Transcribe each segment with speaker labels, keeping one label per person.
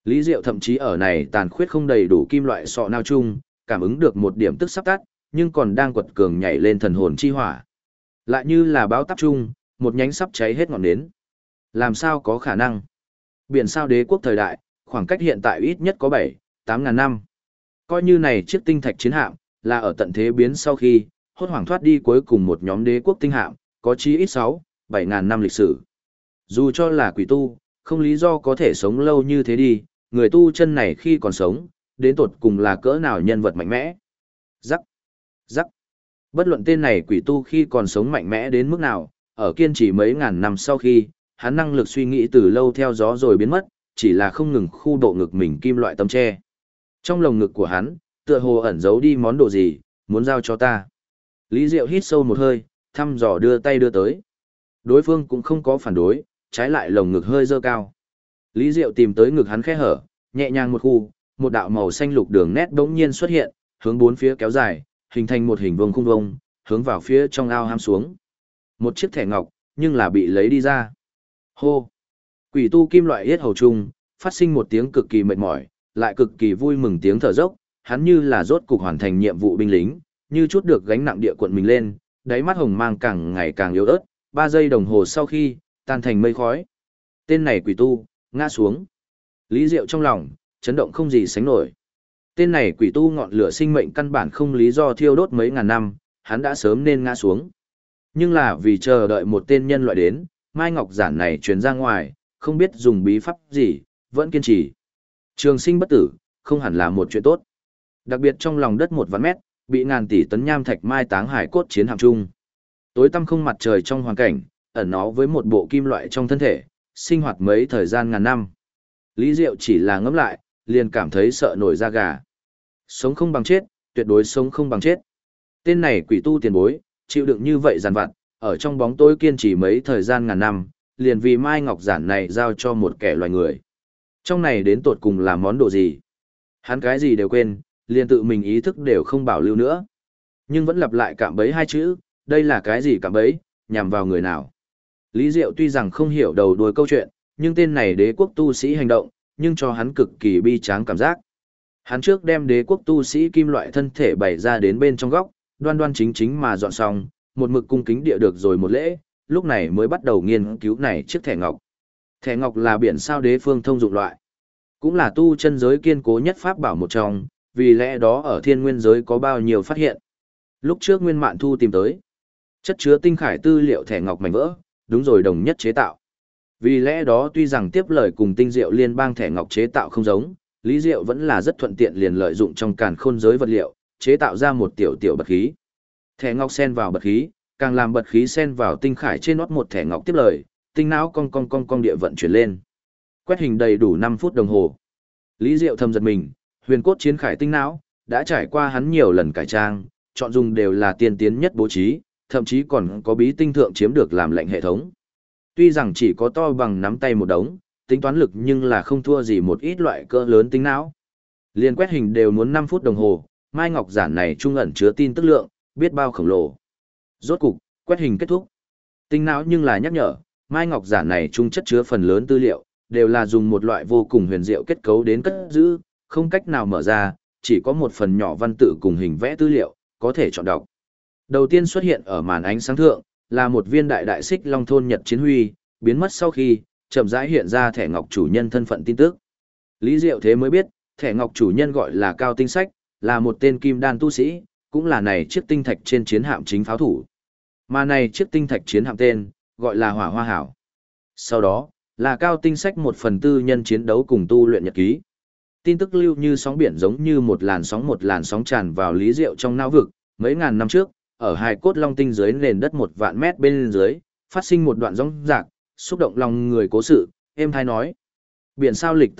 Speaker 1: Lý Diệu thậm chí ở này tàn khuyết không đầy đủ kim loại sọ nao chung, cảm ứng được một điểm tức sắp tắt, nhưng còn đang quật cường nhảy lên thần hồn chi hỏa. Lại như là báo táp chung, một nhánh sắp cháy hết ngọn nến. Làm sao có khả năng? Biển sao đế quốc thời đại, khoảng cách hiện tại ít nhất có 7-8 ngàn năm. Coi như này chiếc tinh thạch chiến hạm, là ở tận thế biến sau khi, hốt hoảng thoát đi cuối cùng một nhóm đế quốc tinh hạm, có chí ít 6-7 ngàn năm lịch sử. Dù cho là quỷ tu, không lý do có thể sống lâu như thế đi, người tu chân này khi còn sống, đến tột cùng là cỡ nào nhân vật mạnh mẽ. Rắc, rắc. Bất luận tên này quỷ tu khi còn sống mạnh mẽ đến mức nào, ở kiên trì mấy ngàn năm sau khi, hắn năng lực suy nghĩ từ lâu theo gió rồi biến mất, chỉ là không ngừng khu độ ngực mình kim loại tấm tre. Trong lồng ngực của hắn, tựa hồ ẩn giấu đi món đồ gì, muốn giao cho ta. Lý Diệu hít sâu một hơi, thăm dò đưa tay đưa tới. Đối phương cũng không có phản đối, trái lại lồng ngực hơi dơ cao. Lý Diệu tìm tới ngực hắn khẽ hở, nhẹ nhàng một khu, một đạo màu xanh lục đường nét bỗng nhiên xuất hiện, hướng bốn phía kéo dài, hình thành một hình vuông khung vuông, hướng vào phía trong ao ham xuống. Một chiếc thẻ ngọc, nhưng là bị lấy đi ra. Hô! Quỷ tu kim loại yết hầu trung, phát sinh một tiếng cực kỳ mệt mỏi, lại cực kỳ vui mừng tiếng thở dốc, hắn như là rốt cục hoàn thành nhiệm vụ binh lính, như chút được gánh nặng địa quận mình lên, đáy mắt hồng mang càng ngày càng yếu ớt, 3 giây đồng hồ sau khi, tan thành mây khói. Tên này quỷ tu, ngã xuống. Lý Diệu trong lòng, chấn động không gì sánh nổi. Tên này quỷ tu ngọn lửa sinh mệnh căn bản không lý do thiêu đốt mấy ngàn năm, hắn đã sớm nên ngã xuống. Nhưng là vì chờ đợi một tên nhân loại đến, Mai Ngọc Giản này truyền ra ngoài, không biết dùng bí pháp gì, vẫn kiên trì. Trường sinh bất tử, không hẳn là một chuyện tốt. Đặc biệt trong lòng đất 1 vạn mét, bị ngàn tỷ tấn nham thạch mai táng hải cốt chiến hạm chung. Tối tăm không mặt trời trong hoàn cảnh, ẩn nó với một bộ kim loại trong thân thể, sinh hoạt mấy thời gian ngàn năm. Lý Diệu chỉ là ngẫm lại, liền cảm thấy sợ nổi da gà. Sống không bằng chết, tuyệt đối sống không bằng chết. Tên này quỷ tu tiền bối, chịu đựng như vậy giàn vặt, ở trong bóng tối kiên trì mấy thời gian ngàn năm, liền vì Mai Ngọc Giản này giao cho một kẻ loài người. Trong này đến tột cùng là món đồ gì? Hắn cái gì đều quên, liền tự mình ý thức đều không bảo lưu nữa. Nhưng vẫn lặp lại cạm bẫy 2 chữ, đây là cái gì cạm bẫy, nhằm vào người nào? Lý Diệu tuy rằng không hiểu đầu đuôi câu chuyện, nhưng tên này đế quốc tu sĩ hành động, nhưng cho hắn cực kỳ bi tráng cảm giác. Hắn trước đem đế quốc tu sĩ kim loại thân thể bày ra đến bên trong góc, đoan đoan chính chính mà dọn xong, một mực cung kính địa được rồi một lễ, lúc này mới bắt đầu nghiên cứu này chiếc thẻ ngọc. Thẻ ngọc là biển sao đế phương thông dụng loại, cũng là tu chân giới kiên cố nhất pháp bảo một trong, vì lẽ đó ở thiên nguyên giới có bao nhiêu phát hiện. Lúc trước Nguyên Mạn Thu tìm tới, chất chứa tinh khải tư liệu thẻ ngọc mảnh vỡ, đúng rồi đồng nhất chế tạo. Vì lẽ đó tuy rằng tiếp lời cùng tinh diệu liên bang thẻ ngọc chế tạo không giống, Lý Diệu vẫn là rất thuận tiện liền lợi dụng trong càn khôn giới vật liệu, chế tạo ra một tiểu tiểu bật khí. Thẻ ngọc xen vào bật khí, càng làm bật khí xen vào tinh khải trên nót một thẻ ngọc tiếp lời, tinh não cong địa vận chuyển lên. Quét hình đầy đủ 5 phút đồng hồ. Lý Diệu thầm giật mình, huyền cốt chiến khải tinh não, đã trải qua hắn nhiều lần cải trang, chọn dùng đều là tiên tiến nhất bố trí, thậm chí còn có bí tinh thượng chiếm được làm lệnh hệ thống. Tuy rằng chỉ có to bằng nắm tay một đống, tính toán lực nhưng là không thua gì một ít loại cỡ lớn tinh não. Liên quét hình đều muốn 5 phút đồng hồ, Mai Ngọc Giản này trung ẩn chứa tin tức lượng, biết bao khổng lồ. Rốt cục, quét hình kết thúc. Tinh não nhưng là nhắc nhở, Mai Ngọc Giản này trung chất chứa phần lớn tư liệu, đều là dùng một loại vô cùng huyền diệu kết cấu đến cất giữ, không cách nào mở ra, chỉ có một phần nhỏ văn tự cùng hình vẽ tư liệu, có thể chọn đọc. Đầu tiên xuất hiện ở màn ánh sáng thượng, là một viên đại đại xích long thôn Nhật chiến huy, biến mất sau khi, chậm rãi hiện ra thẻ ngọc chủ nhân thân phận tin tức. Lý Diệu thế mới biết, thẻ ngọc chủ nhân gọi là Cao Tinh Sách, là một tên kim đan tu sĩ, cũng là này chiếc tinh thạch trên chiến hạm chính pháo thủ. Mà này chiếc tinh thạch chiến hạm tên, gọi là Hỏa Hoa Hảo. Sau đó, là Cao Tinh Sách 1/4 nhân chiến đấu cùng tu luyện nhật ký. Tin tức lưu như sóng biển giống như một làn sóng tràn vào Lý Diệu trong não vực, mấy ngàn năm trước, ở hài cốt long tinh dưới nền đất 1 vạn mét bên dưới, phát sinh một đoạn rống rạc, xúc động lòng người cố sự, êm thai nói. Biển sao lịch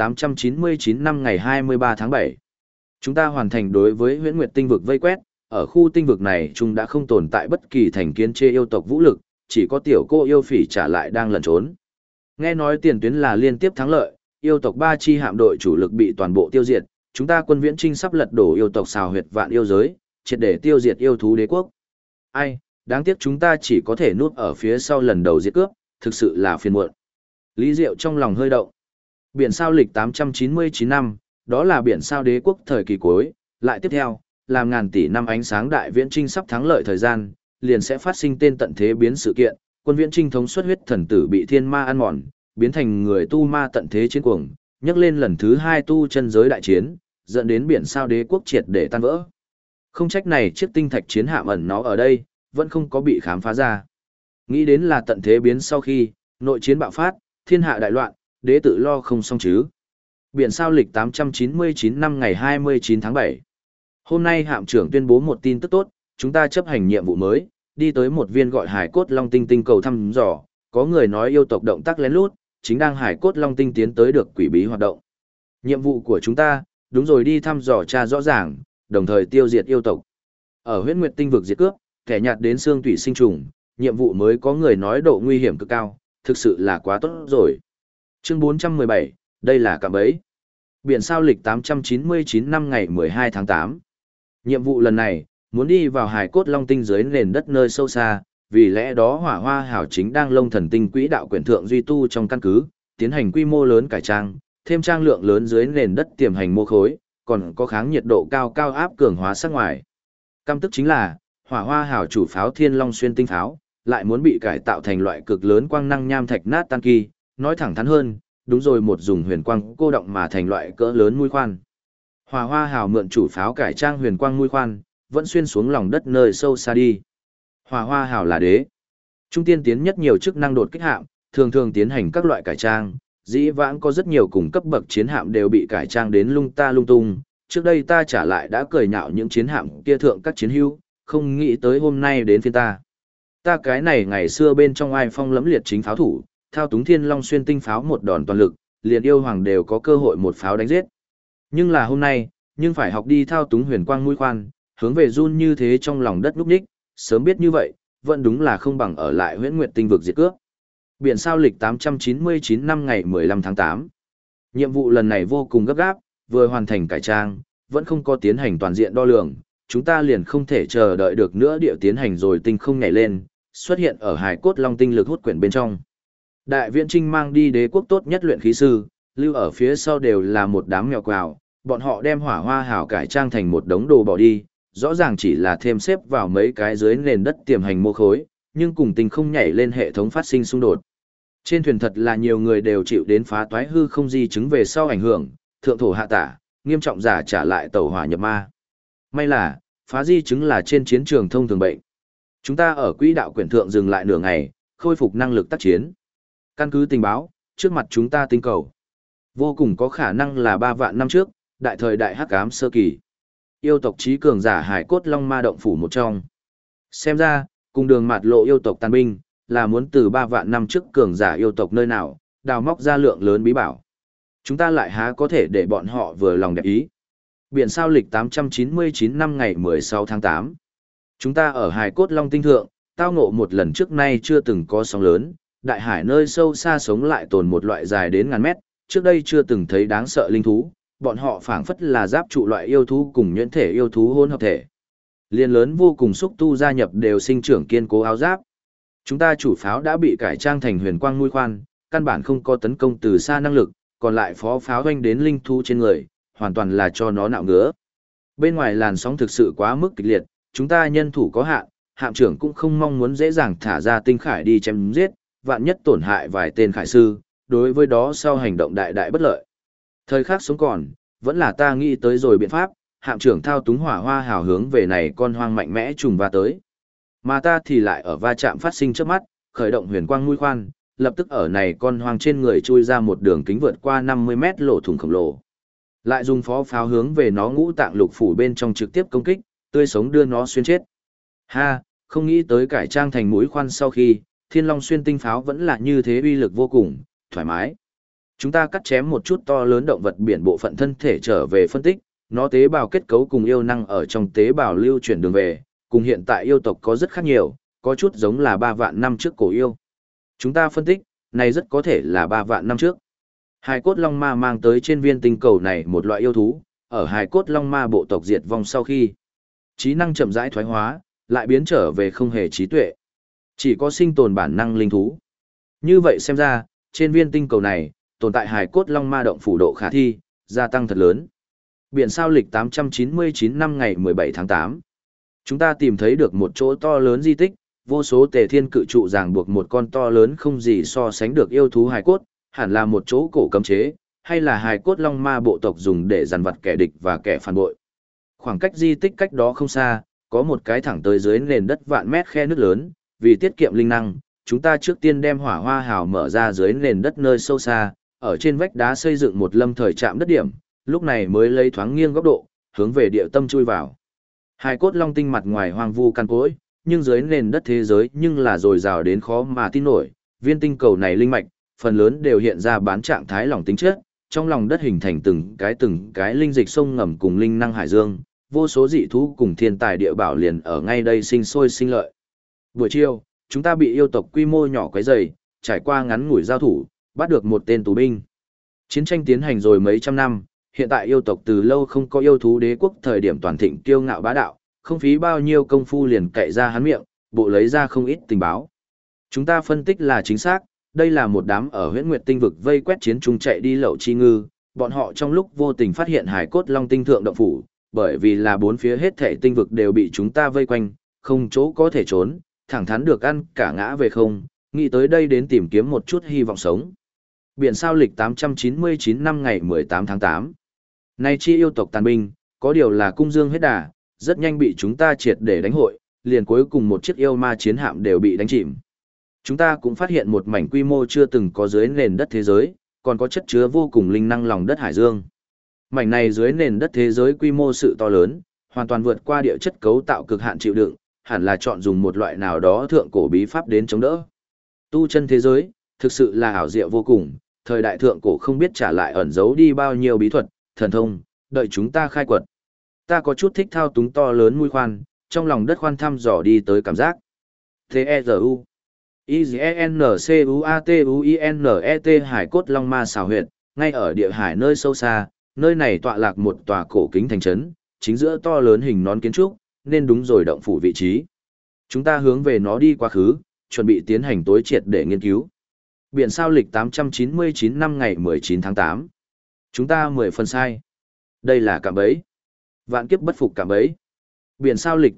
Speaker 1: 899 năm ngày 23 tháng 7. Chúng ta hoàn thành đối với Huyễn Nguyệt tinh vực vây quét, ở khu tinh vực này chúng đã không tồn tại bất kỳ thành kiến chê yêu tộc vũ lực, chỉ có tiểu cô yêu phỉ trả lại đang lẩn trốn. Nghe nói tiền tuyến là liên tiếp thắng lợi, yêu tộc 3 chi hạm đội chủ lực bị toàn bộ tiêu diệt, chúng ta quân viễn trinh sắp lật đổ yêu tộc xào huyệt vạn yêu giới, triệt để tiêu diệt yêu thú đế quốc. Ai, đáng tiếc chúng ta chỉ có thể núp ở phía sau lần đầu diệt cướp, thực sự là phiền muộn. Lý Diệu trong lòng hơi động. Biển sao lịch 899 năm, đó là biển sao đế quốc thời kỳ cuối, lại tiếp theo, làm ngàn tỷ năm ánh sáng đại viễn trinh sắp thắng lợi thời gian, liền sẽ phát sinh tên tận thế biến sự kiện, quân viễn trinh thống suất huyết thần tử bị thiên ma ăn mòn, biến thành người tu ma tận thế chiến cuồng, nhắc lên lần thứ 2 tu chân giới đại chiến, dẫn đến biển sao đế quốc triệt để tan vỡ. Không trách này chiếc tinh thạch chiến hạm ẩn nó ở đây, vẫn không có bị khám phá ra. Nghĩ đến là tận thế biến sau khi, nội chiến bạo phát, thiên hạ đại loạn, đế tự lo không xong chứ. Biển sao lịch 899 năm ngày 29 tháng 7. Hôm nay hạm trưởng tuyên bố một tin tức tốt, chúng ta chấp hành nhiệm vụ mới, đi tới một viên gọi hải cốt long tinh tinh cầu thăm dò, có người nói yêu tộc động tác lén lút, chính đang hải cốt long tinh tiến tới được quỷ bí hoạt động. Nhiệm vụ của chúng ta, đúng rồi đi thăm dò tra rõ ràng, đồng thời tiêu diệt yêu tộc. Ở huyễn nguyệt tinh vực diệt cướp, kẻ nhạt đến xương tủy sinh trùng, nhiệm vụ mới có người nói độ nguy hiểm cực cao, thực sự là quá tốt rồi. Chương 417, đây là cạm bẫy. Biển sao lịch 899 năm ngày 12 tháng 8. Nhiệm vụ lần này, muốn đi vào hải cốt long tinh dưới nền đất nơi sâu xa, vì lẽ đó hỏa hoa hảo chính đang lông thần tinh quỹ đạo quyển thượng duy tu trong căn cứ, tiến hành quy mô lớn cải trang, thêm trang lượng lớn dưới nền đất tiềm hành mô khối, còn có kháng nhiệt độ cao cao áp cường hóa sát ngoài. Căm tức chính là, hỏa hoa hảo chủ pháo thiên long xuyên tinh pháo, lại muốn bị cải tạo thành loại cực lớn quang năng nham thạch nát tan kỳ, nói thẳng thắn hơn, đúng rồi một dùng huyền quang cô động mà thành loại cỡ lớn mũi khoan. Hỏa hoa hảo mượn chủ pháo cải trang huyền quang mũi khoan, vẫn xuyên xuống lòng đất nơi sâu xa đi. Hỏa hoa hảo là đế. Trung tiên tiến nhất nhiều chức năng đột kích hạm, thường thường tiến hành các loại cải trang, dĩ vãng có rất nhiều cùng cấp bậc chiến hạm đều bị cải trang đến lung ta lung tung. Trước đây ta trả lại đã cười nhạo những chiến hạm kia thượng các chiến hữu, không nghĩ tới hôm nay đến phiên ta. Ta cái này ngày xưa bên trong ai phong lẫm liệt chính pháo thủ, thao túng thiên long xuyên tinh pháo một đòn toàn lực, liền yêu hoàng đều có cơ hội một pháo đánh giết. Nhưng là hôm nay, nhưng phải học đi thao túng huyền quang mũi khoan, hướng về run như thế trong lòng đất núp ních, sớm biết như vậy, vẫn đúng là không bằng ở lại huyễn nguyệt tinh vực diệt cướp. Biển sao lịch 899 năm ngày 15 tháng 8. Nhiệm vụ lần này vô cùng gấp gáp, vừa hoàn thành cải trang, vẫn không có tiến hành toàn diện đo lường, chúng ta liền không thể chờ đợi được nữa địa tiến hành rồi tinh không nhảy lên, xuất hiện ở hải cốt long tinh lực hút quyển bên trong. Đại Viễn Trinh mang đi đế quốc tốt nhất luyện khí sư, lưu ở phía sau đều là một đám mèo quào, bọn họ đem hỏa hoa hảo cải trang thành một đống đồ bỏ đi, rõ ràng chỉ là thêm xếp vào mấy cái dưới nền đất tiềm hành mô khối, nhưng cùng tinh không nhảy lên hệ thống phát sinh xung đột. Trên thuyền thật là nhiều người đều chịu đến phá toái hư không di chứng về sau ảnh hưởng, thượng thổ hạ tả, nghiêm trọng giả trả lại tẩu hỏa nhập ma. May là, phá di chứng là trên chiến trường thông thường bệnh. Chúng ta ở quỹ đạo quyển thượng dừng lại nửa ngày, khôi phục năng lực tác chiến. Căn cứ tình báo, trước mặt chúng ta tinh cầu. Vô cùng có khả năng là 3 vạn năm trước, đại thời đại hắc ám sơ kỳ. Yêu tộc trí cường giả hải cốt long ma động phủ một trong. Xem ra, cùng đường mạt lộ yêu tộc tàn binh, là muốn từ 3 vạn năm trước cường giả yêu tộc nơi nào, đào móc ra lượng lớn bí bảo. Chúng ta lại há có thể để bọn họ vừa lòng đẹp ý. Biển sao lịch 899 năm ngày 16 tháng 8. Chúng ta ở hải cốt long tinh thượng, tao ngộ một lần trước nay chưa từng có sóng lớn, đại hải nơi sâu xa sống lại tồn một loại dài đến ngàn mét, trước đây chưa từng thấy đáng sợ linh thú, bọn họ phảng phất là giáp trụ loại yêu thú cùng nhuyễn thể yêu thú hỗn hợp thể. Liên lớn vô cùng xúc tu gia nhập đều sinh trưởng kiên cố áo giáp. Chúng ta chủ pháo đã bị cải trang thành huyền quang mũi khoan, căn bản không có tấn công từ xa năng lực, còn lại phó pháo doanh đến linh thú trên người, hoàn toàn là cho nó nạo ngứa. Bên ngoài làn sóng thực sự quá mức kịch liệt, chúng ta nhân thủ có hạn, hạm trưởng cũng không mong muốn dễ dàng thả ra tinh khải đi chém giết, vạn nhất tổn hại vài tên khải sư, đối với đó sau hành động đại đại bất lợi. Thời khắc sống còn, vẫn là ta nghĩ tới rồi biện pháp, hạm trưởng thao túng hỏa hoa hào hướng về này con hoang mạnh mẽ trùng va tới. Mà ta thì lại ở va chạm phát sinh trước mắt, khởi động huyền quang mũi khoan, lập tức ở này con hoang trên người chui ra một đường kính vượt qua 50 mét lỗ thủng khổng lồ. Lại dùng phó pháo hướng về nó ngũ tạng lục phủ bên trong trực tiếp công kích, tươi sống đưa nó xuyên chết. Ha, không nghĩ tới cải trang thành mũi khoan sau khi, Thiên Long xuyên tinh pháo vẫn là như thế uy lực vô cùng, thoải mái. Chúng ta cắt chém một chút to lớn động vật biển bộ phận thân thể trở về phân tích, nó tế bào kết cấu cùng yêu năng ở trong tế bào lưu chuyển đường về, cùng hiện tại yêu tộc có rất khác nhiều, có chút giống là 3 vạn năm trước cổ yêu. Chúng ta phân tích, này rất có thể là 3 vạn năm trước. Hài cốt long ma mang tới trên viên tinh cầu này một loại yêu thú, ở hài cốt long ma bộ tộc diệt vong sau khi, trí năng chậm rãi thoái hóa, lại biến trở về không hề trí tuệ. Chỉ có sinh tồn bản năng linh thú. Như vậy xem ra, trên viên tinh cầu này, tồn tại hài cốt long ma động phủ độ khả thi, gia tăng thật lớn. Biển sao lịch 899 năm ngày 17 tháng 8. Chúng ta tìm thấy được một chỗ to lớn di tích, vô số tề thiên cự trụ ràng buộc một con to lớn không gì so sánh được yêu thú hài cốt, hẳn là một chỗ cổ cấm chế, hay là hài cốt long ma bộ tộc dùng để dằn vặt kẻ địch và kẻ phản bội. Khoảng cách di tích cách đó không xa, có một cái thẳng tới dưới nền đất vạn mét khe nước lớn, vì tiết kiệm linh năng, chúng ta trước tiên đem hỏa hoa hào mở ra dưới nền đất nơi sâu xa, ở trên vách đá xây dựng một lâm thời trạm đất điểm, lúc này mới lấy thoáng nghiêng góc độ, hướng về địa tâm chui vào. Hài cốt long tinh mặt ngoài hoang vu căn cối, nhưng dưới nền đất thế giới nhưng là dồi dào đến khó mà tin nổi, viên tinh cầu này linh mạch, phần lớn đều hiện ra bán trạng thái lỏng tính chất, trong lòng đất hình thành từng cái linh dịch sông ngầm cùng linh năng hải dương, vô số dị thú cùng thiên tài địa bảo liền ở ngay đây sinh sôi sinh lợi. Buổi chiều, chúng ta bị yêu tộc quy mô nhỏ quấy rầy, trải qua ngắn ngủi giao thủ, bắt được một tên tù binh. Chiến tranh tiến hành rồi mấy trăm năm, hiện tại yêu tộc từ lâu không có yêu thú đế quốc thời điểm toàn thịnh kiêu ngạo bá đạo, không phí bao nhiêu công phu liền cậy ra hắn miệng, bộ lấy ra không ít tình báo. Chúng ta phân tích là chính xác, đây là một đám ở Huyễn Nguyệt tinh vực vây quét chiến trung chạy đi lậu chi ngư, bọn họ trong lúc vô tình phát hiện hải cốt long tinh thượng động phủ, bởi vì là bốn phía hết thảy tinh vực đều bị chúng ta vây quanh, không chỗ có thể trốn, thẳng thắn được ăn cả ngã về không, nghĩ tới đây đến tìm kiếm một chút hy vọng sống. Biển sao lịch 899 năm ngày 18 tháng 8. Nay chi yêu tộc tàn binh, có điều là cung dương hết đà, rất nhanh bị chúng ta triệt để đánh hội, liền cuối cùng một chiếc yêu ma chiến hạm đều bị đánh chìm. Chúng ta cũng phát hiện một mảnh quy mô chưa từng có dưới nền đất thế giới, còn có chất chứa vô cùng linh năng lòng đất hải dương. Mảnh này dưới nền đất thế giới quy mô sự to lớn, hoàn toàn vượt qua địa chất cấu tạo cực hạn chịu đựng, hẳn là chọn dùng một loại nào đó thượng cổ bí pháp đến chống đỡ. Tu chân thế giới, thực sự là ảo diệu vô cùng, thời đại thượng cổ không biết trả lại ẩn giấu đi bao nhiêu bí thuật, thần thông, đợi chúng ta khai quật. Ta có chút thích thao túng to lớn mũi khoan, trong lòng đất khoan thăm dò đi tới cảm giác. T-E-Z-U I-Z-N-C-U-A-T-U-I-N-E-T Hải cốt long ma xào huyệt, ngay ở địa hải nơi sâu xa, nơi này tọa lạc một tòa cổ kính thành trấn, chính giữa to lớn hình nón kiến trúc, nên đúng rồi động phủ vị trí. Chúng ta hướng về nó đi quá khứ, chuẩn bị tiến hành tối triệt để nghiên cứu. Biển sao lịch 899 năm ngày 19 tháng 8. Chúng ta 10 phần sai. Đây là cạm bẫy. Vạn kiếp bất phục cạm bẫy. Biển sao lịch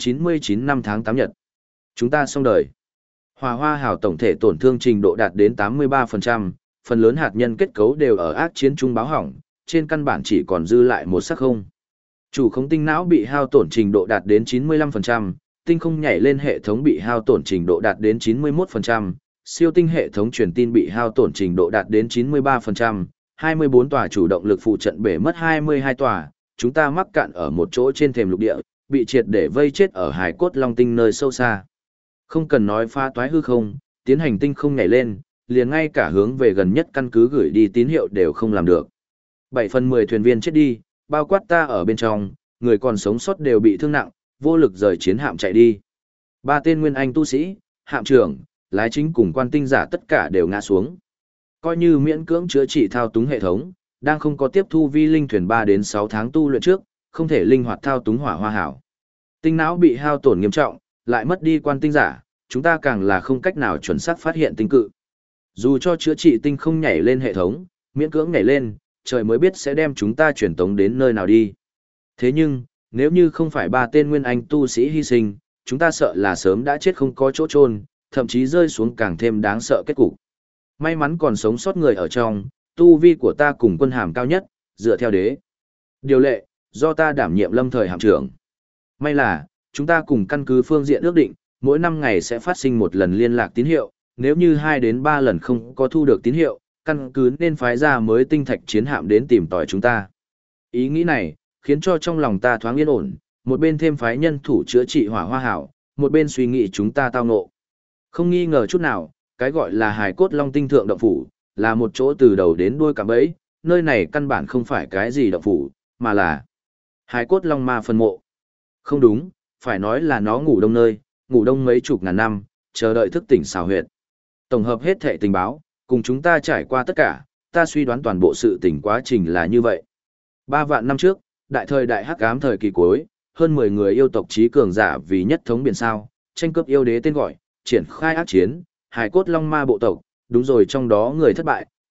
Speaker 1: 899 năm tháng 8 nhật. Chúng ta xong đời. Hỏa hoa hào tổng thể tổn thương trình độ đạt đến 83%, phần lớn hạt nhân kết cấu đều ở ác chiến trung báo hỏng, trên căn bản chỉ còn dư lại một sắc không. Chủ khống tinh não bị hao tổn trình độ đạt đến 95%, tinh không nhảy lên hệ thống bị hao tổn trình độ đạt đến 91%, siêu tinh hệ thống truyền tin bị hao tổn trình độ đạt đến 93%, 24 tòa chủ động lực phụ trận bể mất 22 tòa, chúng ta mắc cạn ở một chỗ trên thềm lục địa, bị triệt để vây chết ở hải cốt long tinh nơi sâu xa. Không cần nói phá toái hư không, tiến hành tinh không nhảy lên, liền ngay cả hướng về gần nhất căn cứ gửi đi tín hiệu đều không làm được. 7 phần 10 thuyền viên chết đi, bao quát ta ở bên trong, người còn sống sót đều bị thương nặng, vô lực rời chiến hạm chạy đi. 3 tên nguyên anh tu sĩ, hạm trưởng, lái chính cùng quan tinh giả tất cả đều ngã xuống. Coi như miễn cưỡng chữa trị thao túng hệ thống, đang không có tiếp thu vi linh thuyền 3 đến 6 tháng tu luyện trước, không thể linh hoạt thao túng hỏa hoa hảo. Tinh não bị hao tổn nghiêm trọng, lại mất đi quan tinh giả, chúng ta càng là không cách nào chuẩn xác phát hiện tinh cự. Dù cho chữa trị tinh không nhảy lên hệ thống, miễn cưỡng nhảy lên, trời mới biết sẽ đem chúng ta truyền tống đến nơi nào đi. Thế nhưng, nếu như không phải 3 tên nguyên anh tu sĩ hy sinh, chúng ta sợ là sớm đã chết không có chỗ chôn, thậm chí rơi xuống càng thêm đáng sợ kết cục. May mắn còn sống sót người ở trong, tu vi của ta cùng quân hàm cao nhất, dựa theo đế. Điều lệ, do ta đảm nhiệm lâm thời hạm trưởng. May là, chúng ta cùng căn cứ phương diện ước định, mỗi 5 ngày sẽ phát sinh một lần liên lạc tín hiệu, nếu như 2 đến 3 lần không có thu được tín hiệu, căn cứ nên phái ra mới tinh thạch chiến hạm đến tìm tòi chúng ta. Ý nghĩ này, khiến cho trong lòng ta thoáng yên ổn, một bên thêm phái nhân thủ chữa trị hỏa hoa hảo, một bên suy nghĩ chúng ta tao ngộ. Không nghi ngờ chút nào, cái gọi là hải cốt long tinh thượng động phủ, là một chỗ từ đầu đến đuôi cạm bẫy, nơi này căn bản không phải cái gì động phủ, mà là hải cốt long ma phân mộ. Không đúng, phải nói là nó ngủ đông nơi, ngủ đông mấy chục ngàn năm, chờ đợi thức tỉnh xào huyệt. Tổng hợp hết thệ tình báo, cùng chúng ta trải qua tất cả, ta suy đoán toàn bộ sự tình quá trình là như vậy. 3 vạn năm trước, đại thời đại hắc ám thời kỳ cuối, hơn 10 người yêu tộc trí cường giả vì nhất thống biển sao, tranh cướp yêu đế tên gọi, triển khai ác chiến, hải cốt long ma bộ tộc, đúng rồi trong đó người thất bại,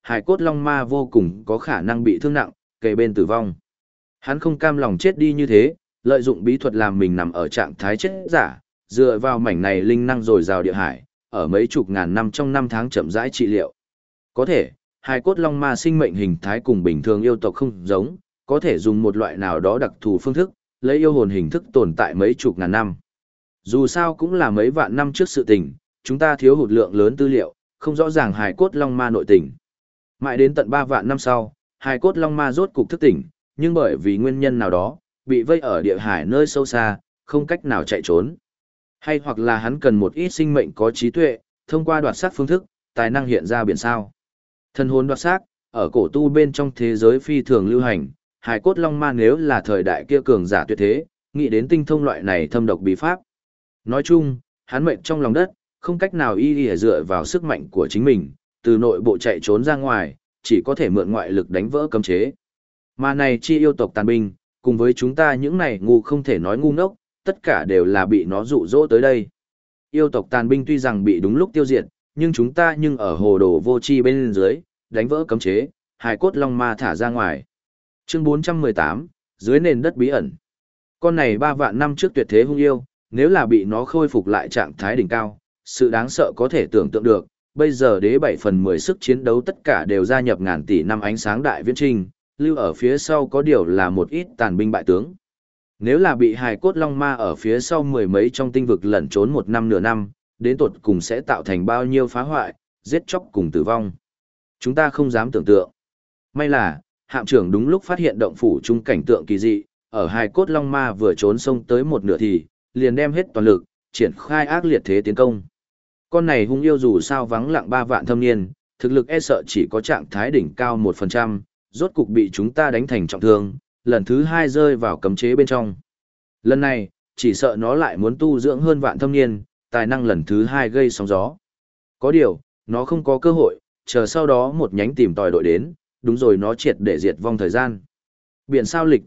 Speaker 1: hải cốt long ma vô cùng có khả năng bị thương nặng, kề bên tử vong. Hắn không cam lòng chết đi như thế, lợi dụng bí thuật làm mình nằm ở trạng thái chết giả, dựa vào mảnh này linh năng dồi dào địa hải, ở mấy chục ngàn năm trong năm tháng chậm rãi trị liệu. Có thể, hải cốt long ma sinh mệnh hình thái cùng bình thường yêu tộc không giống, có thể dùng một loại nào đó đặc thù phương thức, lấy yêu hồn hình thức tồn tại mấy chục ngàn năm. Dù sao cũng là mấy vạn năm trước sự tình, chúng ta thiếu hụt lượng lớn tư liệu, không rõ ràng hải cốt long ma nội tình. Mãi đến tận 3 vạn năm sau, hải cốt long ma rốt cục thức tỉnh, nhưng bởi vì nguyên nhân nào đó, bị vây ở địa hải nơi sâu xa, không cách nào chạy trốn. Hay hoặc là hắn cần một ít sinh mệnh có trí tuệ, thông qua đoạt xác phương thức, tài năng hiện ra biển sao. Thần hồn đoạt xác, ở cổ tu bên trong thế giới phi thường lưu hành, hải cốt long ma nếu là thời đại kia cường giả tuyệt thế, nghĩ đến tinh thông loại này thâm độc bí pháp. Nói chung, hắn mệnh trong lòng đất, không cách nào dựa vào sức mạnh của chính mình, từ nội bộ chạy trốn ra ngoài, chỉ có thể mượn ngoại lực đánh vỡ cấm chế. Mà này chi yêu tộc tàn binh, cùng với chúng ta những này ngu không thể nói ngu ngốc, tất cả đều là bị nó dụ dỗ tới đây. Yêu tộc tàn binh tuy rằng bị đúng lúc tiêu diệt, nhưng chúng ta ở hồ đồ vô tri bên dưới, đánh vỡ cấm chế, hải cốt long ma thả ra ngoài. Chương 418, dưới nền đất bí ẩn. Con này 3 vạn năm trước tuyệt thế hung yêu, nếu là bị nó khôi phục lại trạng thái đỉnh cao, sự đáng sợ có thể tưởng tượng được, bây giờ đế 7/10 sức chiến đấu tất cả đều gia nhập ngàn tỷ năm ánh sáng đại viễn trinh, lưu ở phía sau có điều là một ít tàn binh bại tướng. Nếu là bị hài cốt long ma ở phía sau mười mấy trong tinh vực lẩn trốn 1 năm nửa năm, đến tột cùng sẽ tạo thành bao nhiêu phá hoại, giết chóc cùng tử vong. Chúng ta không dám tưởng tượng. May là, hạm trưởng đúng lúc phát hiện động phủ chung cảnh tượng kỳ dị, ở hài cốt long ma vừa trốn sông tới một nửa thì, liền đem hết toàn lực, triển khai ác liệt thế tiến công. Con này hung yêu dù sao vắng lặng 3 vạn thâm niên, thực lực e sợ chỉ có trạng thái đỉnh cao 1%, rốt cục bị chúng ta đánh thành trọng thương, lần thứ 2 rơi vào cấm chế bên trong. Lần này, chỉ sợ nó lại muốn tu dưỡng hơn vạn thâm niên, tài năng lần thứ 2 gây sóng gió. Có điều, nó không có cơ hội, chờ sau đó một nhánh tìm tòi đội đến, đúng rồi nó triệt để diệt vong thời gian. Biển sao lịch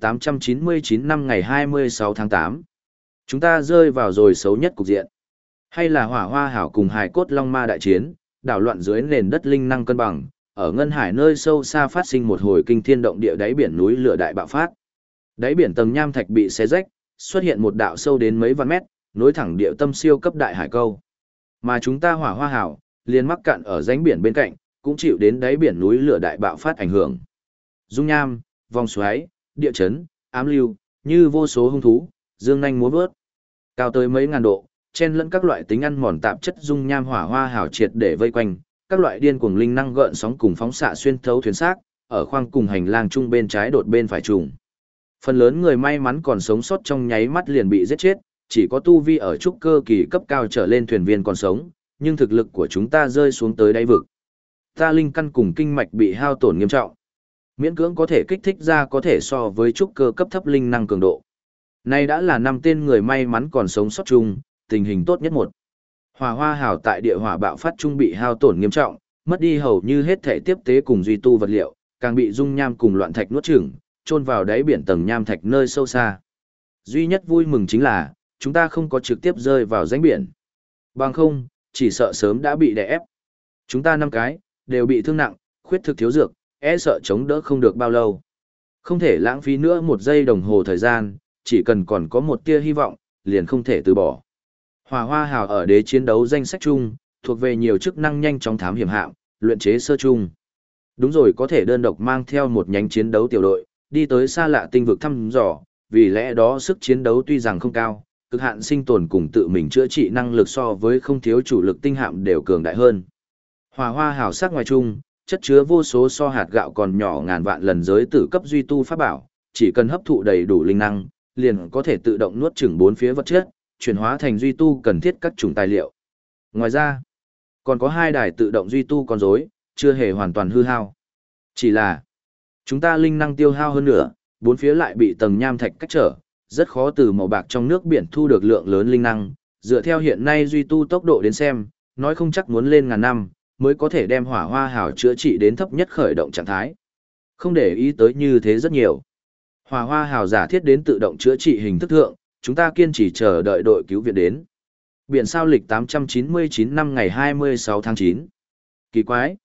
Speaker 1: 899 năm ngày 26 tháng 8. Chúng ta rơi vào rồi xấu nhất cục diện. Hay là hỏa hoa hảo cùng hải cốt long ma đại chiến, đảo loạn dưới nền đất linh năng cân bằng, ở ngân hải nơi sâu xa phát sinh một hồi kinh thiên động địa đáy biển núi lửa đại bạo phát. Đáy biển tầng nham thạch bị xé rách, xuất hiện một đạo sâu đến mấy vạn mét, nối thẳng địa tâm siêu cấp đại hải câu. Mà chúng ta hỏa hoa hảo, liền mắc cạn ở rãnh biển bên cạnh, cũng chịu đến đáy biển núi lửa đại bạo phát ảnh hưởng. Dung nham, vòng xoáy, địa chấn, ám lưu, như vô số hung thú, dương nhanh múa vớt. Cao tới mấy ngàn độ, chen lẫn các loại tính ăn mòn tạp chất dung nham hỏa hoa hảo triệt để vây quanh, các loại điên cuồng linh năng gợn sóng cùng phóng xạ xuyên thấu thuyền xác, ở khoang cùng hành lang trung bên trái đột bên phải trùng. Phần lớn người may mắn còn sống sót trong nháy mắt liền bị giết chết, chỉ có tu vi ở trúc cơ kỳ cấp cao trở lên thuyền viên còn sống, nhưng thực lực của chúng ta rơi xuống tới đáy vực. Ta linh căn cùng kinh mạch bị hao tổn nghiêm trọng. Miễn cưỡng có thể kích thích ra có thể so với trúc cơ cấp thấp linh năng cường độ. Nay đã là 5 tên người may mắn còn sống sót chung, tình hình tốt nhất một. Hỏa hoa hảo tại địa hỏa bạo phát trung bị hao tổn nghiêm trọng, mất đi hầu như hết thể tiếp tế cùng duy tu vật liệu, càng bị dung nham cùng loạn thạch nuốt chửng, chôn vào đáy biển tầng nham thạch nơi sâu xa. Duy nhất vui mừng chính là, chúng ta không có trực tiếp rơi vào rãnh biển. Bằng không, chỉ sợ sớm đã bị đè ép. Chúng ta 5 cái, đều bị thương nặng, khuyết thực thiếu dược, e sợ chống đỡ không được bao lâu. Không thể lãng phí nữa 1 giây đồng hồ thời gian, chỉ cần còn có một tia hy vọng, liền không thể từ bỏ. Hỏa hoa hào ở đế chiến đấu danh sách chung, thuộc về nhiều chức năng nhanh chóng thám hiểm hạm, luyện chế sơ chung. Đúng rồi, có thể đơn độc mang theo một nhánh chiến đấu tiểu đội, đi tới xa lạ tinh vực thăm dò, vì lẽ đó sức chiến đấu tuy rằng không cao, cực hạn sinh tồn cùng tự mình chữa trị năng lực so với không thiếu chủ lực tinh hạm đều cường đại hơn. Hỏa hoa hào sắc ngoài chung, chất chứa vô số so hạt gạo còn nhỏ ngàn vạn lần giới tử cấp duy tu pháp bảo, chỉ cần hấp thụ đầy đủ linh năng, liền có thể tự động nuốt chửng 4 phía vật chất, chuyển hóa thành duy tu cần thiết các chủng tài liệu. Ngoài ra, còn có 2 đài tự động duy tu con rối, chưa hề hoàn toàn hư hao. Chỉ là, chúng ta linh năng tiêu hao hơn nữa, 4 phía lại bị tầng nham thạch cách trở, rất khó từ màu bạc trong nước biển thu được lượng lớn linh năng. Dựa theo hiện nay duy tu tốc độ đến xem, nói không chắc muốn lên ngàn năm, mới có thể đem hỏa hoa hào chữa trị đến thấp nhất khởi động trạng thái. Không để ý tới như thế rất nhiều. Hỏa hoa hào giả thiết đến tự động chữa trị hình thức thượng, chúng ta kiên trì chờ đợi đội cứu viện đến. Biển sao lịch 899 năm ngày 26 tháng 9. Kỳ quái.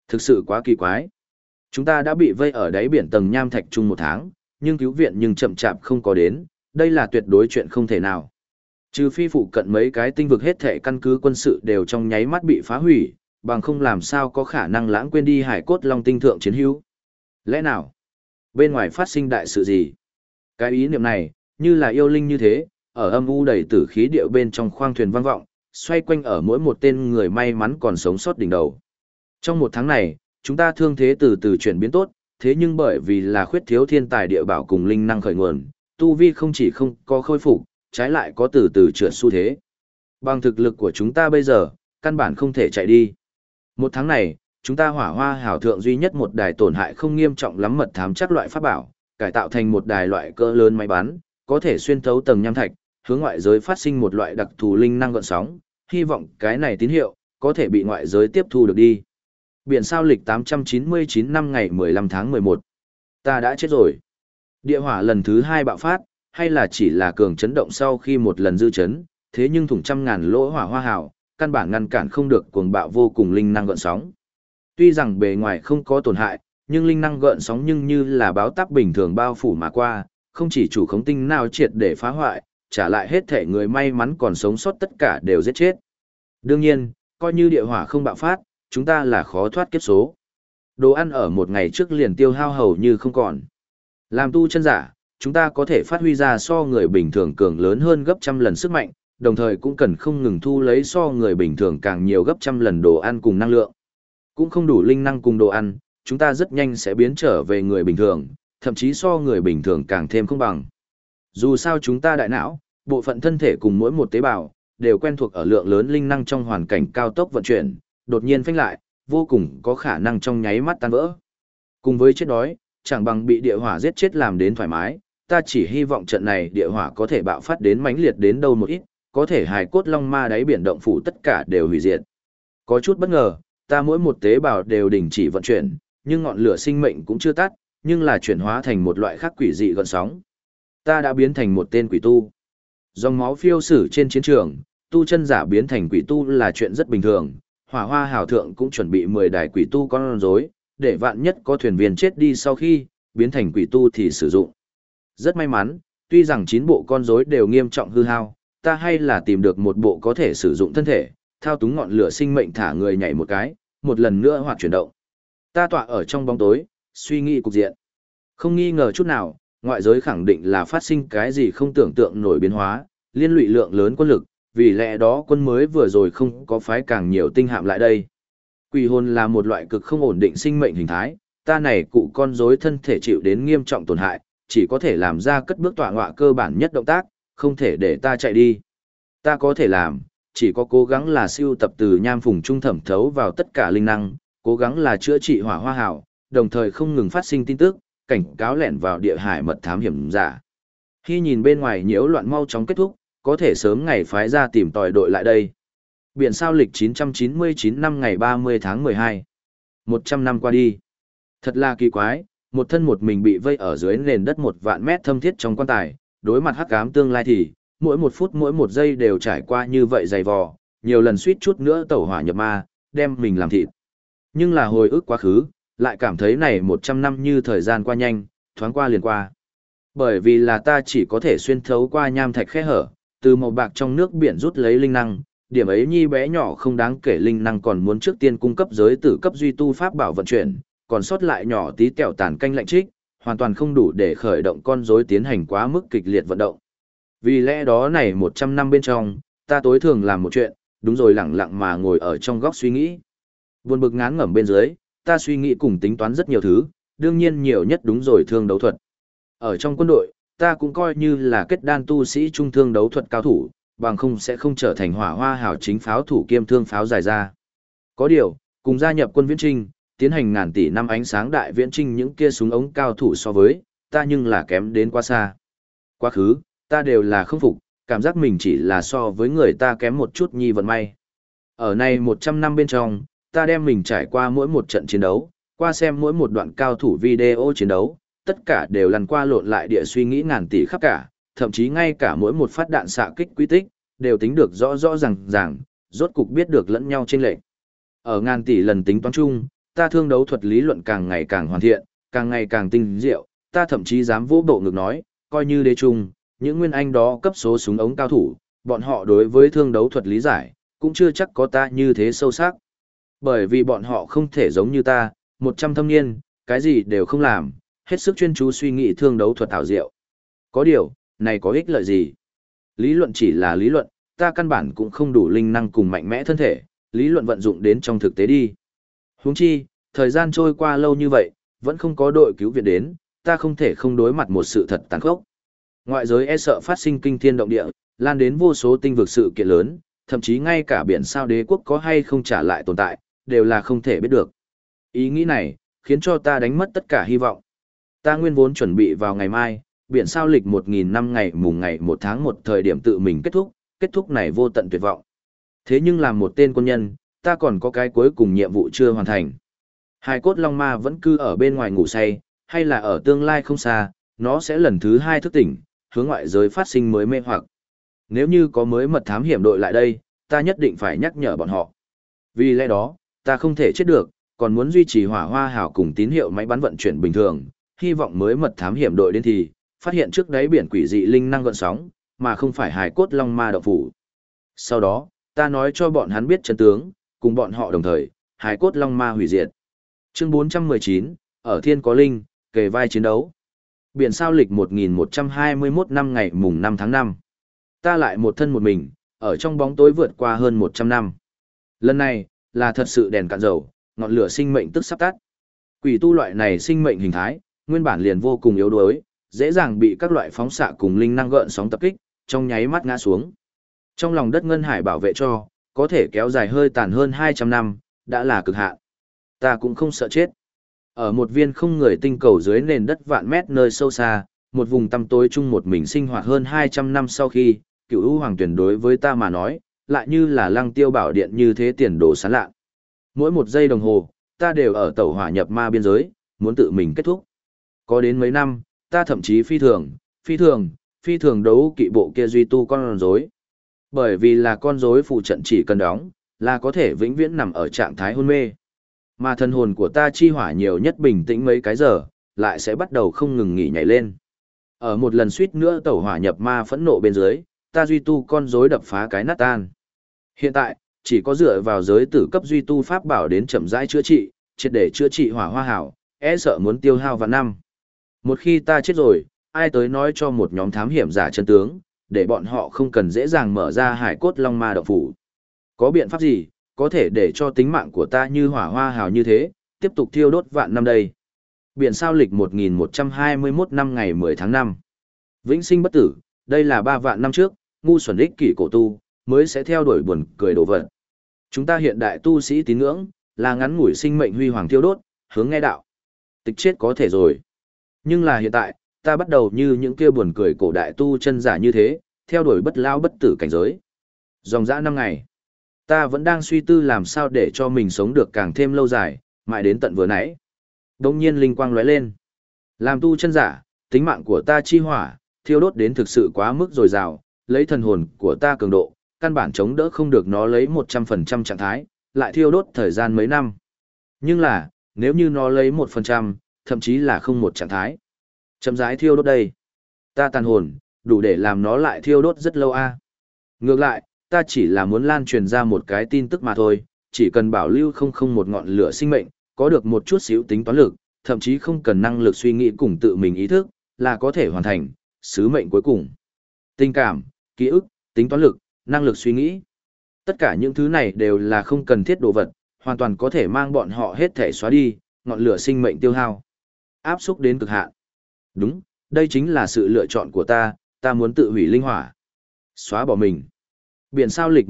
Speaker 1: Thực sự quá kỳ quái. Chúng ta đã bị vây ở đáy biển tầng nham thạch chung 1 tháng, nhưng cứu viện nhưng chậm chạp không có đến, đây là tuyệt đối chuyện không thể nào. Trừ phi phụ cận mấy cái tinh vực hết thể căn cứ quân sự đều trong nháy mắt bị phá hủy, bằng không làm sao có khả năng lãng quên đi hải cốt long tinh thượng chiến hữu. Lẽ nào? Bên ngoài phát sinh đại sự gì? Cái ý niệm này, như là yêu linh như thế, ở âm u đầy tử khí điệu bên trong khoang thuyền vang vọng, xoay quanh ở mỗi một tên người may mắn còn sống sót đỉnh đầu. Trong 1 tháng này, chúng ta thương thế từ từ chuyển biến tốt, thế nhưng bởi vì là khuyết thiếu thiên tài địa bảo cùng linh năng khởi nguồn, tu vi không chỉ không có khôi phục, trái lại có từ từ trượt xu thế. Bằng thực lực của chúng ta bây giờ, căn bản không thể chạy đi. 1 tháng này, chúng ta hỏa hoa hảo thượng duy nhất một đài tổn hại không nghiêm trọng lắm mật thám chắc loại pháp bảo, cải tạo thành một đài loại cỡ lớn máy bắn, có thể xuyên thấu tầng nham thạch, hướng ngoại giới phát sinh một loại đặc thù linh năng gợn sóng, hy vọng cái này tín hiệu có thể bị ngoại giới tiếp thu được đi. Biển sao lịch 899 năm ngày 15 tháng 11. Ta đã chết rồi. Địa hỏa lần thứ 2 bạo phát, hay là chỉ là cường chấn động sau khi một lần dư chấn, thế nhưng thủng trăm ngàn lỗ hỏa hoa hào, căn bản ngăn cản không được cuồng bạo vô cùng linh năng gợn sóng. Tuy rằng bề ngoài không có tổn hại, nhưng linh năng gợn sóng nhưng như là báo táp bình thường bao phủ mà qua, không chỉ chủ khống tinh nào triệt để phá hoại, trả lại hết thể người may mắn còn sống sót tất cả đều giết chết. Đương nhiên, coi như địa hỏa không bạo phát, chúng ta là khó thoát kiếp số. Đồ ăn ở 1 ngày trước liền tiêu hao hầu như không còn. Làm tu chân giả, chúng ta có thể phát huy ra so người bình thường cường lớn hơn gấp trăm lần sức mạnh, đồng thời cũng cần không ngừng thu lấy so người bình thường càng nhiều gấp trăm lần đồ ăn cùng năng lượng. Cũng không đủ linh năng cùng đồ ăn, chúng ta rất nhanh sẽ biến trở về người bình thường, thậm chí so người bình thường càng thêm không bằng. Dù sao chúng ta đại não, bộ phận thân thể cùng mỗi một tế bào, đều quen thuộc ở lượng lớn linh năng trong hoàn cảnh cao tốc vận chuyển, đột nhiên phanh lại, vô cùng có khả năng trong nháy mắt tan vỡ. Cùng với chết đói, chẳng bằng bị địa hỏa giết chết làm đến thoải mái, ta chỉ hy vọng trận này địa hỏa có thể bạo phát đến mãnh liệt đến đâu một ít, có thể hài cốt long ma đáy biển động phủ tất cả đều hủy diệt. Có chút bất ngờ, ta mỗi một tế bào đều đình chỉ vận chuyển, nhưng ngọn lửa sinh mệnh cũng chưa tắt, nhưng là chuyển hóa thành một loại khác quỷ dị gợn sóng. Ta đã biến thành một tên quỷ tu. Dòng máu phiêu sử trên chiến trường, tu chân giả biến thành quỷ tu là chuyện rất bình thường. Hỏa hoa hào thượng cũng chuẩn bị 10 đài quỷ tu con rối, để vạn nhất có thuyền viên chết đi sau khi biến thành quỷ tu thì sử dụng. Rất may mắn, tuy rằng 9 bộ con rối đều nghiêm trọng hư hao, ta hay là tìm được một bộ có thể sử dụng thân thể, thao túng ngọn lửa sinh mệnh thả người nhảy một cái, một lần nữa hoạt chuyển động. Ta tọa ở trong bóng tối, suy nghĩ cục diện. Không nghi ngờ chút nào, ngoại giới khẳng định là phát sinh cái gì không tưởng tượng nổi biến hóa, liên lụy lượng lớn quân lực, vì lẽ đó quân mới vừa rồi không có phái càng nhiều tinh hạm lại đây. Quỷ hồn là một loại cực không ổn định sinh mệnh hình thái, ta này cụ con rối thân thể chịu đến nghiêm trọng tổn hại, chỉ có thể làm ra cất bước tọa ngọa cơ bản nhất động tác, không thể để ta chạy đi. Ta có thể làm, chỉ có cố gắng là siêu tập từ nham phùng trung thẩm thấu vào tất cả linh năng, cố gắng là chữa trị hỏa hoa hảo, đồng thời không ngừng phát sinh tin tức, cảnh cáo lẻn vào địa hải mật thám hiểm giả. Khi nhìn bên ngoài nhiễu loạn mau chóng kết thúc, có thể sớm ngày phái ra tìm tòi đội lại đây. Biển sao lịch 999 năm ngày 30 tháng 12. 100 năm qua đi. Thật là kỳ quái, một thân một mình bị vây ở dưới nền đất 1.000 mét thâm thiết trong quan tài, đối mặt hắc ám tương lai thì, mỗi 1 phút mỗi 1 giây đều trải qua như vậy dày vò, nhiều lần suýt chút nữa tẩu hỏa nhập ma, đem mình làm thịt. Nhưng là hồi ức quá khứ, lại cảm thấy này 100 năm như thời gian qua nhanh, thoáng qua liền qua. Bởi vì là ta chỉ có thể xuyên thấu qua nham thạch khe hở, từ màu bạc trong nước biển rút lấy linh năng, điểm ấy nhi bé nhỏ không đáng kể linh năng còn muốn trước tiên cung cấp giới tử cấp duy tu pháp bảo vận chuyển, còn sót lại nhỏ tí tẹo tàn canh lạnh trích, hoàn toàn không đủ để khởi động con rối tiến hành quá mức kịch liệt vận động. Vì lẽ đó này 100 năm bên trong, ta tối thường làm một chuyện, đúng rồi lẳng lặng mà ngồi ở trong góc suy nghĩ. Buồn bực ngán ngẩm bên dưới, ta suy nghĩ cùng tính toán rất nhiều thứ, đương nhiên nhiều nhất đúng rồi thương đấu thuật. Ở trong quân đội, ta cũng coi như là kết đan tu sĩ trung thương đấu thuật cao thủ, bằng không sẽ không trở thành hỏa hoa hảo chính pháo thủ kiêm thương pháo dài ra. Có điều, cùng gia nhập quân viễn trinh, tiến hành ngàn tỷ năm ánh sáng đại viễn trinh những kia súng ống cao thủ so với, ta nhưng là kém đến quá xa. Quá khứ, ta đều là không phục, cảm giác mình chỉ là so với người ta kém một chút nhi vận may. Ở này 100 năm bên trong, ta đem mình trải qua mỗi một trận chiến đấu, qua xem mỗi một đoạn cao thủ video chiến đấu, tất cả đều lăn qua lộn lại địa suy nghĩ ngàn tỷ khắp cả, thậm chí ngay cả mỗi một phát đạn xạ kích quy tích, đều tính được rõ rõ ràng ràng, rốt cục biết được lẫn nhau chênh lệch. Ở ngàn tỷ lần tính toán chung, ta thương đấu thuật lý luận càng ngày càng hoàn thiện, càng ngày càng tinh diệu, ta thậm chí dám vỗ bộ ngực nói, coi như đế trung, những nguyên anh đó cấp số súng ống cao thủ, bọn họ đối với thương đấu thuật lý giải, cũng chưa chắc có ta như thế sâu sắc. Bởi vì bọn họ không thể giống như ta, 100 thâm niên, cái gì đều không làm, hết sức chuyên chú suy nghĩ thương đấu thuật ảo diệu. Có điều, này có ích lợi gì? Lý luận chỉ là lý luận, ta căn bản cũng không đủ linh năng cùng mạnh mẽ thân thể, lý luận vận dụng đến trong thực tế đi. Huống chi, thời gian trôi qua lâu như vậy, vẫn không có đội cứu viện đến, ta không thể không đối mặt một sự thật tàn khốc. Ngoại giới e sợ phát sinh kinh thiên động địa, lan đến vô số tinh vực sự kiện lớn, thậm chí ngay cả biển sao đế quốc có hay không trả lại tồn tại, đều là không thể biết được. Ý nghĩ này, khiến cho ta đánh mất tất cả hy vọng. Ta nguyên vốn chuẩn bị vào ngày mai, biển sao lịch 1000 năm ngày mùng ngày 1 tháng 1 thời điểm tự mình kết thúc này vô tận tuyệt vọng. Thế nhưng làm một tên quân nhân, ta còn có cái cuối cùng nhiệm vụ chưa hoàn thành. Hài cốt long ma vẫn cư ở bên ngoài ngủ say, hay là ở tương lai không xa, nó sẽ lần thứ 2 thức tỉnh, hướng ngoại giới phát sinh mới mê hoặc. Nếu như có mới mật thám hiểm đội lại đây, ta nhất định phải nhắc nhở bọn họ. Vì lẽ đó, ta không thể chết được, còn muốn duy trì hỏa hoa hào cùng tín hiệu máy bắn vận chuyển bình thường, hy vọng mới mật thám hiểm đội đến thì, phát hiện trước đáy biển quỷ dị linh năng gợn sóng, mà không phải hài cốt long ma động phủ. Sau đó, ta nói cho bọn hắn biết chân tướng, cùng bọn họ đồng thời, hài cốt long ma hủy diệt. Chương 419, ở thiên có linh, kề vai chiến đấu. Biển sao lịch 1121 năm ngày mùng 5 tháng 5. Ta lại một thân một mình, ở trong bóng tối vượt qua hơn 100 năm. Lần này, là thật sự đèn cạn dầu, ngọn lửa sinh mệnh tức sắp tắt. Quỷ tu loại này sinh mệnh hình thái, nguyên bản liền vô cùng yếu đuối, dễ dàng bị các loại phóng xạ cùng linh năng gợn sóng tập kích, trong nháy mắt ngã xuống. Trong lòng đất ngân hải bảo vệ cho, có thể kéo dài hơi tàn hơn 200 năm, đã là cực hạn. Ta cũng không sợ chết. Ở một viên không người tinh cầu dưới nền đất vạn mét nơi sâu xa, một vùng tăm tối chung một mình sinh hoạt hơn 200 năm sau khi, Cửu U Hoàng Tuyển đối với ta mà nói, lại như là lăng tiêu bảo điện như thế tiền đồ sáng lạ. Mỗi một giây đồng hồ, ta đều ở tẩu hỏa nhập ma biên giới, muốn tự mình kết thúc. Có đến mấy năm, ta thậm chí phi thường đấu kỵ bộ kia duy tu con rối. Bởi vì là con rối phụ trận chỉ cần đóng, là có thể vĩnh viễn nằm ở trạng thái hôn mê. Mà thân hồn của ta chi hỏa nhiều nhất bình tĩnh mấy cái giờ, lại sẽ bắt đầu không ngừng nghỉ nhảy lên. Ở một lần suýt nữa tẩu hỏa nhập ma phẫn nộ bên dưới, ta duy tu con rối đập phá cái nát tan. Hiện tại, chỉ có dựa vào giới tử cấp duy tu pháp bảo đến chậm rãi chữa trị, triệt để chữa trị hỏa hoa hảo, e sợ muốn tiêu hao vạn năm. Một khi ta chết rồi, ai tới nói cho một nhóm thám hiểm giả chân tướng, để bọn họ không cần dễ dàng mở ra hải cốt long ma động phủ. Có biện pháp gì, có thể để cho tính mạng của ta như hỏa hoa hào như thế, tiếp tục thiêu đốt vạn năm đây. Biển sao lịch 1121 năm ngày 10 tháng 5. Vĩnh sinh bất tử, đây là 3 vạn năm trước, ngu xuẩn ích kỷ cổ tu, mới sẽ theo đuổi buồn cười đổ vật. Chúng ta hiện đại tu sĩ tín ngưỡng, là ngắn ngủi sinh mệnh huy hoàng thiêu đốt, hướng nghe đạo. Tịch chết có thể rồi. Nhưng là hiện tại, ta bắt đầu như những kia buồn cười cổ đại tu chân giả như thế, theo đuổi bất lao bất tử cảnh giới. Dòng dã 5 ngày, ta vẫn đang suy tư làm sao để cho mình sống được càng thêm lâu dài, mãi đến tận vừa nãy. Đông nhiên linh quang lóe lên. Làm tu chân giả, tính mạng của ta chi hỏa, thiêu đốt đến thực sự quá mức dồi dào, lấy thần hồn của ta cường độ, căn bản chống đỡ không được nó lấy 100% trạng thái, lại thiêu đốt thời gian mấy năm. Nhưng là, nếu như nó lấy 1%, thậm chí là không một trạng thái. Chậm rãi thiêu đốt đây. Ta tàn hồn, đủ để làm nó lại thiêu đốt rất lâu a. Ngược lại, ta chỉ là muốn lan truyền ra một cái tin tức mà thôi, chỉ cần bảo lưu không một ngọn lửa sinh mệnh, có được một chút xíu tính toán lực, thậm chí không cần năng lực suy nghĩ cùng tự mình ý thức, là có thể hoàn thành sứ mệnh cuối cùng. Tình cảm, ký ức, tính toán lực, năng lực suy nghĩ. Tất cả những thứ này đều là không cần thiết đồ vật, hoàn toàn có thể mang bọn họ hết thể xóa đi, ngọn lửa sinh mệnh tiêu hao. Áp xúc đến cực hạn. Đúng, đây chính là sự lựa chọn của ta muốn tự hủy linh hỏa. Xóa bỏ mình. Biển sao lịch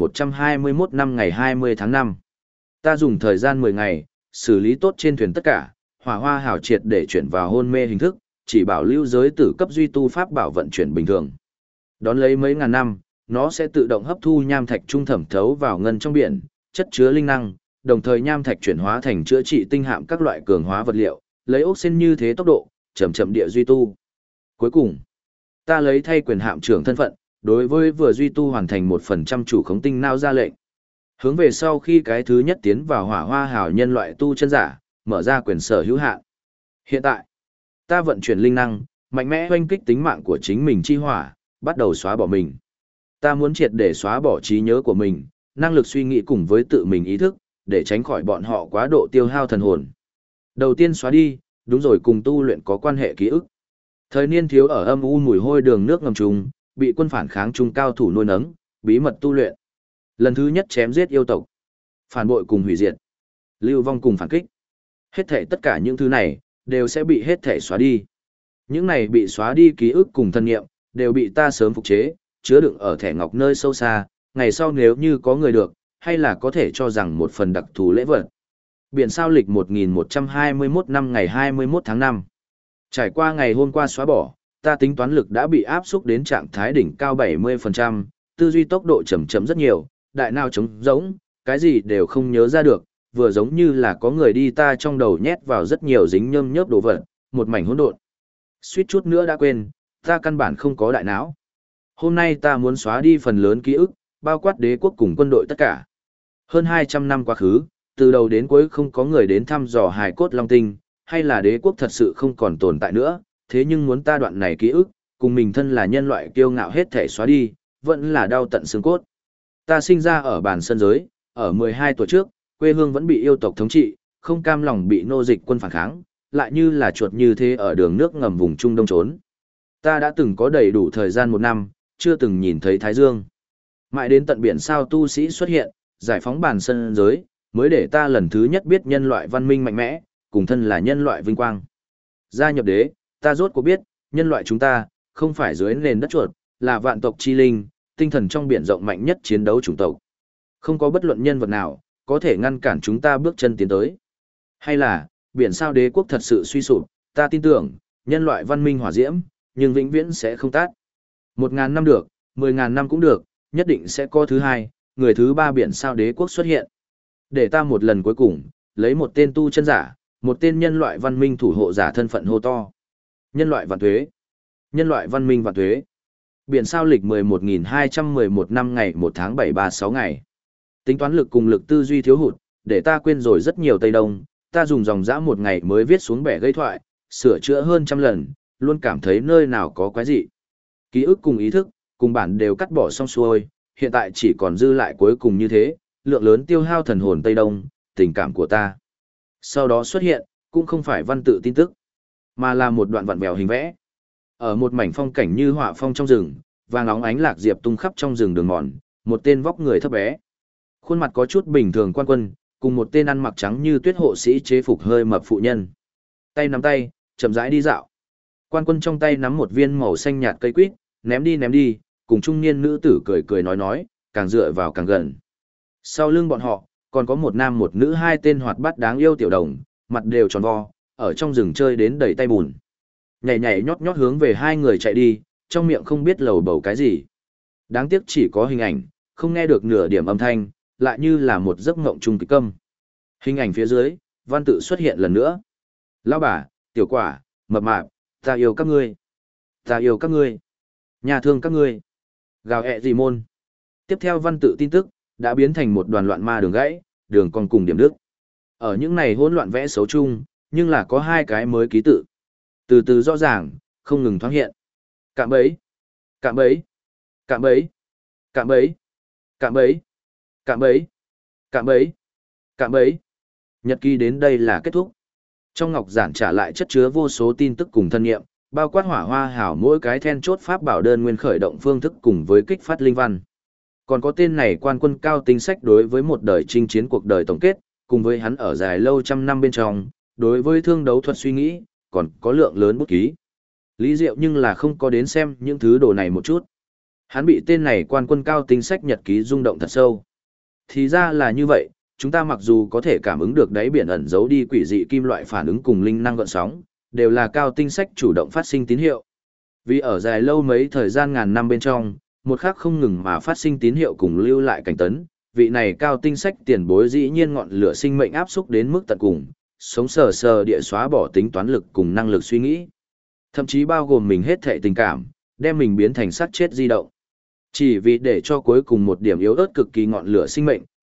Speaker 1: 1121 năm ngày 20 tháng 5. Ta dùng thời gian 10 ngày, xử lý tốt trên thuyền tất cả, hỏa hoa hảo triệt để chuyển vào hôn mê hình thức, chỉ bảo lưu giới tử cấp duy tu pháp bảo vận chuyển bình thường. Đón lấy mấy ngàn năm, nó sẽ tự động hấp thu nham thạch trung thẩm thấu vào ngân trong biển, chất chứa linh năng, đồng thời nham thạch chuyển hóa thành chữa trị tinh hạm các loại cường hóa vật liệu, lấy ốc sen như thế tốc độ, chậm chậm địa duy tu. Cuối cùng, ta lấy thay quyền hạm trưởng thân phận, đối với vừa duy tu hoàn thành 1% chủ khống tinh nao ra lệnh. Hướng về sau khi cái thứ nhất tiến vào hỏa hoa hào nhân loại tu chân giả, mở ra quyền sở hữu hạn. Hiện tại, ta vận chuyển linh năng, mạnh mẽ hoanh kích tính mạng của chính mình chi hỏa, bắt đầu xóa bỏ mình. Ta muốn triệt để xóa bỏ trí nhớ của mình, năng lực suy nghĩ cùng với tự mình ý thức, để tránh khỏi bọn họ quá độ tiêu hao thần hồn. Đầu tiên xóa đi, đúng rồi, cùng tu luyện có quan hệ ký ức. Thời niên thiếu ở âm u mùi hôi đường nước ngầm trùng, bị quân phản kháng trung cao thủ nuôi nấng, bí mật tu luyện. Lần thứ nhất chém giết yêu tộc, phản bội cùng hủy diệt, lưu vong cùng phản kích. Hết thể tất cả những thứ này, đều sẽ bị hết thể xóa đi. Những này bị xóa đi ký ức cùng thân nghiệm, đều bị ta sớm phục chế, chứa đựng ở thẻ ngọc nơi sâu xa, ngày sau nếu như có người được, hay là có thể cho rằng một phần đặc thù lễ vật. Biển sao lịch 1121 năm ngày 21 tháng 5. Trải qua ngày hôm qua xóa bỏ, ta tính toán lực đã bị áp xúc đến trạng thái đỉnh cao 70%, tư duy tốc độ chậm chậm rất nhiều, đại não trống rỗng, cái gì đều không nhớ ra được, vừa giống như là có người đi ta trong đầu nhét vào rất nhiều dính nhâm nhớp đồ vật, một mảnh hỗn độn. Suýt chút nữa đã quên, ta căn bản không có đại não. Hôm nay ta muốn xóa đi phần lớn ký ức, bao quát đế quốc cùng quân đội tất cả. Hơn 200 năm quá khứ, từ đầu đến cuối không có người đến thăm dò hài cốt Long Tinh, hay là đế quốc thật sự không còn tồn tại nữa, thế nhưng muốn ta đoạn này ký ức, cùng mình thân là nhân loại kiêu ngạo hết thể xóa đi, vẫn là đau tận xương cốt. Ta sinh ra ở bản sơn giới, ở 12 tuổi trước, quê hương vẫn bị yêu tộc thống trị, không cam lòng bị nô dịch quân phản kháng, lại như là chuột như thế ở đường nước ngầm vùng Trung Đông trốn. Ta đã từng có đầy đủ thời gian 1 năm, chưa từng nhìn thấy Thái Dương. Mãi đến tận biển sao tu sĩ xuất hiện, giải phóng bản sơn giới, mới để ta lần thứ nhất biết nhân loại văn minh mạnh mẽ, cùng thân là nhân loại vinh quang. Gia nhập đế, ta rốt cuộc biết, nhân loại chúng ta, không phải dưới nền đất chuột, là vạn tộc chi linh, tinh thần trong biển rộng mạnh nhất chiến đấu chủng tộc. Không có bất luận nhân vật nào, có thể ngăn cản chúng ta bước chân tiến tới. Hay là, biển sao đế quốc thật sự suy sụp, ta tin tưởng, nhân loại văn minh hỏa diễm, nhưng vĩnh viễn sẽ không tắt. 1.000 năm được, 10.000 năm cũng được, nhất định sẽ có thứ hai, người thứ ba biển sao đế quốc xuất hiện. Để ta một lần cuối cùng, lấy một tên tu chân giả, một tên nhân loại văn minh thủ hộ giả thân phận hô to. Nhân loại vạn thuế. Nhân loại văn minh vạn thuế. Biển sao lịch 11.211 năm ngày 1 tháng 7 36 ngày. Tính toán lực cùng lực tư duy thiếu hụt, để ta quên rồi rất nhiều Tây Đông, ta dùng dòng dã một ngày mới viết xuống bẻ gây thoại, sửa chữa hơn 100 lần, luôn cảm thấy nơi nào có quái gì. Ký ức cùng ý thức, cùng bản đều cắt bỏ xong xuôi, hiện tại chỉ còn dư lại cuối cùng như thế, lượng lớn tiêu hao thần hồn Tây Đông, tình cảm của ta. Sau đó xuất hiện, cũng không phải văn tự tin tức, mà là một đoạn vặn vẹo hình vẽ. Ở một mảnh phong cảnh như họa phong trong rừng, vàng óng ánh lạc diệp tung khắp trong rừng đường mòn, một tên vóc người thấp bé, khuôn mặt có chút bình thường quan quân, cùng một tên ăn mặc trắng như tuyết hộ sĩ chế phục hơi mập phụ nhân. Tay nắm tay, chậm rãi đi dạo. Quan quân trong tay nắm một viên màu xanh nhạt cây quýt, ném đi, cùng trung niên nữ tử cười cười nói, càng dựa vào càng gần. Sau lưng bọn họ, còn có một nam một nữ hai tên hoạt bát đáng yêu tiểu đồng, mặt đều tròn vo, ở trong rừng chơi đến đầy tay bùn. Nhảy nhảy nhót nhót hướng về hai người chạy đi, trong miệng không biết lầu bầu cái gì. Đáng tiếc chỉ có hình ảnh, không nghe được nửa điểm âm thanh, lại như là một giấc mộng trung kịch câm. Hình ảnh phía dưới, văn tự xuất hiện lần nữa. Lão bà, tiểu quả, mập mạp, ta yêu các ngươi. Ta yêu các ngươi. Nhà thương các ngươi. Gào ẹ gì môn. Tiếp theo văn tự tin tức, đã biến thành một đoàn loạn ma đường gãy, đường còn cùng điểm đức. Ở những này hỗn loạn vẽ xấu chung, nhưng là có hai cái mới ký tự. Từ từ rõ ràng, không ngừng thoáng hiện. Cạm bẫy, cạm bẫy, cạm bẫy, cạm bẫy, cạm bẫy, cạm bẫy, cạm bẫy, cạm bẫy. Nhật ký đến đây là kết thúc. Trong ngọc giản trả lại chất chứa vô số tin tức cùng thân nghiệm, bao quát hỏa hoa hảo mỗi cái then chốt pháp bảo đơn nguyên khởi động phương thức cùng với kích phát linh văn. Còn có tên này quan quân cao tính sách đối với một đời chinh chiến cuộc đời tổng kết, cùng với hắn ở dài lâu trăm năm bên trong, đối với thương đấu thuật suy nghĩ, còn có lượng lớn bút ký. Lý Diệu nhưng là không có đến xem những thứ đồ này một chút. Hắn bị tên này quan quân cao tính sách nhật ký rung động thật sâu. Thì ra là như vậy, chúng ta mặc dù có thể cảm ứng được đáy biển ẩn giấu đi quỷ dị kim loại phản ứng cùng linh năng gợn sóng, đều là cao tinh sách chủ động phát sinh tín hiệu. Vì ở dài lâu mấy thời gian ngàn năm bên trong, một khắc không ngừng mà phát sinh tín hiệu cùng lưu lại cảnh tấn, vị này cao tinh sách tiền bối dĩ nhiên ngọn lửa sinh mệnh áp xúc đến mức tận cùng, sống sờ sờ địa xóa bỏ tính toán lực cùng năng lực suy nghĩ. Thậm chí bao gồm mình hết thệ tình cảm, đem mình biến thành xác chết di động. Chỉ vì để cho cuối cùng một điểm yếu ớt cực kỳ ngọn lửa sinh mệnh,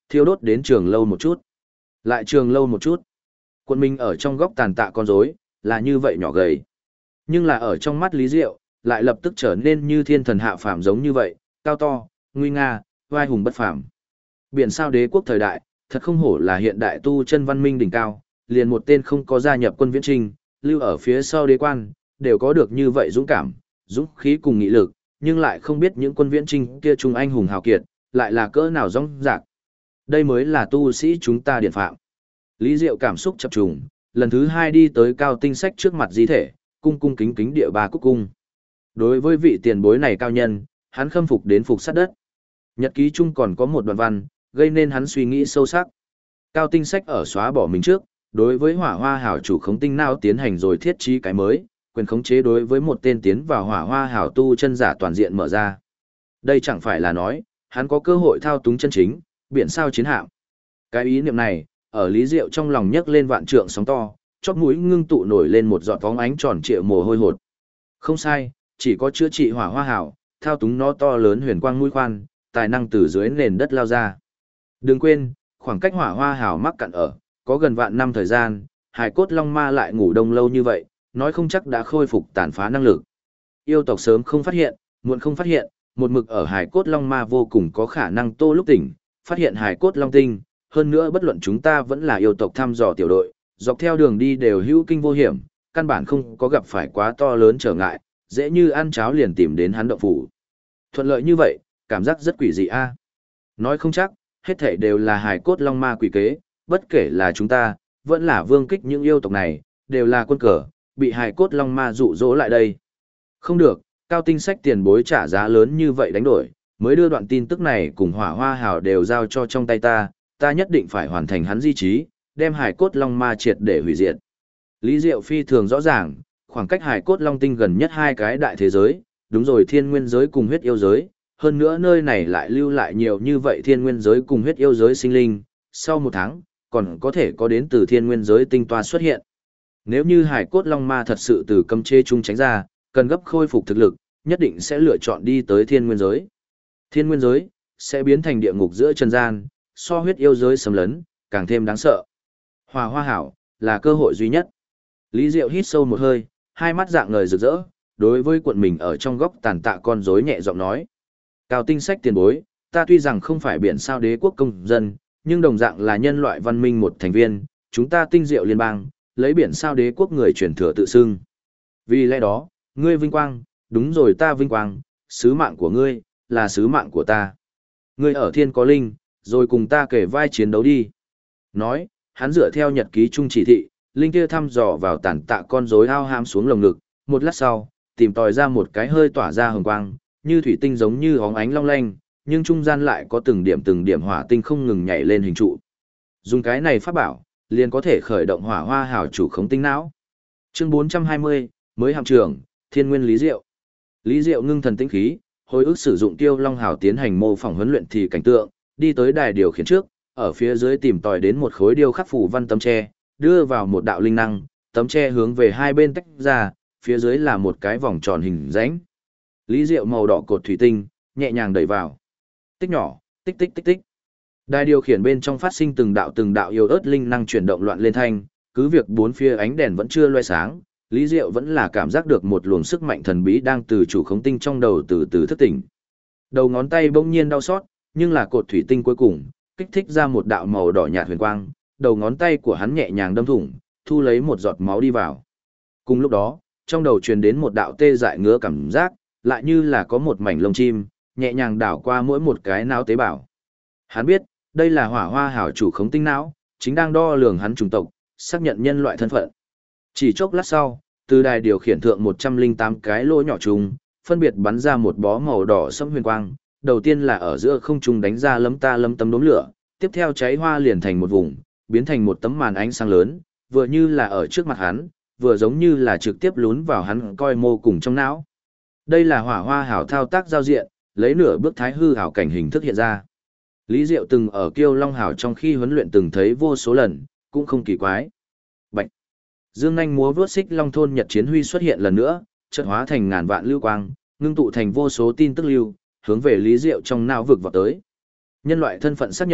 Speaker 1: thiêu đốt đến trường lâu một chút. Lại trường lâu một chút. Quận mình ở trong góc tàn tạ con rối, là như vậy nhỏ gầy. Nhưng là ở trong mắt Lý Diệu, lại lập tức trở nên như thiên thần hạ phàm giống như vậy, cao to, nguy nga, vai hùng bất phàm. Biển sao đế quốc thời đại, thật không hổ là hiện đại tu chân văn minh đỉnh cao, liền một tên không có gia nhập quân viễn trinh, lưu ở phía sau đế quan, đều có được như vậy dũng cảm, dũng khí cùng nghị lực, nhưng lại không biết những quân viễn trinh kia trung anh hùng hào kiệt, lại là cỡ nào rong rạc. Đây mới là tu sĩ chúng ta điện phạm. Lý Diệu cảm xúc chập trùng, lần thứ hai đi tới Cao Tinh Sách trước mặt di thể, cung cung kính kính địa ba cúc cung. Đối với vị tiền bối này cao nhân, hắn khâm phục đến phục sát đất. Nhật ký chung còn có một đoạn văn, gây nên hắn suy nghĩ sâu sắc. Cao Tinh Sách ở xóa bỏ mình trước, đối với Hỏa Hoa Hảo chủ khống tinh não tiến hành rồi thiết trí cái mới, quyền khống chế đối với một tên tiến vào Hỏa Hoa Hảo tu chân giả toàn diện mở ra. Đây chẳng phải là nói, hắn có cơ hội thao túng chân chính, biển sao chiến hạm. Cái ý niệm này, ở Lý Diệu trong lòng nhấc lên vạn trượng sóng to, chóp mũi ngưng tụ nổi lên một giọt bóng ánh tròn trịa mồ hôi hột. Không sai, chỉ có chữa trị Hỏa Hoa Hảo, thao túng nó to lớn huyền quang mũi khoan, tài năng từ dưới nền đất lao ra. Đừng quên, khoảng cách Hỏa Hoa Hảo mắc cạn ở, có gần vạn năm thời gian, Hải cốt long ma lại ngủ đông lâu như vậy, nói không chắc đã khôi phục tàn phá năng lực. Yêu tộc sớm không phát hiện, muộn không phát hiện, một mực ở Hải cốt long ma vô cùng có khả năng tô lúc tỉnh, phát hiện Hải cốt long tinh, hơn nữa bất luận chúng ta vẫn là yêu tộc thăm dò tiểu đội, dọc theo đường đi đều hữu kinh vô hiểm, căn bản không có gặp phải quá to lớn trở ngại, dễ như ăn cháo liền tìm đến hắn động phủ. Thuận lợi như vậy, cảm giác rất quỷ dị a. Nói không chắc, hết thảy đều là Hải cốt long ma quỷ kế, bất kể là chúng ta, vẫn là vương kích những yêu tộc này, đều là quân cờ, bị Hải cốt long ma dụ dỗ lại đây. Không được, Cao Tinh Sách tiền bối trả giá lớn như vậy đánh đổi, mới đưa đoạn tin tức này cùng Hỏa Hoa Hảo đều giao cho trong tay ta, ta nhất định phải hoàn thành hắn di trí, đem Hải cốt long ma triệt để hủy diệt. Lý Diệu phi thường rõ ràng, khoảng cách Hải cốt long tinh gần nhất hai cái đại thế giới, đúng rồi thiên nguyên giới cùng huyết yêu giới, hơn nữa nơi này lại lưu lại nhiều như vậy thiên nguyên giới cùng huyết yêu giới sinh linh, sau một tháng, còn có thể có đến từ thiên nguyên giới tinh toa xuất hiện. Nếu như Hải cốt long ma thật sự từ cấm chế chung tránh ra, cần gấp khôi phục thực lực, nhất định sẽ lựa chọn đi tới thiên nguyên giới. Thiên nguyên giới sẽ biến thành địa ngục giữa trần gian, so huyết yêu giới xâm lấn, càng thêm đáng sợ. Hỏa Hoa Hảo là cơ hội duy nhất. Lý Diệu hít sâu một hơi, hai mắt dạng ngời rực rỡ, đối với quận mình ở trong góc tàn tạ con rối nhẹ giọng nói: Cao Tinh Sách tiền bối, ta tuy rằng không phải biển sao đế quốc công dân, nhưng đồng dạng là nhân loại văn minh một thành viên, chúng ta Tinh Diệu liên bang, lấy biển sao đế quốc người truyền thừa tự xưng. Vì lẽ đó, ngươi vinh quang, đúng rồi ta vinh quang, sứ mạng của ngươi, là sứ mạng của ta. Ngươi ở thiên có linh, rồi cùng ta kể vai chiến đấu đi. Nói, hắn dựa theo nhật ký chung chỉ thị, linh kia thăm dò vào tàn tạ con rối ao ham xuống lồng ngực, một lát sau, tìm tòi ra một cái hơi tỏa ra hồng quang, như thủy tinh giống như óng ánh long lanh, nhưng trung gian lại có từng điểm hỏa tinh không ngừng nhảy lên hình trụ. Dùng cái này pháp bảo, liền có thể khởi động Hỏa Hoa Hảo chủ khống tinh não. Chương 420, mới hạm trưởng, Thiên Nguyên Lý Diệu. Lý Diệu ngưng thần tĩnh khí, hồi ức sử dụng Tiêu Long Hảo tiến hành mô phỏng huấn luyện thì cảnh tượng, đi tới đài điều khiển trước, ở phía dưới tìm tòi đến một khối điêu khắc phủ văn tấm tre, đưa vào một đạo linh năng, tấm tre hướng về hai bên tách ra, phía dưới là một cái vòng tròn hình rãnh. Lý Diệu màu đỏ cột thủy tinh, nhẹ nhàng đẩy vào. Tích nhỏ, tích tích tích tích. Đài điều khiển bên trong phát sinh từng đạo yếu ớt linh năng chuyển động loạn lên thanh, cứ việc bốn phía ánh đèn vẫn chưa loe sáng, Lý Diệu vẫn là cảm giác được một luồng sức mạnh thần bí đang từ chủ khống tinh trong đầu từ từ thức tỉnh. Đầu ngón tay bỗng nhiên đau xót, nhưng là cột thủy tinh cuối cùng kích thích ra một đạo màu đỏ nhạt huyền quang, đầu ngón tay của hắn nhẹ nhàng đâm thủng, thu lấy một giọt máu đi vào. Cùng lúc đó, trong đầu truyền đến một đạo tê dại ngứa cảm giác, lại như là có một mảnh lông chim nhẹ nhàng đảo qua mỗi một cái não tế bào. Hắn biết, đây là Hỏa Hoa Hảo chủ khống tinh não, chính đang đo lường hắn chủng tộc, xác nhận nhân loại thân phận. Chỉ chốc lát sau, từ đài điều khiển thượng 108 cái lỗ nhỏ trùng, phân biệt bắn ra một bó màu đỏ sẫm huyền quang, đầu tiên là ở giữa không trung đánh ra lấm tấm đốm lửa, tiếp theo cháy hoa liền thành một vùng, biến thành một tấm màn ánh sáng lớn, vừa như là ở trước mặt hắn, vừa giống như là trực tiếp lún vào hắn coi mô cùng trong não. Đây là Hỏa Hoa Hảo thao tác giao diện, lấy nửa bước thái hư hảo cảnh hình thức hiện ra. Lý Diệu từng ở Kiêu Long Hảo trong khi huấn luyện từng thấy vô số lần, cũng không kỳ quái. Bạch. Dương nhanh múa vướt xích long thôn nhật chiến huy xuất hiện lần nữa, chợt hóa thành ngàn vạn lưu quang, ngưng tụ thành vô số tin tức lưu, hướng về Lý Diệu trong não vực vào tới. Nhân loại thân phận xác nhận,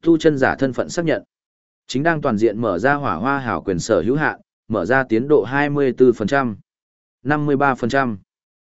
Speaker 1: tu chân giả thân phận xác nhận. Chính đang toàn diện mở ra hỏa hoa hảo quyền sở hữu hạn, mở ra tiến độ 24%, 53%,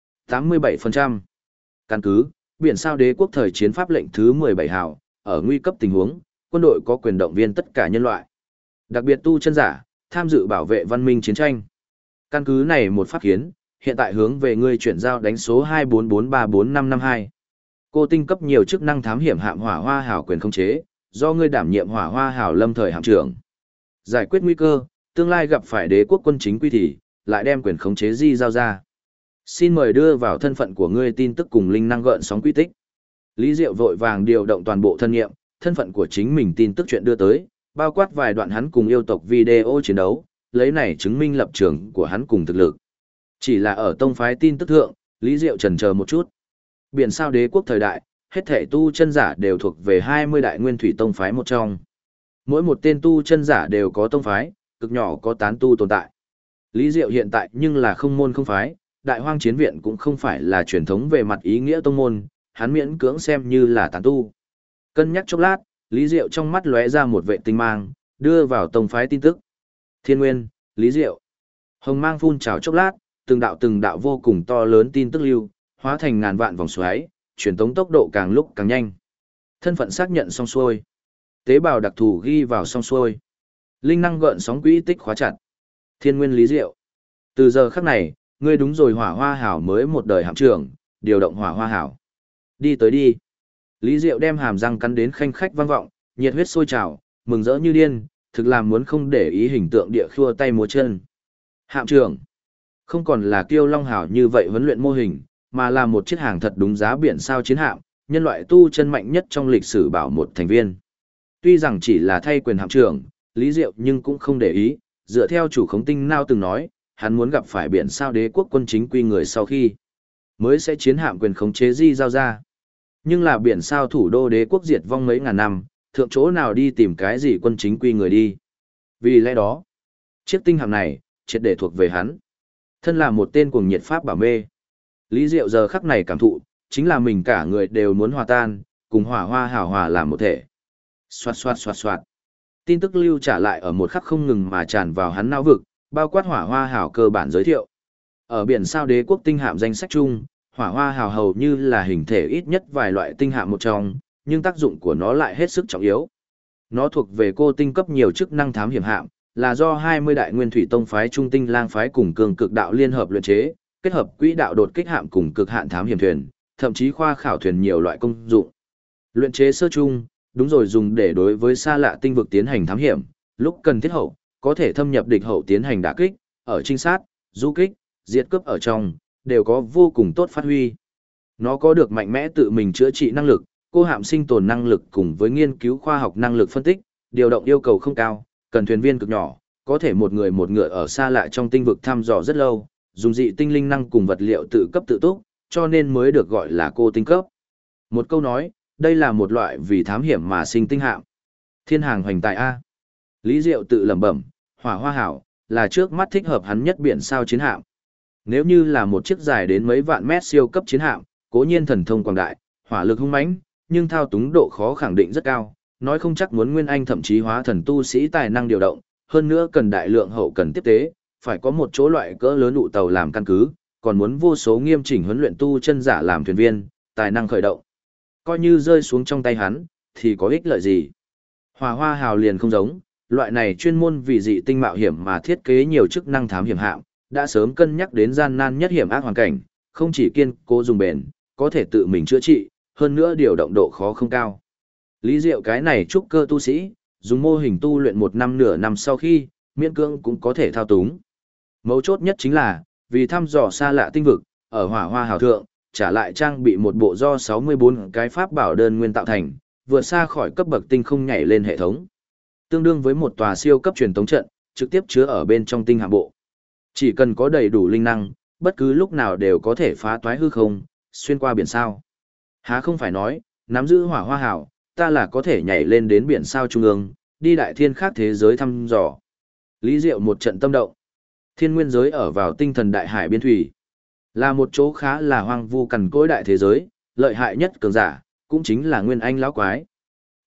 Speaker 1: 87%. Căn cứ, biển sao đế quốc thời chiến pháp lệnh thứ 17 hào, ở nguy cấp tình huống, quân đội có quyền động viên tất cả nhân loại. Đặc biệt tu chân giả, tham dự bảo vệ văn minh chiến tranh. Căn cứ này một pháp kiến, hiện tại hướng về ngươi chuyển giao đánh số 244345552. Cô tinh cấp nhiều chức năng thám hiểm hạm hỏa hoa hảo quyền khống chế, do ngươi đảm nhiệm hỏa hoa hảo lâm thời hạm trưởng. Giải quyết nguy cơ, tương lai gặp phải đế quốc quân chính quy thì, lại đem quyền khống chế di giao ra. Xin mời đưa vào thân phận của ngươi tin tức cùng linh năng gợn sóng quy tích. Lý Diệu vội vàng điều động toàn bộ thân nghiệm, thân phận của chính mình tin tức chuyện đưa tới, bao quát vài đoạn hắn cùng yêu tộc video chiến đấu, lấy này chứng minh lập trường của hắn cùng thực lực. Chỉ là ở tông phái tin tức thượng, Lý Diệu chần chờ một chút. Biển sao đế quốc thời đại, hết thể tu chân giả đều thuộc về 20 đại nguyên thủy tông phái một trong. Mỗi một tên tu chân giả đều có tông phái, cực nhỏ có tán tu tồn tại. Lý Diệu hiện tại nhưng là không môn không phái, đại hoang chiến viện cũng không phải là truyền thống về mặt ý nghĩa tông môn, hắn miễn cưỡng xem như là tán tu. Cân nhắc chốc lát, Lý Diệu trong mắt lóe ra một vệ tinh mang, đưa vào tông phái tin tức. Thiên Nguyên, Lý Diệu. Hồng mang phun trào chốc lát, từng đạo vô cùng to lớn tin tức lưu, hóa thành ngàn vạn vòng xoáy, truyền tống tốc độ càng lúc càng nhanh. Thân phận xác nhận xong xuôi. Tế bào đặc thù ghi vào xong xuôi. Linh năng gợn sóng quỹ tích khóa chặt. Thiên Nguyên Lý Diệu. Từ giờ khắc này, ngươi đúng rồi hỏa hoa hảo mới một đời hạm trưởng, điều động hỏa hoa hảo. Đi tới đi. Lý Diệu đem hàm răng cắn đến khanh khách vang vọng, nhiệt huyết sôi trào, mừng rỡ như điên, thực làm muốn không để ý hình tượng địa khua tay múa chân. Hạm trưởng. Không còn là kiêu long hảo như vậy huấn luyện mô hình, mà là một chiếc hàng thật đúng giá biển sao chiến hạm, nhân loại tu chân mạnh nhất trong lịch sử bảo một thành viên. Tuy rằng chỉ là thay quyền hạm trưởng, Lý Diệu nhưng cũng không để ý, dựa theo chủ khống tinh nao từng nói, hắn muốn gặp phải biển sao đế quốc quân chính quy người sau khi mới sẽ chiến hạm quyền khống chế di giao ra. Nhưng là biển sao thủ đô đế quốc diệt vong mấy ngàn năm, thượng chỗ nào đi tìm cái gì quân chính quy người đi. Vì lẽ đó, chiếc tinh hạm này, triệt để thuộc về hắn. Thân là một tên cuồng nhiệt pháp bảo mê. Lý Diệu giờ khắc này cảm thụ, chính là mình cả người đều muốn hòa tan, cùng hỏa hoa hảo hòa làm một thể. Xoạt xoạt xoạt xoạt. Tin tức lưu trả lại ở một khắc không ngừng mà tràn vào hắn não vực, bao quát hỏa hoa hảo cơ bản giới thiệu. Ở biển sao đế quốc tinh hạm danh sách chung, hỏa hoa hảo hầu như là hình thể ít nhất vài loại tinh hạm một trong, nhưng tác dụng của nó lại hết sức trọng yếu. Nó thuộc về cô tinh cấp nhiều chức năng thám hiểm hạm, là do 20 đại nguyên thủy tông phái trung tinh lang phái cùng cường cực đạo liên hợp luyện chế, kết hợp quỹ đạo đột kích hạm cùng cực hạn thám hiểm thuyền, thậm chí khoa khảo thuyền nhiều loại công dụng. Luyện chế sơ chung, đúng rồi dùng để đối với xa lạ tinh vực tiến hành thám hiểm, lúc cần thiết hậu, có thể thâm nhập địch hậu tiến hành đả kích, ở trinh sát, du kích, diệt cướp ở trong, đều có vô cùng tốt phát huy. Nó có được mạnh mẽ tự mình chữa trị năng lực, cô hạm sinh tồn năng lực cùng với nghiên cứu khoa học năng lực phân tích, điều động yêu cầu không cao, cần thuyền viên cực nhỏ, có thể một người một ngựa ở xa lạ trong tinh vực thăm dò rất lâu, dùng dị tinh linh năng cùng vật liệu tự cấp tự túc, cho nên mới được gọi là cô tinh cấp. Một câu nói, đây là một loại vì thám hiểm mà sinh tinh hạm. Thiên hàng hoành tài A. Lý Diệu tự lẩm bẩm, hỏa hoa hảo, là trước mắt thích hợp hắn nhất biển sao chiến hạm. Nếu như là một chiếc dài đến mấy vạn mét siêu cấp chiến hạm, cố nhiên thần thông quảng đại, hỏa lực hung mãnh, nhưng thao túng độ khó khẳng định rất cao, nói không chắc muốn nguyên anh thậm chí hóa thần tu sĩ tài năng điều động, hơn nữa cần đại lượng hậu cần tiếp tế, phải có một chỗ loại cỡ lớn ụ tàu làm căn cứ, còn muốn vô số nghiêm chỉnh huấn luyện tu chân giả làm thuyền viên, tài năng khởi động. Coi như rơi xuống trong tay hắn, thì có ích lợi gì? Hỏa hoa hào liền không giống, loại này chuyên môn vì dị tinh mạo hiểm mà thiết kế nhiều chức năng thám hiểm hạm, đã sớm cân nhắc đến gian nan nhất hiểm ác hoàn cảnh, không chỉ kiên cố dùng bền, có thể tự mình chữa trị, hơn nữa điều động độ khó không cao. Lý Diệu cái này trúc cơ tu sĩ, dùng mô hình tu luyện một năm nửa năm sau khi, miễn cưỡng cũng có thể thao túng. Mấu chốt nhất chính là, vì thăm dò xa lạ tinh vực, ở hỏa hoa hào thượng, trả lại trang bị một bộ do 64 cái pháp bảo đơn nguyên tạo thành, vượt xa khỏi cấp bậc tinh không nhảy lên hệ thống. Tương đương với một tòa siêu cấp truyền tống trận, trực tiếp chứa ở bên trong tinh hạm bộ. Chỉ cần có đầy đủ linh năng, bất cứ lúc nào đều có thể phá toái hư không, xuyên qua biển sao. Há không phải nói, nắm giữ hỏa hoa hảo, ta là có thể nhảy lên đến biển sao trung ương, đi đại thiên khác thế giới thăm dò. Lý Diệu một trận tâm động. Thiên nguyên giới ở vào tinh thần đại hải biên thủy. Là một chỗ khá là hoang vu cằn cỗi đại thế giới, lợi hại nhất cường giả, cũng chính là nguyên anh lão quái.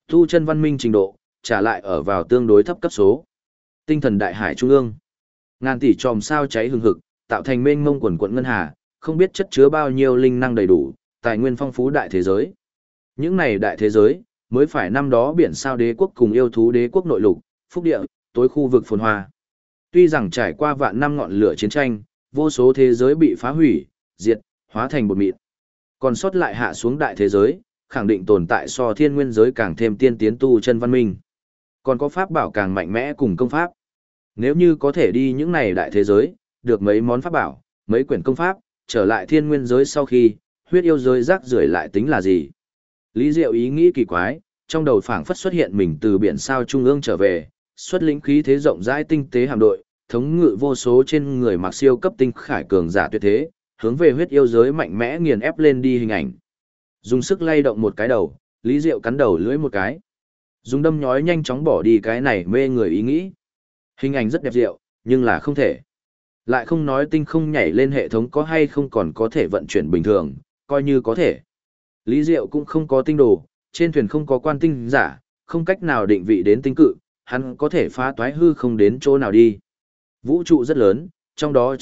Speaker 1: Tu chân văn minh trình độ, trả lại ở vào tương đối thấp cấp số. Tinh thần đại hải trung ương. Ngàn tỷ chòm sao cháy hừng hực, tạo thành mênh mông quần quận ngân hà, không biết chất chứa bao nhiêu linh năng đầy đủ, tài nguyên phong phú đại thế giới. Những này đại thế giới, mới phải năm đó biển sao đế quốc cùng yêu thú đế quốc nội lục, phúc địa, tối khu vực phồn hoa. Tuy rằng trải qua vạn năm ngọn lửa chiến tranh, vô số thế giới bị phá hủy, diệt, hóa thành bột mịn. Còn sót lại hạ xuống đại thế giới, khẳng định tồn tại so thiên nguyên giới càng thêm tiên tiến tu chân văn minh. Còn có pháp bảo càng mạnh mẽ cùng công pháp. Nếu như có thể đi những này đại thế giới, được mấy món pháp bảo, mấy quyển công pháp, trở lại thiên nguyên giới sau khi, huyết yêu giới rác rưởi lại tính là gì? Lý Diệu ý nghĩ kỳ quái, trong đầu phảng phất xuất hiện mình từ biển sao trung ương trở về, xuất lĩnh khí thế rộng rãi tinh tế hạm đội, thống ngự vô số trên người mặc siêu cấp tinh khải cường giả tuyệt thế, hướng về huyết yêu giới mạnh mẽ nghiền ép lên đi hình ảnh. Dùng sức lay động một cái đầu, Lý Diệu cắn đầu lưỡi một cái. Dùng đâm nhói nhanh chóng bỏ đi cái này mê người ý nghĩ. Hình ảnh rất đẹp diệu, nhưng là không thể. Lại không nói tinh không nhảy lên hệ thống có hay không còn có thể vận chuyển bình thường, coi như có thể. Lý Diệu cũng không có tinh đồ, trên thuyền không có quan tinh giả, không cách nào định vị đến tinh cự, hắn có thể phá toái hư không đến chỗ nào đi. Vũ trụ rất lớn, trong đó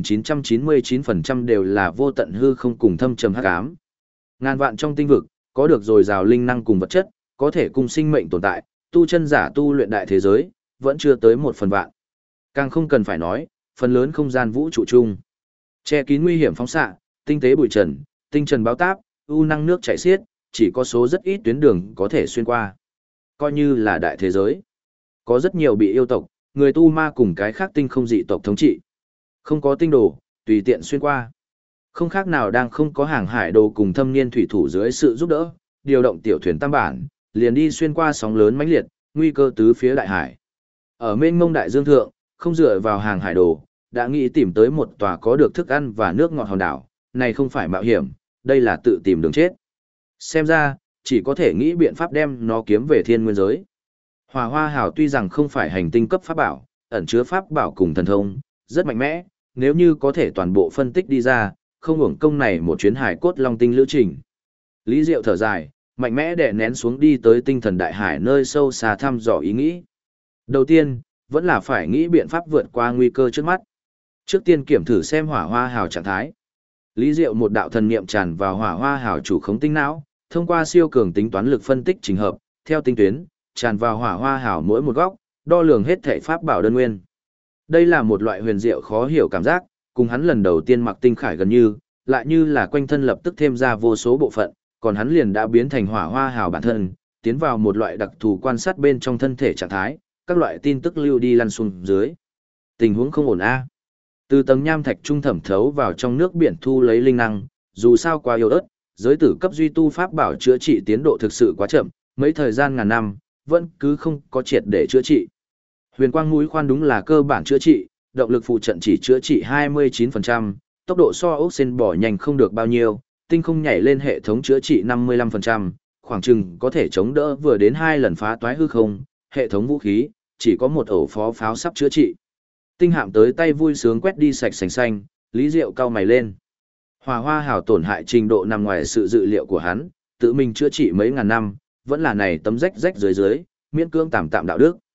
Speaker 1: 9.999% đều là vô tận hư không cùng thâm trầm hắc ám. Ngàn vạn trong tinh vực, có được dồi dào linh năng cùng vật chất, có thể cùng sinh mệnh tồn tại, tu chân giả tu luyện đại thế giới, vẫn chưa tới 1/1000. Càng không cần phải nói, phần lớn không gian vũ trụ chung. Che kín nguy hiểm phóng xạ, tinh tế bụi trần, tinh trần báo táp, u năng nước chảy xiết, chỉ có số rất ít tuyến đường có thể xuyên qua. Coi như là đại thế giới. Có rất nhiều bị yêu tộc, người tu ma cùng cái khác tinh không dị tộc thống trị. Không có tinh đồ, tùy tiện xuyên qua. Không khác nào đang không có hàng hải đồ cùng thâm niên thủy thủ dưới sự giúp đỡ, điều động tiểu thuyền tam bản, liền đi xuyên qua sóng lớn mãnh liệt, nguy cơ tứ phía đại hải. Ở mênh mông đại dương thượng, không dựa vào hàng hải đồ, đã nghĩ tìm tới một tòa có được thức ăn và nước ngọt hòn đảo, này không phải mạo hiểm, đây là tự tìm đường chết. Xem ra, chỉ có thể nghĩ biện pháp đem nó kiếm về thiên nguyên giới. Hỏa Hoa Hào tuy rằng không phải hành tinh cấp pháp bảo, ẩn chứa pháp bảo cùng thần thông, rất mạnh mẽ, nếu như có thể toàn bộ phân tích đi ra, không hưởng công này một chuyến hải cốt long tinh lữ trình. Lý Diệu thở dài, mạnh mẽ đè nén xuống đi tới tinh thần đại hải nơi sâu xa thăm dò ý nghĩ. Đầu tiên, vẫn là phải nghĩ biện pháp vượt qua nguy cơ trước mắt. Trước tiên kiểm thử xem Hỏa Hoa Hào trạng thái. Lý Diệu một đạo thần niệm tràn vào Hỏa Hoa Hào chủ khống tinh não, thông qua siêu cường tính toán lực phân tích trình hợp, theo tinh tuyến, tràn vào Hỏa Hoa Hào mỗi một góc, đo lường hết thảy pháp bảo đơn nguyên. Đây là một loại huyền diệu khó hiểu cảm giác, cùng hắn lần đầu tiên mặc tinh khải gần như, lại như là quanh thân lập tức thêm ra vô số bộ phận, còn hắn liền đã biến thành Hỏa Hoa Hào bản thân, tiến vào một loại đặc thù quan sát bên trong thân thể trạng thái, các loại tin tức lưu đi lăn xuống dưới. Tình huống không ổn a. Từ tầng nham thạch trung thẩm thấu vào trong nước biển thu lấy linh năng, dù sao quá yếu ớt, giới tử cấp duy tu pháp bảo chữa trị tiến độ thực sự quá chậm, mấy thời gian ngàn năm, vẫn cứ không có triệt để chữa trị. Huyền quang mũi khoan đúng là cơ bản chữa trị, động lực phụ trận chỉ chữa trị 29%, tốc độ so ốc sen bỏ nhanh không được bao nhiêu, tinh không nhảy lên hệ thống chữa trị 55%, khoảng chừng có thể chống đỡ vừa đến 2 lần phá toái hư không, hệ thống vũ khí, chỉ có một ổ phó pháo sắp chữa trị. Tinh hạm tới tay vui sướng quét đi sạch sành xanh, Lý Diệu cau mày lên. Hỏa Hoa Hào tổn hại trình độ nằm ngoài sự dự liệu của hắn, tự mình chữa trị mấy ngàn năm, vẫn là này tấm rách rách dưới, miễn cưỡng tạm tạm đạo đức.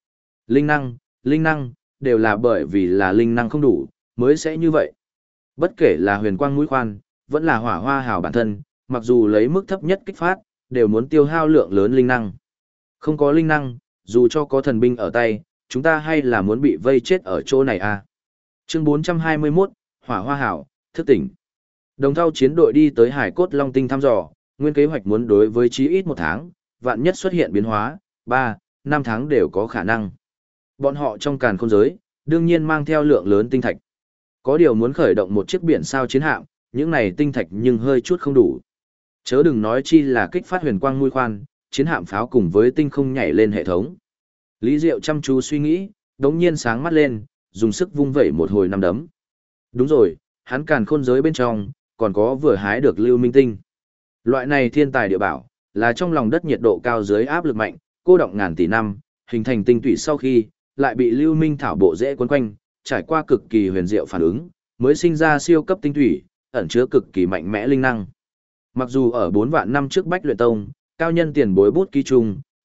Speaker 1: Linh năng, đều là bởi vì là linh năng không đủ, mới sẽ như vậy. Bất kể là huyền quang mũi khoan, vẫn là Hỏa Hoa Hào bản thân, mặc dù lấy mức thấp nhất kích phát, đều muốn tiêu hao lượng lớn linh năng. Không có linh năng, dù cho có thần binh ở tay, chúng ta hay là muốn bị vây chết ở chỗ này à. Chương 421, Hỏa Hoa Hào, thức tỉnh. Đồng thau chiến đội đi tới hải cốt long tinh thăm dò, nguyên kế hoạch muốn đối với chí ít 1 tháng, vạn nhất xuất hiện biến hóa, 3-5 tháng đều có khả năng. Bọn họ trong càn khôn giới, đương nhiên mang theo lượng lớn tinh thạch. Có điều muốn khởi động một chiếc biển sao chiến hạm, những này tinh thạch nhưng hơi chút không đủ. Chớ đừng nói chi là kích phát huyền quang mũi khoan, chiến hạm pháo cùng với tinh không nhảy lên hệ thống. Lý Diệu chăm chú suy nghĩ, đống nhiên sáng mắt lên, dùng sức vung vẩy một hồi năm đấm. Đúng rồi, hắn càn khôn giới bên trong, còn có vừa hái được lưu minh tinh. Loại này thiên tài địa bảo, là trong lòng đất nhiệt độ cao dưới áp lực mạnh, cô đọng ngàn tỷ năm, hình thành tinh tủy sau khi, lại bị lưu minh thảo bộ rễ quấn quanh, trải qua cực kỳ huyền diệu phản ứng, mới sinh ra siêu cấp tinh thủy, ẩn chứa cực kỳ mạnh mẽ linh năng. Mặc dù ở 4 vạn năm trước Bách Luyện Tông, cao nhân tiền bối bút ký chung,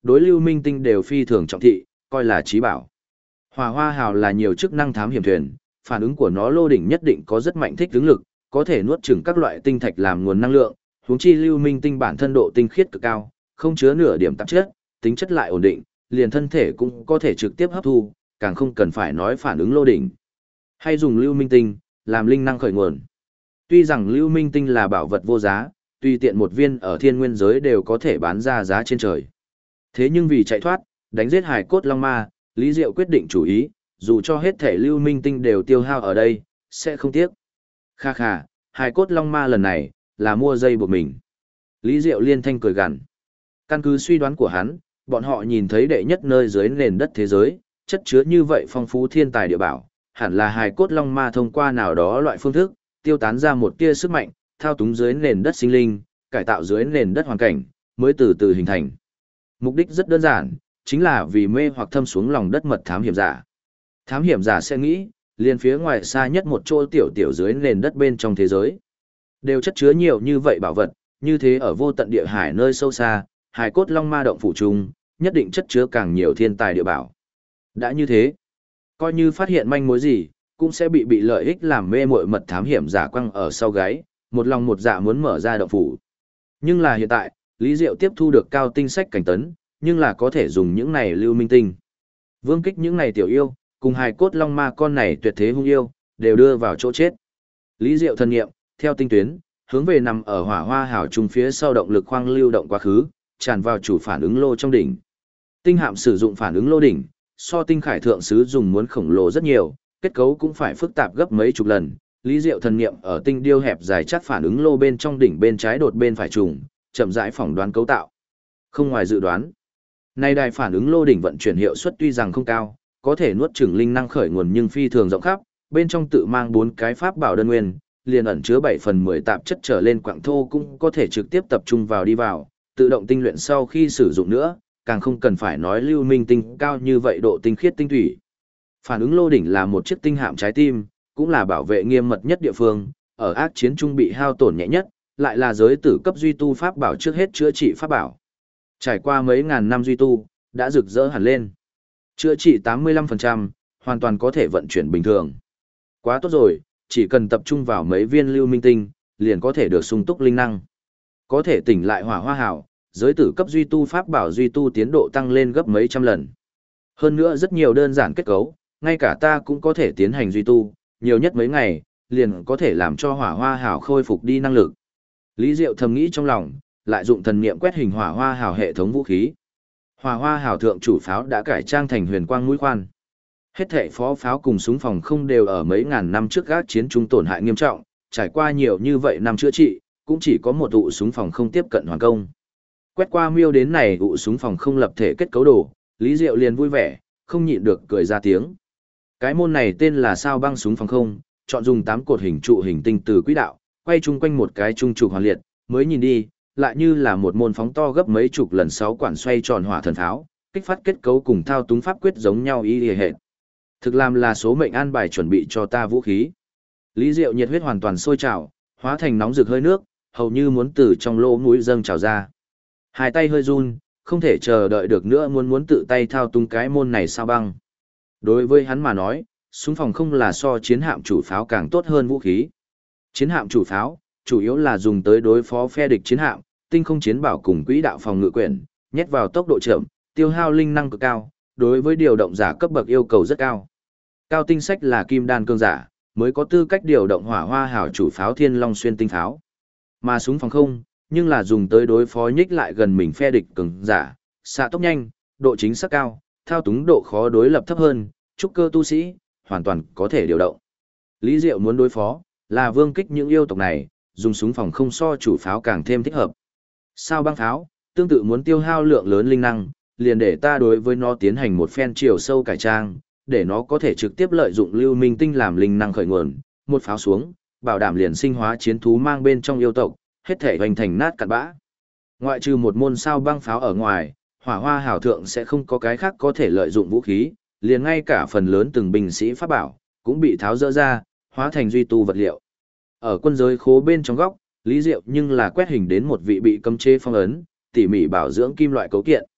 Speaker 1: đối Lưu Minh Tinh đều phi thường trọng thị, coi là chí bảo. Hỏa Hoa Hào là nhiều chức năng thám hiểm thuyền, phản ứng của nó lô đỉnh nhất định có rất mạnh thích ứng lực, có thể nuốt chửng các loại tinh thạch làm nguồn năng lượng, huống chi Lưu Minh Tinh bản thân độ tinh khiết cực cao, không chứa nửa điểm tạp chất, tính chất lại ổn định, liền thân thể cũng có thể trực tiếp hấp thu, càng không cần phải nói phản ứng lô đỉnh. Hay dùng Lưu Minh Tinh làm linh năng khởi nguồn. Tuy rằng Lưu Minh Tinh là bảo vật vô giá, tùy tiện một viên ở thiên nguyên giới đều có thể bán ra giá trên trời. Thế nhưng vì chạy thoát, đánh giết Hải Cốt Long Ma, Lý Diệu quyết định chủ ý, dù cho hết thể Lưu Minh Tinh đều tiêu hao ở đây, sẽ không tiếc. Kha kha, Hải Cốt Long Ma lần này là mua dây buộc mình. Lý Diệu liên thanh cười gằn. Căn cứ suy đoán của hắn, bọn họ nhìn thấy đệ nhất nơi dưới nền đất thế giới, chất chứa như vậy phong phú thiên tài địa bảo, hẳn là Hải Cốt Long Ma thông qua nào đó loại phương thức, tiêu tán ra một tia sức mạnh, thao túng dưới nền đất sinh linh, cải tạo dưới nền đất hoàn cảnh, mới từ từ hình thành. Mục đích rất đơn giản, chính là vì mê hoặc thâm xuống lòng đất mật thám hiểm giả. Thám hiểm giả sẽ nghĩ, liền phía ngoài xa nhất một chỗ tiểu tiểu dưới nền đất bên trong thế giới. Đều chất chứa nhiều như vậy bảo vật, như thế ở vô tận địa hải nơi sâu xa, Hải Cốt Long Ma động phủ trung, nhất định chất chứa càng nhiều thiên tài địa bảo. Đã như thế, coi như phát hiện manh mối gì, cũng sẽ bị lợi ích làm mê muội mật thám hiểm giả quăng ở sau gáy, một lòng một dạ muốn mở ra động phủ. Nhưng là hiện tại, Lý Diệu tiếp thu được cao tinh sách cảnh tấn, nhưng là có thể dùng những này Lưu Minh Tinh. Vương kích những này tiểu yêu, cùng Hải Cốt Long Ma con này tuyệt thế hung yêu, đều đưa vào chỗ chết. Lý Diệu thần nghiệm, theo tinh tuyến, hướng về nằm ở Hỏa Hoa Hào trung phía sau động lực khoang lưu động quá khứ, tràn vào chủ phản ứng lô trong đỉnh. Tinh hạm sử dụng phản ứng lô đỉnh, so tinh khải thượng sứ dùng muốn khổng lồ rất nhiều, kết cấu cũng phải phức tạp gấp mấy chục lần. Lý Diệu thần niệm ở tinh điêu hẹp dài chắc phản ứng lô bên trong đỉnh bên trái đột bên phải trùng, chậm rãi phỏng đoán cấu tạo. Không ngoài dự đoán, nay đài phản ứng lô đỉnh vận chuyển hiệu suất tuy rằng không cao, có thể nuốt chửng linh năng khởi nguồn nhưng phi thường rộng khắp, bên trong tự mang 4 cái pháp bảo đơn nguyên, liền ẩn chứa 7/10 tạp chất trở lên quặng thô cũng có thể trực tiếp tập trung vào đi vào, tự động tinh luyện sau khi sử dụng nữa, càng không cần phải nói Lưu Minh Tinh cao như vậy độ tinh khiết tinh thủy. Phản ứng lô đỉnh là một chiếc tinh hạm trái tim, cũng là bảo vệ nghiêm mật nhất địa phương, ở ác chiến trung bị hao tổn nhẹ nhất, lại là giới tử cấp duy tu pháp bảo trước hết chữa trị pháp bảo. Trải qua mấy ngàn năm duy tu, đã rực rỡ hẳn lên. Chữa trị 85%, hoàn toàn có thể vận chuyển bình thường. Quá tốt rồi, chỉ cần tập trung vào mấy viên Lưu Minh Tinh, liền có thể được sung túc linh năng. Có thể tỉnh lại Hỏa Hoa Hào, giới tử cấp duy tu pháp bảo duy tu tiến độ tăng lên gấp mấy trăm lần. Hơn nữa rất nhiều đơn giản kết cấu, ngay cả ta cũng có thể tiến hành duy tu, nhiều nhất mấy ngày, liền có thể làm cho Hỏa Hoa Hào khôi phục đi năng lực. Lý Diệu thầm nghĩ trong lòng, lại dụng thần niệm quét hình Hỏa Hoa Hào hệ thống vũ khí. Hỏa Hoa Hào thượng chủ pháo đã cải trang thành huyền quang mũi khoan. Hết thảy phó pháo cùng súng phòng không đều ở mấy ngàn năm trước gác chiến trung tổn hại nghiêm trọng, trải qua nhiều như vậy năm chữa trị, cũng chỉ có một ụ súng phòng không tiếp cận hoàn công. Quét qua miêu đến này ụ súng phòng không lập thể kết cấu đồ, Lý Diệu liền vui vẻ, không nhịn được cười ra tiếng. Cái môn này tên là sao băng súng phòng không, chọn dùng 8 cột hình trụ hình tinh từ quỹ đạo, quay chung quanh một cái trung trục hoàn liệt, mới nhìn đi, lại như là một môn phóng to gấp mấy chục lần 6 quản xoay tròn hỏa thần pháo, kích phát kết cấu cùng thao túng pháp quyết giống nhau y hệt. Thực làm là số mệnh an bài chuẩn bị cho ta vũ khí. Lý Diệu nhiệt huyết hoàn toàn sôi trào, hóa thành nóng rực hơi nước, hầu như muốn từ trong lỗ mũi dâng trào ra. Hai tay hơi run, không thể chờ đợi được nữa muốn tự tay thao túng cái môn này sao băng. Đối với hắn mà nói, súng phòng không là so chiến hạm chủ pháo càng tốt hơn vũ khí. Chiến hạm chủ pháo, chủ yếu là dùng tới đối phó phe địch chiến hạm, tinh không chiến bảo cùng quỹ đạo phòng ngự quyển, nhét vào tốc độ chậm, tiêu hao linh năng cực cao, đối với điều động giả cấp bậc yêu cầu rất cao. Cao tinh sách là kim đan cương giả, mới có tư cách điều động Hỏa Hoa Hào chủ pháo Thiên Long xuyên tinh pháo. Mà súng phòng không, nhưng là dùng tới đối phó nhích lại gần mình phe địch cường giả, xạ tốc nhanh, độ chính xác cao, thao túng độ khó đối lập thấp hơn, trúc cơ tu sĩ, hoàn toàn có thể điều động. Lý Diệu muốn đối phó, là vương kích những yêu tộc này, dùng súng phòng không so chủ pháo càng thêm thích hợp. Sao băng pháo, tương tự muốn tiêu hao lượng lớn linh năng, liền để ta đối với nó tiến hành một phen chiều sâu cải trang, để nó có thể trực tiếp lợi dụng lưu minh tinh làm linh năng khởi nguồn, một pháo xuống, bảo đảm liền sinh hóa chiến thú mang bên trong yêu tộc, hết thể hoành thành nát cặn bã. Ngoại trừ một môn sao băng pháo ở ngoài, Hỏa Hoa Hào thượng sẽ không có cái khác có thể lợi dụng vũ khí, liền ngay cả phần lớn từng binh sĩ pháp bảo, cũng bị tháo dỡ ra, hóa thành duy tu vật liệu. Ở quân giới khố bên trong góc, Lý Diệu nhưng là quét hình đến một vị bị cấm chế phong ấn, tỉ mỉ bảo dưỡng kim loại cấu kiện.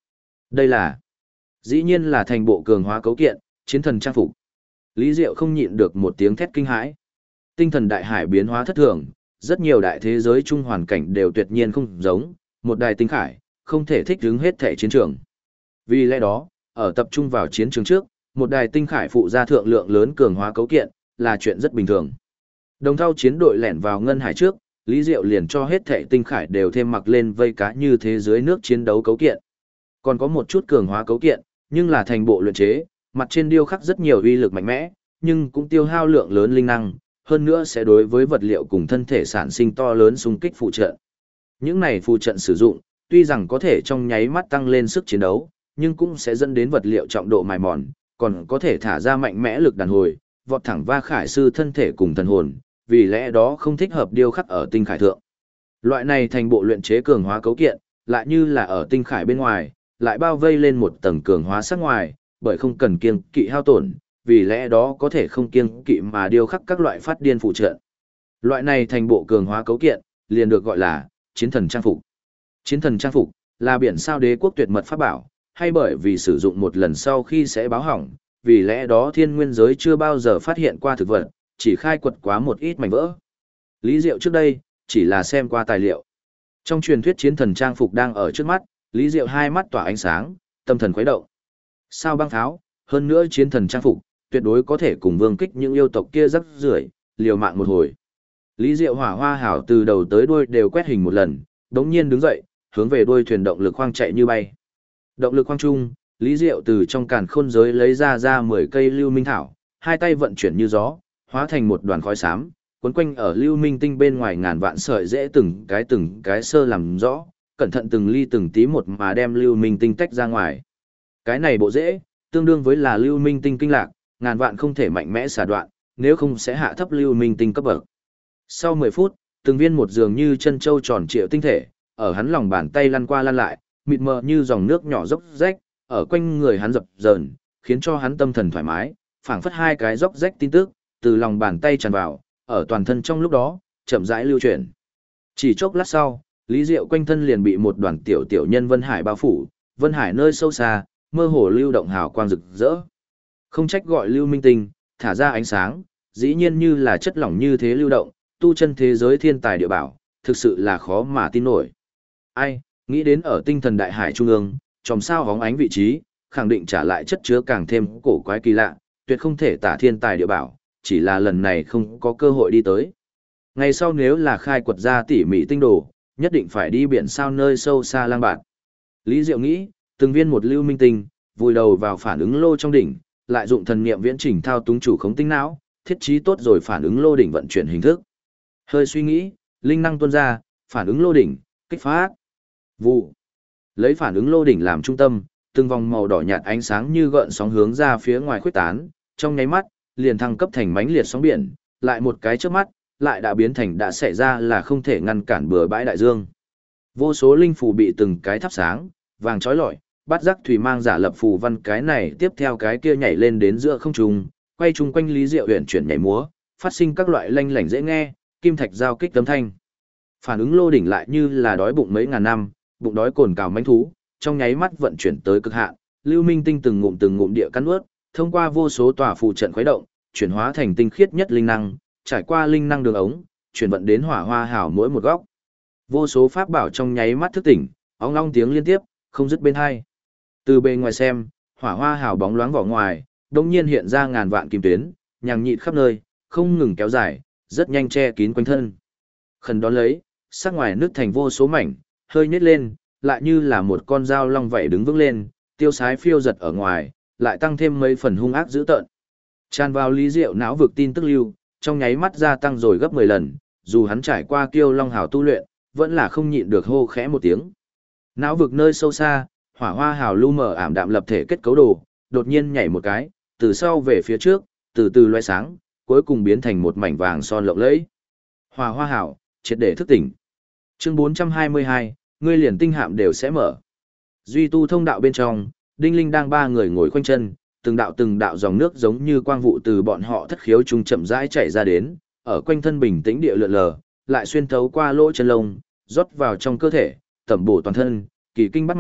Speaker 1: Đây là, dĩ nhiên là thành bộ cường hóa cấu kiện, chiến thần trang phục. Lý Diệu không nhịn được một tiếng thét kinh hãi. Tinh thần đại hải biến hóa thất thường, rất nhiều đại thế giới chung hoàn cảnh đều tuyệt nhiên không giống, một đài tinh khải, không thể thích ứng hết thể chiến trường. Vì lẽ đó, ở tập trung vào chiến trường trước, một đài tinh khải phụ ra thượng lượng lớn cường hóa cấu kiện, là chuyện rất bình thường. Đồng thau chiến đội lẻn vào ngân hải trước, Lý Diệu liền cho hết thể tinh khải đều thêm mặc lên vây cá như thế dưới nước chiến đấu cấu kiện. Còn có một chút cường hóa cấu kiện, nhưng là thành bộ luyện chế, mặt trên điêu khắc rất nhiều uy lực mạnh mẽ, nhưng cũng tiêu hao lượng lớn linh năng, hơn nữa sẽ đối với vật liệu cùng thân thể sản sinh to lớn xung kích phụ trợ. Những này phụ trận sử dụng, tuy rằng có thể trong nháy mắt tăng lên sức chiến đấu, nhưng cũng sẽ dẫn đến vật liệu trọng độ mài mòn, còn có thể thả ra mạnh mẽ lực đàn hồi, vọt thẳng va khải sư thân thể cùng thần hồn, vì lẽ đó không thích hợp điêu khắc ở tinh khải thượng. Loại này thành bộ luyện chế cường hóa cấu kiện, lại như là ở tinh khải bên ngoài, lại bao vây lên một tầng cường hóa sắc ngoài, bởi không cần kiêng kỵ hao tổn, vì lẽ đó có thể không kiêng kỵ mà điêu khắc các loại phát điên phụ trợ. Loại này thành bộ cường hóa cấu kiện, liền được gọi là chiến thần trang phục. Chiến thần trang phục là biển sao đế quốc tuyệt mật pháp bảo, hay bởi vì sử dụng một lần sau khi sẽ báo hỏng, vì lẽ đó thiên nguyên giới chưa bao giờ phát hiện qua thực vật, chỉ khai quật quá một ít mảnh vỡ. Lý Diệu trước đây, chỉ là xem qua tài liệu. Trong truyền thuyết chiến thần trang phục đang ở trước mắt, Lý Diệu hai mắt tỏa ánh sáng, tâm thần khuấy động. Sao băng tháo, hơn nữa chiến thần trang phục, tuyệt đối có thể cùng vương kích những yêu tộc kia rắc rưởi, liều mạng một hồi. Lý Diệu hỏa hoa hảo từ đầu tới đuôi đều quét hình một lần, đống nhiên đứng dậy, hướng về đuôi thuyền động lực khoang chạy như bay. Động lực khoang trung, Lý Diệu từ trong càn khôn giới lấy ra 10 cây lưu minh thảo, hai tay vận chuyển như gió, hóa thành một đoàn khói xám, quấn quanh ở lưu minh tinh bên ngoài ngàn vạn sợi dễ từng cái sơ làm rõ, cẩn thận từng ly từng tí một mà đem lưu minh tinh tách ra ngoài. Cái này bộ dễ, tương đương với là lưu minh tinh kinh lạc, ngàn vạn không thể mạnh mẽ xả đoạn, nếu không sẽ hạ thấp lưu minh tinh cấp bậc. Sau 10 phút, từng viên một dường như chân châu tròn trịa tinh thể, ở hắn lòng bàn tay lăn qua lăn lại, mịt mờ như dòng nước nhỏ dốc rách, ở quanh người hắn dập dờn, khiến cho hắn tâm thần thoải mái, phảng phất hai cái dốc rách tin tức, từ lòng bàn tay tràn vào, ở toàn thân trong lúc đó, chậm rãi lưu chuyển. Chỉ chốc lát sau, Lý Diệu quanh thân liền bị một đoàn tiểu nhân Vân Hải bao phủ, Vân Hải nơi sâu xa, mơ hồ lưu động hào quang rực rỡ. Không trách gọi lưu minh tinh, thả ra ánh sáng, dĩ nhiên như là chất lỏng như thế lưu động, tu chân thế giới thiên tài địa bảo, thực sự là khó mà tin nổi. Ai, nghĩ đến ở tinh thần đại hải trung ương, chòm sao hóng ánh vị trí, khẳng định trả lại chất chứa càng thêm cổ quái kỳ lạ, tuyệt không thể tả thiên tài địa bảo, chỉ là lần này không có cơ hội đi tới. Ngày sau nếu là khai quật ra tỉ mỉ tinh đồ, nhất định phải đi biển sao nơi sâu xa lang bạn. Lý Diệu nghĩ, từng viên một lưu minh tinh, vùi đầu vào phản ứng lô trong đỉnh, lại dụng thần niệm viễn chỉnh thao túng chủ khống tinh não, thiết trí tốt rồi phản ứng lô đỉnh vận chuyển hình thức. Hơi suy nghĩ, linh năng tuôn ra, phản ứng lô đỉnh, kích phát. Vụ. Lấy phản ứng lô đỉnh làm trung tâm, từng vòng màu đỏ nhạt ánh sáng như gợn sóng hướng ra phía ngoài khuếch tán, trong nháy mắt, liền thăng cấp thành mãnh liệt sóng biển, lại một cái chớp mắt, lại đã biến thành đã xảy ra là không thể ngăn cản bừa bãi đại dương. Vô số linh phù bị từng cái thắp sáng, vàng chói lọi, bắt giác thủy mang giả lập phù văn cái này tiếp theo cái kia nhảy lên đến giữa không trung, quay chung quanh Lý Diệu huyền chuyển nhảy múa, phát sinh các loại lanh lảnh dễ nghe, kim thạch giao kích âm thanh. Phản ứng lô đỉnh lại như là đói bụng mấy ngàn năm, bụng đói cồn cào mãnh thú, trong nháy mắt vận chuyển tới cực hạn, lưu minh tinh từng ngụm địa cắn nuốt, thông qua vô số tòa phù trận khuấy động, chuyển hóa thành tinh khiết nhất linh năng, trải qua linh năng đường ống, chuyển vận đến hỏa hoa hào mỗi một góc. Vô số pháp bảo trong nháy mắt thức tỉnh, ong long tiếng liên tiếp, không dứt bên hai. Từ bề ngoài xem, hỏa hoa hào bóng loáng vỏ ngoài, đột nhiên hiện ra ngàn vạn kim tuyến, nhằng nhịt khắp nơi, không ngừng kéo dài, rất nhanh che kín quanh thân. Khẩn đón lấy, sắc ngoài nước thành vô số mảnh, hơi nhếch lên, lại như là một con dao long vậy đứng vững lên, tiêu sái phiêu giật ở ngoài, lại tăng thêm mấy phần hung ác dữ tợn. Tràn vào Lý Diệu não vực tin tức lưu, trong nháy mắt gia tăng rồi gấp 10 lần, dù hắn trải qua Kiêu Long Hào tu luyện, vẫn là không nhịn được hô khẽ một tiếng. Não vực nơi sâu xa, hỏa hoa hào lu mờ ảm đạm lập thể kết cấu đồ, đột nhiên nhảy một cái, từ sau về phía trước, từ từ loé sáng, cuối cùng biến thành một mảnh vàng son lộng lẫy. Hỏa hoa hào, triệt để thức tỉnh. Chương 422, ngươi liền tinh hạm đều sẽ mở. Duy tu thông đạo bên trong, Đinh Linh đang ba người ngồi khoanh chân, từng đạo dòng nước giống như quang vụ từ bọn họ thất khiếu trung chậm rãi chảy ra đến, ở quanh thân bình tĩnh địa lượn lờ, lại xuyên thấu qua lỗ chân lông, rót vào trong cơ thể, tẩm bổ toàn thân, kỳ kinh bát mạch,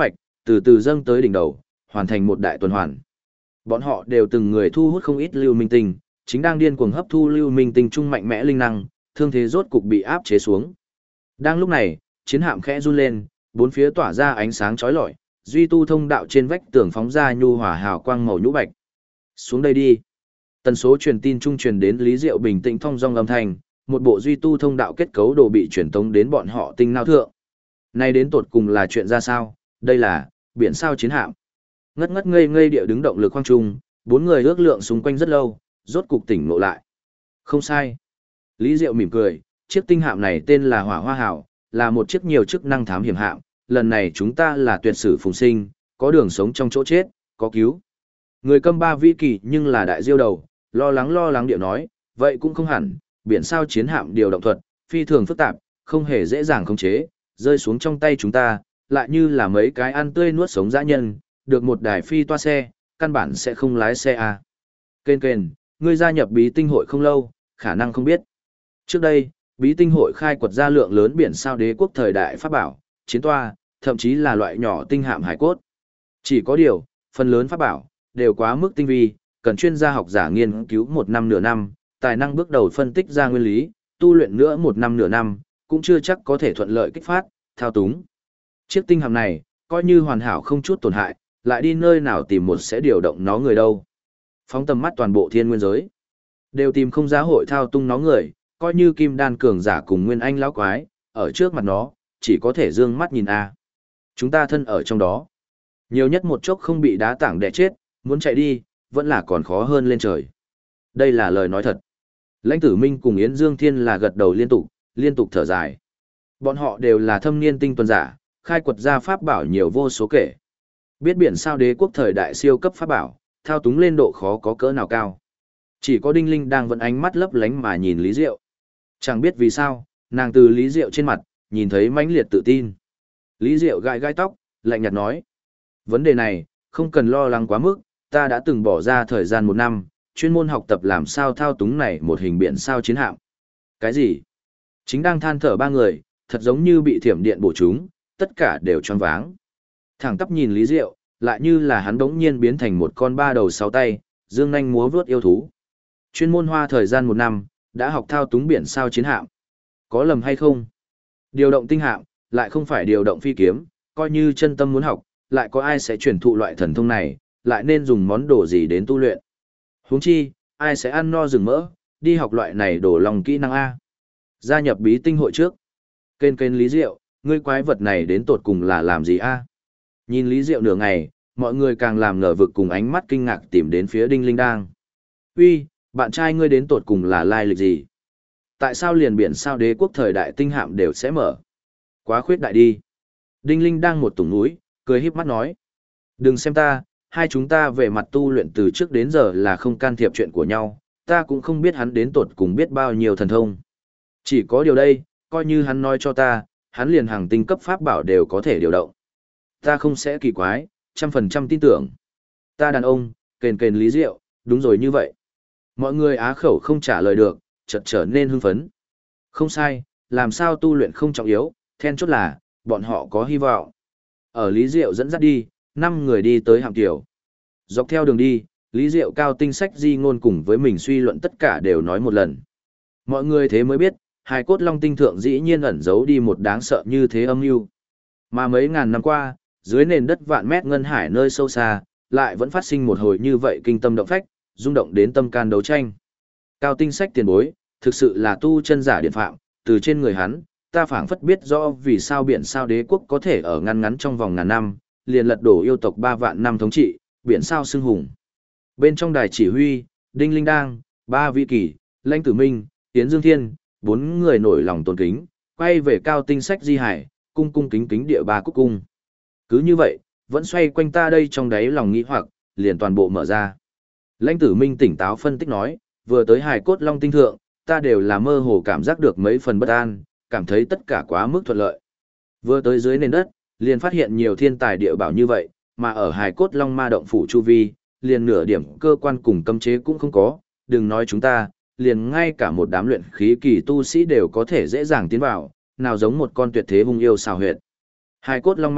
Speaker 1: từ từ dâng tới đỉnh đầu, hoàn thành một đại tuần hoàn. Bọn họ đều từng người thu hút không ít lưu minh tinh, chính đang điên cuồng hấp thu lưu minh tinh trung mạnh mẽ linh năng, thương thế rốt cục bị áp chế xuống. Đang lúc này, chiến hạm khẽ run lên, bốn phía tỏa ra ánh sáng chói lọi, duy tu thông đạo trên vách tường phóng ra nhu hòa hào quang màu nhũ bạch. Xuống đây đi. Tần số truyền tin trung truyền đến Lý Diệu bình tĩnh thong dong âm thanh, một bộ duy tu thông đạo kết cấu đồ bị truyền tống đến bọn họ tinh não thượng. Nay đến tột cùng là chuyện ra sao? Đây là biển sao chiến hạm. Ngất ngất ngây ngây địa đứng động lực khoang trung, bốn người ước lượng xung quanh rất lâu, rốt cục tỉnh ngộ lại. Không sai. Lý Diệu mỉm cười, chiếc tinh hạm này tên là Hỏa Hoa Hảo, là một chiếc nhiều chức năng thám hiểm hạm, lần này chúng ta là tuyệt sử phùng sinh, có đường sống trong chỗ chết, có cứu. Người câm ba vĩ kỳ nhưng là đại diêu đầu, lo lắng điệu nói, vậy cũng không hẳn, biển sao chiến hạm điều động thuật, phi thường phức tạp, không hề dễ dàng khống chế, rơi xuống trong tay chúng ta, lại như là mấy cái ăn tươi nuốt sống dã nhân, được một đài phi toa xe, căn bản sẽ không lái xe à. Kên, ngươi gia nhập bí tinh hội không lâu, khả năng không biết. Trước đây, bí tinh hội khai quật ra lượng lớn biển sao đế quốc thời đại pháp bảo, chiến toa, thậm chí là loại nhỏ tinh hạm hải cốt. Chỉ có điều, phần lớn pháp bảo, đều quá mức tinh vi, cần chuyên gia học giả nghiên cứu 1 năm nửa năm, tài năng bước đầu phân tích ra nguyên lý, tu luyện nữa 1 năm nửa năm, cũng chưa chắc có thể thuận lợi kích phát, thao túng. Chiếc tinh hạm này, coi như hoàn hảo không chút tổn hại, lại đi nơi nào tìm một sẽ điều động nó người đâu. Phóng tầm mắt toàn bộ thiên nguyên giới, đều tìm không ra hội thao tung nó người, coi như kim đan cường giả cùng nguyên anh lão quái, ở trước mặt nó, chỉ có thể dương mắt nhìn a. Chúng ta thân ở trong đó. Nhiều nhất một chốc không bị đá tảng đè chết, muốn chạy đi, vẫn là còn khó hơn lên trời. Đây là lời nói thật. Lãnh Tử Minh cùng Yến Dương Thiên là gật đầu liên tục thở dài. Bọn họ đều là thâm niên tinh tuần giả, khai quật ra pháp bảo nhiều vô số kể. Biết biển sao đế quốc thời đại siêu cấp pháp bảo, thao túng lên độ khó có cỡ nào cao. Chỉ có Đinh Linh đang vẫn ánh mắt lấp lánh mà nhìn Lý Diệu. Chẳng biết vì sao, nàng từ Lý Diệu trên mặt, nhìn thấy mãnh liệt tự tin. Lý Diệu gãi gai tóc, lạnh nhạt nói. Vấn đề này, không cần lo lắng quá mức, ta đã từng bỏ ra thời gian 1 năm, chuyên môn học tập làm sao thao túng này một hình biển sao chiến hạm. Cái gì? Chính đang than thở 3 người, thật giống như bị thiểm điện bổ chúng, tất cả đều choáng váng. Thẳng tắp nhìn Lý Diệu, lại như là hắn đống nhiên biến thành một con 3 đầu 6 tay, dương nhanh múa vuốt yêu thú. Chuyên môn hoa thời gian 1 năm, đã học thao túng biển sao chiến hạm. Có lầm hay không? Điều động tinh hạm, lại không phải điều động phi kiếm, coi như chân tâm muốn học, lại có ai sẽ truyền thụ loại thần thông này, lại nên dùng món đồ gì đến tu luyện. Huống chi, ai sẽ ăn no rừng mỡ, đi học loại này đổ lòng kỹ năng A. Gia nhập bí tinh hội trước. Kên Lý Diệu, ngươi quái vật này đến tột cùng là làm gì A? Nhìn Lý Diệu nửa ngày, mọi người càng làm ngờ vực cùng ánh mắt kinh ngạc tìm đến phía Đinh Linh Đang. Uy, bạn trai ngươi đến tột cùng là lai lịch gì? Tại sao liền biển sao đế quốc thời đại tinh hạm đều sẽ mở? Quá khuyết đại đi. Đinh Linh đang một tủng núi, cười híp mắt nói. Đừng xem ta, hai chúng ta về mặt tu luyện từ trước đến giờ là không can thiệp chuyện của nhau, ta cũng không biết hắn đến tột cùng biết bao nhiêu thần thông. Chỉ có điều đây, coi như hắn nói cho ta, hắn liền hàng tinh cấp pháp bảo đều có thể điều động. Ta không sẽ kỳ quái, 100% tin tưởng. Ta đàn ông, kền Lý Diệu, đúng rồi như vậy. Mọi người á khẩu không trả lời được, chợt trở nên hưng phấn. Không sai, làm sao tu luyện không trọng yếu, then chốt là, bọn họ có hy vọng. Ở Lý Diệu dẫn dắt đi, 5 người đi tới hạm tiểu. Dọc theo đường đi, Lý Diệu cao tinh sách di ngôn cùng với mình suy luận tất cả đều nói một lần. Mọi người thế mới biết, hài cốt long tinh thượng dĩ nhiên ẩn giấu đi một đáng sợ như thế âm mưu. Mà mấy ngàn năm qua, dưới nền đất vạn mét ngân hải nơi sâu xa, lại vẫn phát sinh một hồi như vậy kinh tâm động phách, rung động đến tâm can đấu tranh. Cao tinh sách tiền bối, thực sự là tu chân giả điện phạm, từ trên người hắn, ta phảng phất biết rõ vì sao biển sao đế quốc có thể ở ngăn trong vòng ngàn năm, liền lật đổ yêu tộc 3 vạn năm thống trị, biển sao xưng hùng. Bên trong đài chỉ huy, Đinh Linh Đang, 3 vị kỳ, Lãnh Tử Minh, Yến Dương Thiên, 4 người nổi lòng tôn kính, quay về cao tinh sách di hải, cung kính địa ba cúc cung. Cứ như vậy, vẫn xoay quanh ta đây trong đáy lòng nghĩ hoặc, liền toàn bộ mở ra. Lãnh Tử Minh tỉnh táo phân tích nói, vừa tới hài cốt long tinh thượng, ta đều là mơ hồ cảm giác được mấy phần bất an, cảm thấy tất cả quá mức thuận lợi. Vừa tới dưới nền đất, liền phát hiện nhiều thiên tài địa bảo như vậy, mà ở hài cốt long ma động phủ chu vi, liền nửa điểm cơ quan cùng cấm chế cũng không có, đừng nói chúng ta, liền ngay cả một đám luyện khí kỳ tu sĩ đều có thể dễ dàng tiến vào, nào giống một con tuyệt thế hung yêu xào huyệt. Hài cốt long ma,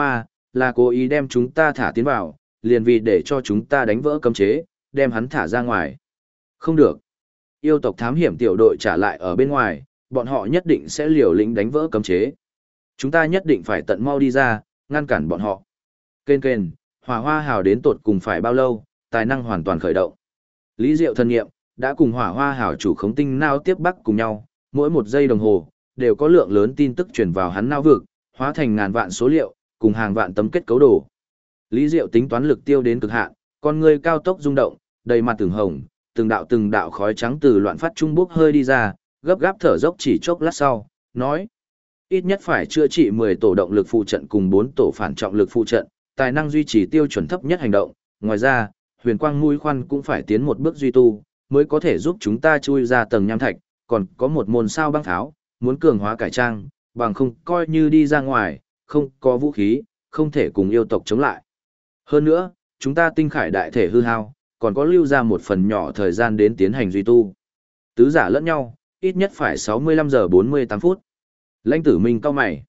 Speaker 1: là cố ý đem chúng ta thả tiến vào, liền vì để cho chúng ta đánh vỡ cấm chế, đem hắn thả ra ngoài. Không được. Yêu tộc thám hiểm tiểu đội trả lại ở bên ngoài, bọn họ nhất định sẽ liều lĩnh đánh vỡ cấm chế. Chúng ta nhất định phải tận mau đi ra, ngăn cản bọn họ. Kên kên, hỏa hoa hào đến tột cùng phải bao lâu, tài năng hoàn toàn khởi động. Lý Diệu thân nghiệm, đã cùng hỏa hoa hào chủ khống tinh não tiếp bắc cùng nhau, mỗi một giây đồng hồ, đều có lượng lớn tin tức truyền vào hắn não vực, hóa thành ngàn vạn số liệu, cùng hàng vạn tấm kết cấu đồ. Lý Diệu tính toán lực tiêu đến cực hạn, con người cao tốc rung động, đầy mặt từng hồng, từng đạo khói trắng từ loạn phát trung bốc hơi đi ra, gấp gáp thở dốc chỉ chốc lát sau, nói: ít nhất phải chữa trị 10 tổ động lực phụ trận cùng 4 tổ phản trọng lực phụ trận, tài năng duy trì tiêu chuẩn thấp nhất hành động. Ngoài ra, huyền quang mũi khoan cũng phải tiến một bước duy tu, mới có thể giúp chúng ta chui ra tầng nham thạch, còn có một môn sao băng pháo, muốn cường hóa cải trang, bằng không coi như đi ra ngoài, không có vũ khí, không thể cùng yêu tộc chống lại. Hơn nữa, chúng ta tinh khải đại thể hư hao, còn có lưu ra một phần nhỏ thời gian đến tiến hành duy tu. Tứ giả lẫn nhau, ít nhất phải 65 giờ 48 phút. Lãnh Tử Minh cau mày.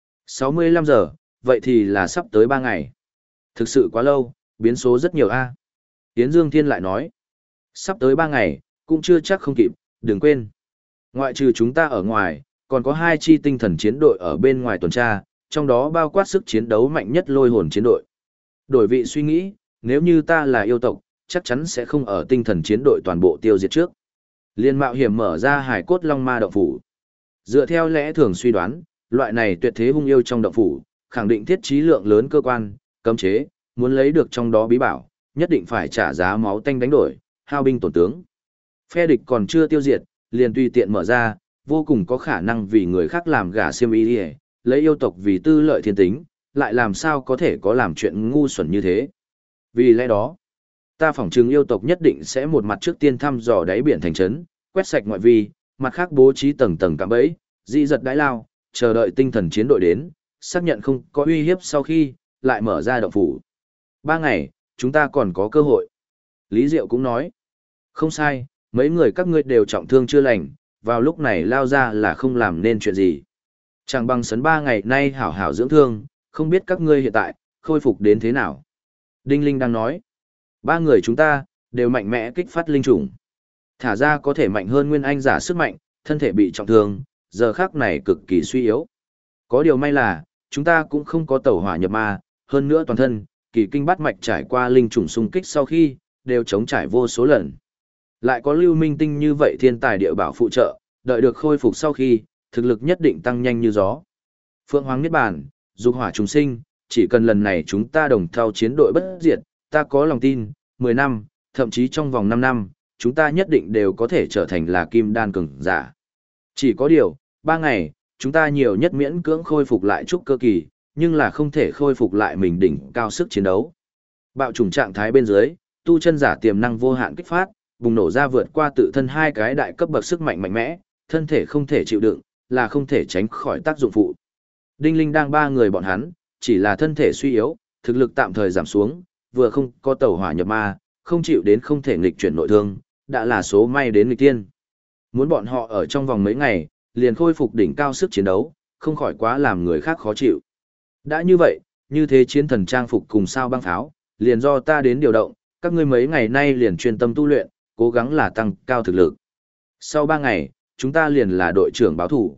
Speaker 1: 65 giờ, vậy thì là sắp tới 3 ngày. Thực sự quá lâu, biến số rất nhiều a. Yến Dương Thiên lại nói. Sắp tới 3 ngày, cũng chưa chắc không kịp, đừng quên. Ngoại trừ chúng ta ở ngoài, còn có 2 chi tinh thần chiến đội ở bên ngoài tuần tra, trong đó bao quát sức chiến đấu mạnh nhất lôi hồn chiến đội. Đổi vị suy nghĩ, nếu như ta là yêu tộc, chắc chắn sẽ không ở tinh thần chiến đội toàn bộ tiêu diệt trước. Liên mạo hiểm mở ra hải cốt long ma động phủ. Dựa theo lẽ thường suy đoán, loại này tuyệt thế hung yêu trong động phủ, khẳng định thiết trí lượng lớn cơ quan, cấm chế, muốn lấy được trong đó bí bảo, nhất định phải trả giá máu tanh đánh đổi, hao binh tổn tướng. Phe địch còn chưa tiêu diệt, liền tùy tiện mở ra, vô cùng có khả năng vì người khác làm gả xiêm y, lấy yêu tộc vì tư lợi thiên tính, lại làm sao có thể có làm chuyện ngu xuẩn như thế. Vì lẽ đó, ta phỏng chừng yêu tộc nhất định sẽ một mặt trước tiên thăm dò đáy biển thành trấn, quét sạch ngoại vi, mặt khác bố trí tầng tầng cạm bẫy, dị giật đái lao, chờ đợi tinh thần chiến đội đến, xác nhận không có uy hiếp sau khi, lại mở ra động phủ. 3 ngày, chúng ta còn có cơ hội. Lý Diệu cũng nói, không sai, mấy người các ngươi đều trọng thương chưa lành, vào lúc này lao ra là không làm nên chuyện gì. Chẳng bằng sấn 3 ngày nay hảo hảo dưỡng thương, không biết các ngươi hiện tại, khôi phục đến thế nào. Đinh Linh đang nói, 3 người chúng ta, đều mạnh mẽ kích phát linh chủng. Thả ra có thể mạnh hơn nguyên anh giả sức mạnh, thân thể bị trọng thương, giờ khắc này cực kỳ suy yếu. Có điều may là, chúng ta cũng không có tẩu hỏa nhập ma, hơn nữa toàn thân, kỳ kinh bát mạch trải qua linh chủng xung kích sau khi, đều chống trải vô số lần. Lại có lưu minh tinh như vậy thiên tài địa bảo phụ trợ, đợi được khôi phục sau khi, thực lực nhất định tăng nhanh như gió. Phượng Hoàng Niết Bàn, dục hỏa trùng sinh, chỉ cần lần này chúng ta đồng thao chiến đội bất diệt, ta có lòng tin, 10 năm, thậm chí trong vòng 5 năm, chúng ta nhất định đều có thể trở thành là kim đan cường giả. Chỉ có điều, 3 ngày, chúng ta nhiều nhất miễn cưỡng khôi phục lại chút cơ kỳ, nhưng là không thể khôi phục lại mình đỉnh cao sức chiến đấu. Bạo chủng trạng thái bên dưới, tu chân giả tiềm năng vô hạn kích phát, bùng nổ ra vượt qua tự thân 2 cái đại cấp bậc sức mạnh mạnh mẽ, thân thể không thể chịu đựng, là không thể tránh khỏi tác dụng phụ. Đinh Linh đang 3 người bọn hắn, chỉ là thân thể suy yếu, thực lực tạm thời giảm xuống, vừa không có tẩu hỏa nhập ma, không chịu đến không thể nghịch chuyển nội thương, đã là số may đến nghịch tiên. Muốn bọn họ ở trong vòng mấy ngày, liền khôi phục đỉnh cao sức chiến đấu, không khỏi quá làm người khác khó chịu. Đã như vậy, như thế chiến thần trang phục cùng sao băng pháo, liền do ta đến điều động, các ngươi mấy ngày nay liền chuyên tâm tu luyện, cố gắng là tăng cao thực lực. Sau 3 ngày, chúng ta liền là đội trưởng báo thủ.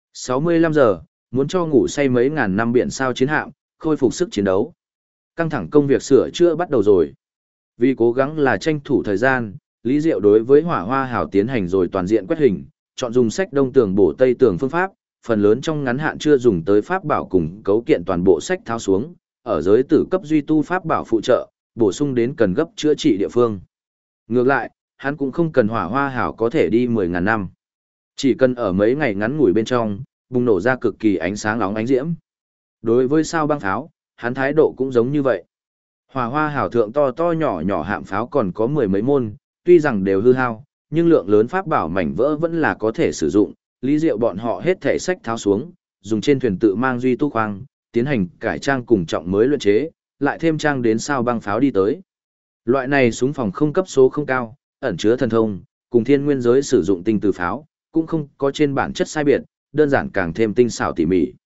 Speaker 1: 65 giờ, muốn cho ngủ say mấy ngàn năm biển sao chiến hạm, khôi phục sức chiến đấu. Căng thẳng công việc sửa chữa bắt đầu rồi. Vì cố gắng là tranh thủ thời gian, Lý Diệu đối với Hỏa Hoa Hào tiến hành rồi toàn diện quét hình, chọn dùng sách đông tường bổ tây tường phương pháp, phần lớn trong ngắn hạn chưa dùng tới pháp bảo cùng cấu kiện toàn bộ sách tháo xuống, ở giới tử cấp duy tu pháp bảo phụ trợ, bổ sung đến cần gấp chữa trị địa phương. Ngược lại, hắn cũng không cần Hỏa Hoa Hào có thể đi 10.000 năm. Chỉ cần ở mấy ngày ngắn ngủi bên trong, bùng nổ ra cực kỳ ánh sáng óng ánh diễm. Đối với sao băng pháo, hắn thái độ cũng giống như vậy. Hỏa Hoa Hào thượng to to nhỏ nhỏ hạm pháo còn có 10 mấy môn, tuy rằng đều hư hao, nhưng lượng lớn pháp bảo mảnh vỡ vẫn là có thể sử dụng. Lý Diệu bọn họ hết thể sách tháo xuống, dùng trên thuyền tự mang duy tu khoang, tiến hành cải trang cùng trọng mới luyện chế, lại thêm trang đến sao băng pháo đi tới. Loại này súng phòng không cấp số không cao, ẩn chứa thần thông, cùng thiên nguyên giới sử dụng tinh từ pháo, cũng không có trên bản chất sai biệt, đơn giản càng thêm tinh xảo tỉ mỉ.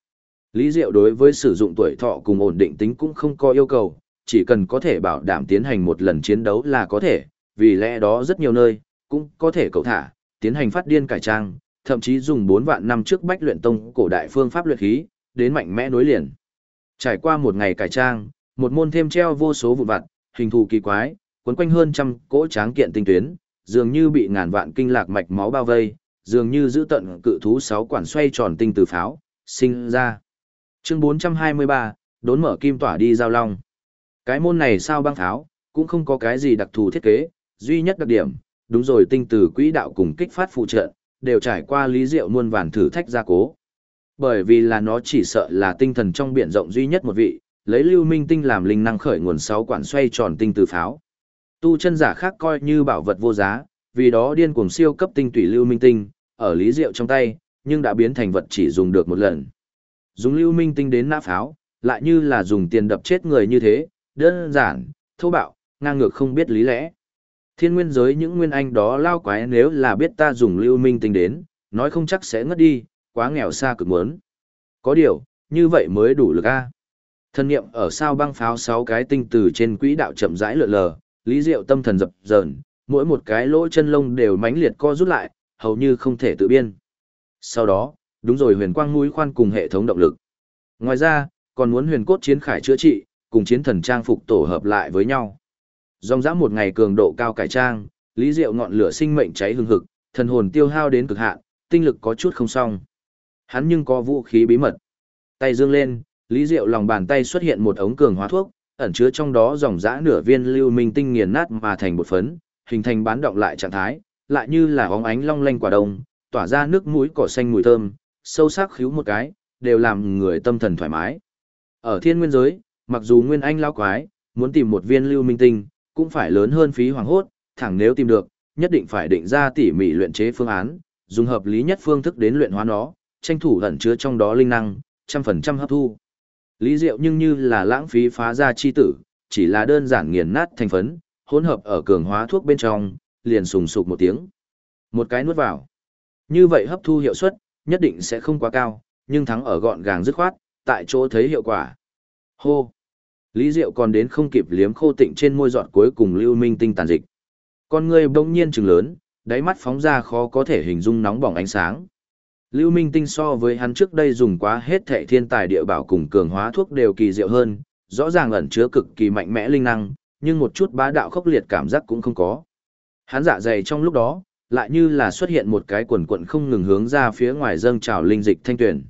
Speaker 1: Lý Diệu đối với sử dụng tuổi thọ cùng ổn định tính cũng không có yêu cầu, chỉ cần có thể bảo đảm tiến hành một lần chiến đấu là có thể, vì lẽ đó rất nhiều nơi, cũng có thể cậu thả, tiến hành phát điên cải trang, thậm chí dùng 4 vạn năm trước Bách Luyện Tông cổ đại phương pháp luyện khí, đến mạnh mẽ nối liền. Trải qua một ngày cải trang, một môn thêm treo vô số vụn vặt, hình thù kỳ quái, quấn quanh hơn trăm cỗ tráng kiện tinh tuyến, dường như bị ngàn vạn kinh lạc mạch máu bao vây, dường như giữ tận cự thú 6 quản xoay tròn tinh từ pháo, sinh ra. Chương 423, đốn mở kim tỏa đi giao long. Cái môn này sao băng pháo, cũng không có cái gì đặc thù thiết kế, duy nhất đặc điểm, đúng rồi tinh từ quỹ đạo cùng kích phát phụ trợ, đều trải qua Lý Diệu muôn vàn thử thách gia cố. Bởi vì là nó chỉ sợ là tinh thần trong biển rộng duy nhất một vị, lấy lưu minh tinh làm linh năng khởi nguồn 6 quản xoay tròn tinh từ pháo. Tu chân giả khác coi như bảo vật vô giá, vì đó điên cuồng siêu cấp tinh tủy lưu minh tinh, ở Lý Diệu trong tay, nhưng đã biến thành vật chỉ dùng được một lần. Dùng lưu minh tinh đến nã pháo, lại như là dùng tiền đập chết người như thế, đơn giản, thô bạo, ngang ngược không biết lý lẽ. Thiên nguyên giới những nguyên anh đó lao quái nếu là biết ta dùng lưu minh tinh đến, nói không chắc sẽ ngất đi, quá nghèo xa cực muốn. Có điều, như vậy mới đủ lực a. Thân niệm ở sao băng pháo 6 cái tinh từ trên quỹ đạo chậm rãi lượn lờ, Lý Diệu tâm thần dập dờn, mỗi một cái lỗ chân lông đều mãnh liệt co rút lại, hầu như không thể tự biên. Sau đó, đúng rồi huyền quang mũi khoan cùng hệ thống động lực. Ngoài ra, còn muốn huyền cốt chiến khải chữa trị, cùng chiến thần trang phục tổ hợp lại với nhau. Dòng dã một ngày cường độ cao cải trang, Lý Diệu ngọn lửa sinh mệnh cháy hừng hực, thần hồn tiêu hao đến cực hạn, tinh lực có chút không xong. Hắn nhưng có vũ khí bí mật. Tay dương lên, Lý Diệu lòng bàn tay xuất hiện một ống cường hóa thuốc, ẩn chứa trong đó dòng dã nửa viên lưu minh tinh nghiền nát mà thành bột phấn, hình thành bán động lại trạng thái, lại như là óng ánh long lanh quả đông, tỏa ra nước mũi cỏ xanh mùi thơm, sâu sắc khíu một cái, đều làm người tâm thần thoải mái. Ở thiên nguyên giới, mặc dù nguyên anh lao quái, muốn tìm một viên lưu minh tinh, cũng phải lớn hơn phí hoàng hốt, thẳng nếu tìm được, nhất định phải định ra tỉ mỉ luyện chế phương án, dùng hợp lý nhất phương thức đến luyện hóa nó, tranh thủ ẩn chứa trong đó linh năng, 100% hấp thu. Lý Diệu nhưng như là lãng phí phá ra chi tử, chỉ là đơn giản nghiền nát thành phấn, hỗn hợp ở cường hóa thuốc bên trong, liền sùng sục một tiếng. Một cái nuốt vào. Như vậy hấp thu hiệu suất, nhất định sẽ không quá cao, nhưng thắng ở gọn gàng dứt khoát, tại chỗ thấy hiệu quả. Hô! Lý Diệu còn đến không kịp liếm khô tịnh trên môi giọt cuối cùng lưu minh tinh tàn dịch. Con người bỗng nhiên trừng lớn, đáy mắt phóng ra khó có thể hình dung nóng bỏng ánh sáng. Lưu minh tinh so với hắn trước đây dùng quá hết thệ thiên tài địa bảo cùng cường hóa thuốc đều kỳ diệu hơn, rõ ràng ẩn chứa cực kỳ mạnh mẽ linh năng, nhưng một chút bá đạo khốc liệt cảm giác cũng không có. Hắn dạ dày trong lúc đó, lại như là xuất hiện một cái quần quận không ngừng hướng ra phía ngoài dâng trào linh dịch thanh tuyển.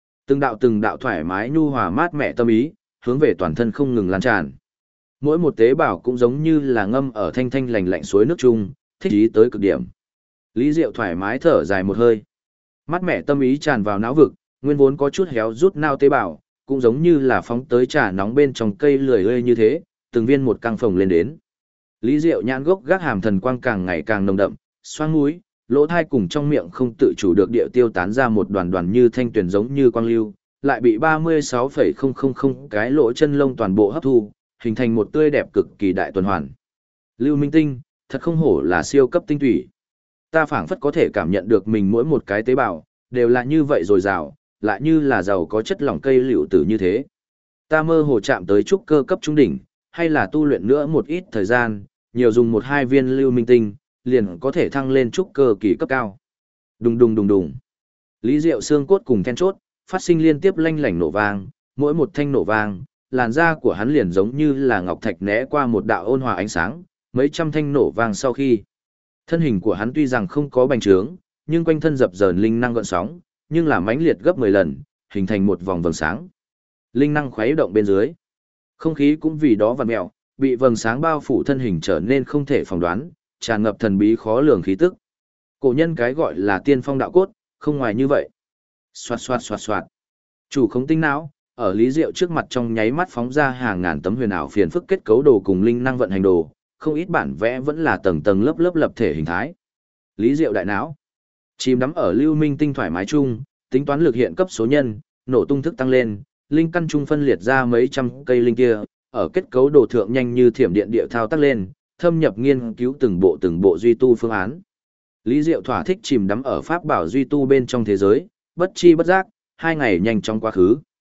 Speaker 1: Từng đạo thoải mái nhu hòa mát mẻ tâm ý, hướng về toàn thân không ngừng lan tràn. Mỗi một tế bào cũng giống như là ngâm ở thanh thanh lành lạnh suối nước chung, thích ý tới cực điểm. Lý Diệu thoải mái thở dài một hơi. Mát mẻ tâm ý tràn vào não vực, nguyên vốn có chút héo rút nao tế bào, cũng giống như là phóng tới trà nóng bên trong cây lười ơi như thế, từng viên một căng phồng lên đến. Lý Diệu nhãn gốc gác hàm thần quang càng ngày càng nồng đậm, xoang mũi, lỗ thai cùng trong miệng không tự chủ được địa tiêu tán ra một đoàn đoàn như thanh tuyển giống như quang lưu, lại bị 36,000 cái lỗ chân lông toàn bộ hấp thu, hình thành một tươi đẹp cực kỳ đại tuần hoàn. Lưu Minh Tinh, thật không hổ là siêu cấp tinh thủy. Ta phảng phất có thể cảm nhận được mình mỗi một cái tế bào, đều là như vậy dồi dào, lại như là giàu có chất lỏng cây liệu tử như thế. Ta mơ hồ chạm tới trúc cơ cấp trung đỉnh, hay là tu luyện nữa một ít thời gian, nhiều dùng 1-2 viên lưu minh tinh, liền có thể thăng lên trúc cơ kỳ cấp cao. Đùng đùng đùng đùng. Lý Diệu xương cốt cùng then chốt, phát sinh liên tiếp lanh lảnh nổ vang, mỗi một thanh nổ vang, làn da của hắn liền giống như là ngọc thạch né qua một đạo ôn hòa ánh sáng, mấy trăm thanh nổ vang sau khi. Thân hình của hắn tuy rằng không có bành trướng, nhưng quanh thân dập dờn linh năng gợn sóng, nhưng là mãnh liệt gấp 10 lần, hình thành một vòng vầng sáng. Linh năng khuấy động bên dưới. Không khí cũng vì đó vặn mèo, bị vầng sáng bao phủ thân hình trở nên không thể phỏng đoán, tràn ngập thần bí khó lường khí tức. Cổ nhân cái gọi là tiên phong đạo cốt, không ngoài như vậy. Xoạt xoạt xoạt xoạt. Chủ khống tinh não, ở Lý Diệu trước mặt trong nháy mắt phóng ra hàng ngàn tấm huyền ảo phiền phức kết cấu đồ cùng linh năng vận hành đồ, không ít bản vẽ vẫn là tầng tầng lớp lớp lập thể hình thái. Lý Diệu đại não, chìm đắm ở lưu minh tinh thoải mái chung, tính toán lực hiện cấp số nhân, nổ tung thức tăng lên, linh căn trung phân liệt ra mấy trăm cây linh kia, ở kết cấu đồ thượng nhanh như thiểm điện địa thao tác lên, thâm nhập nghiên cứu từng bộ duy tu phương án. Lý Diệu thỏa thích chìm đắm ở pháp bảo duy tu bên trong thế giới, bất chi bất giác, 2 ngày nhanh chóng quá khứ.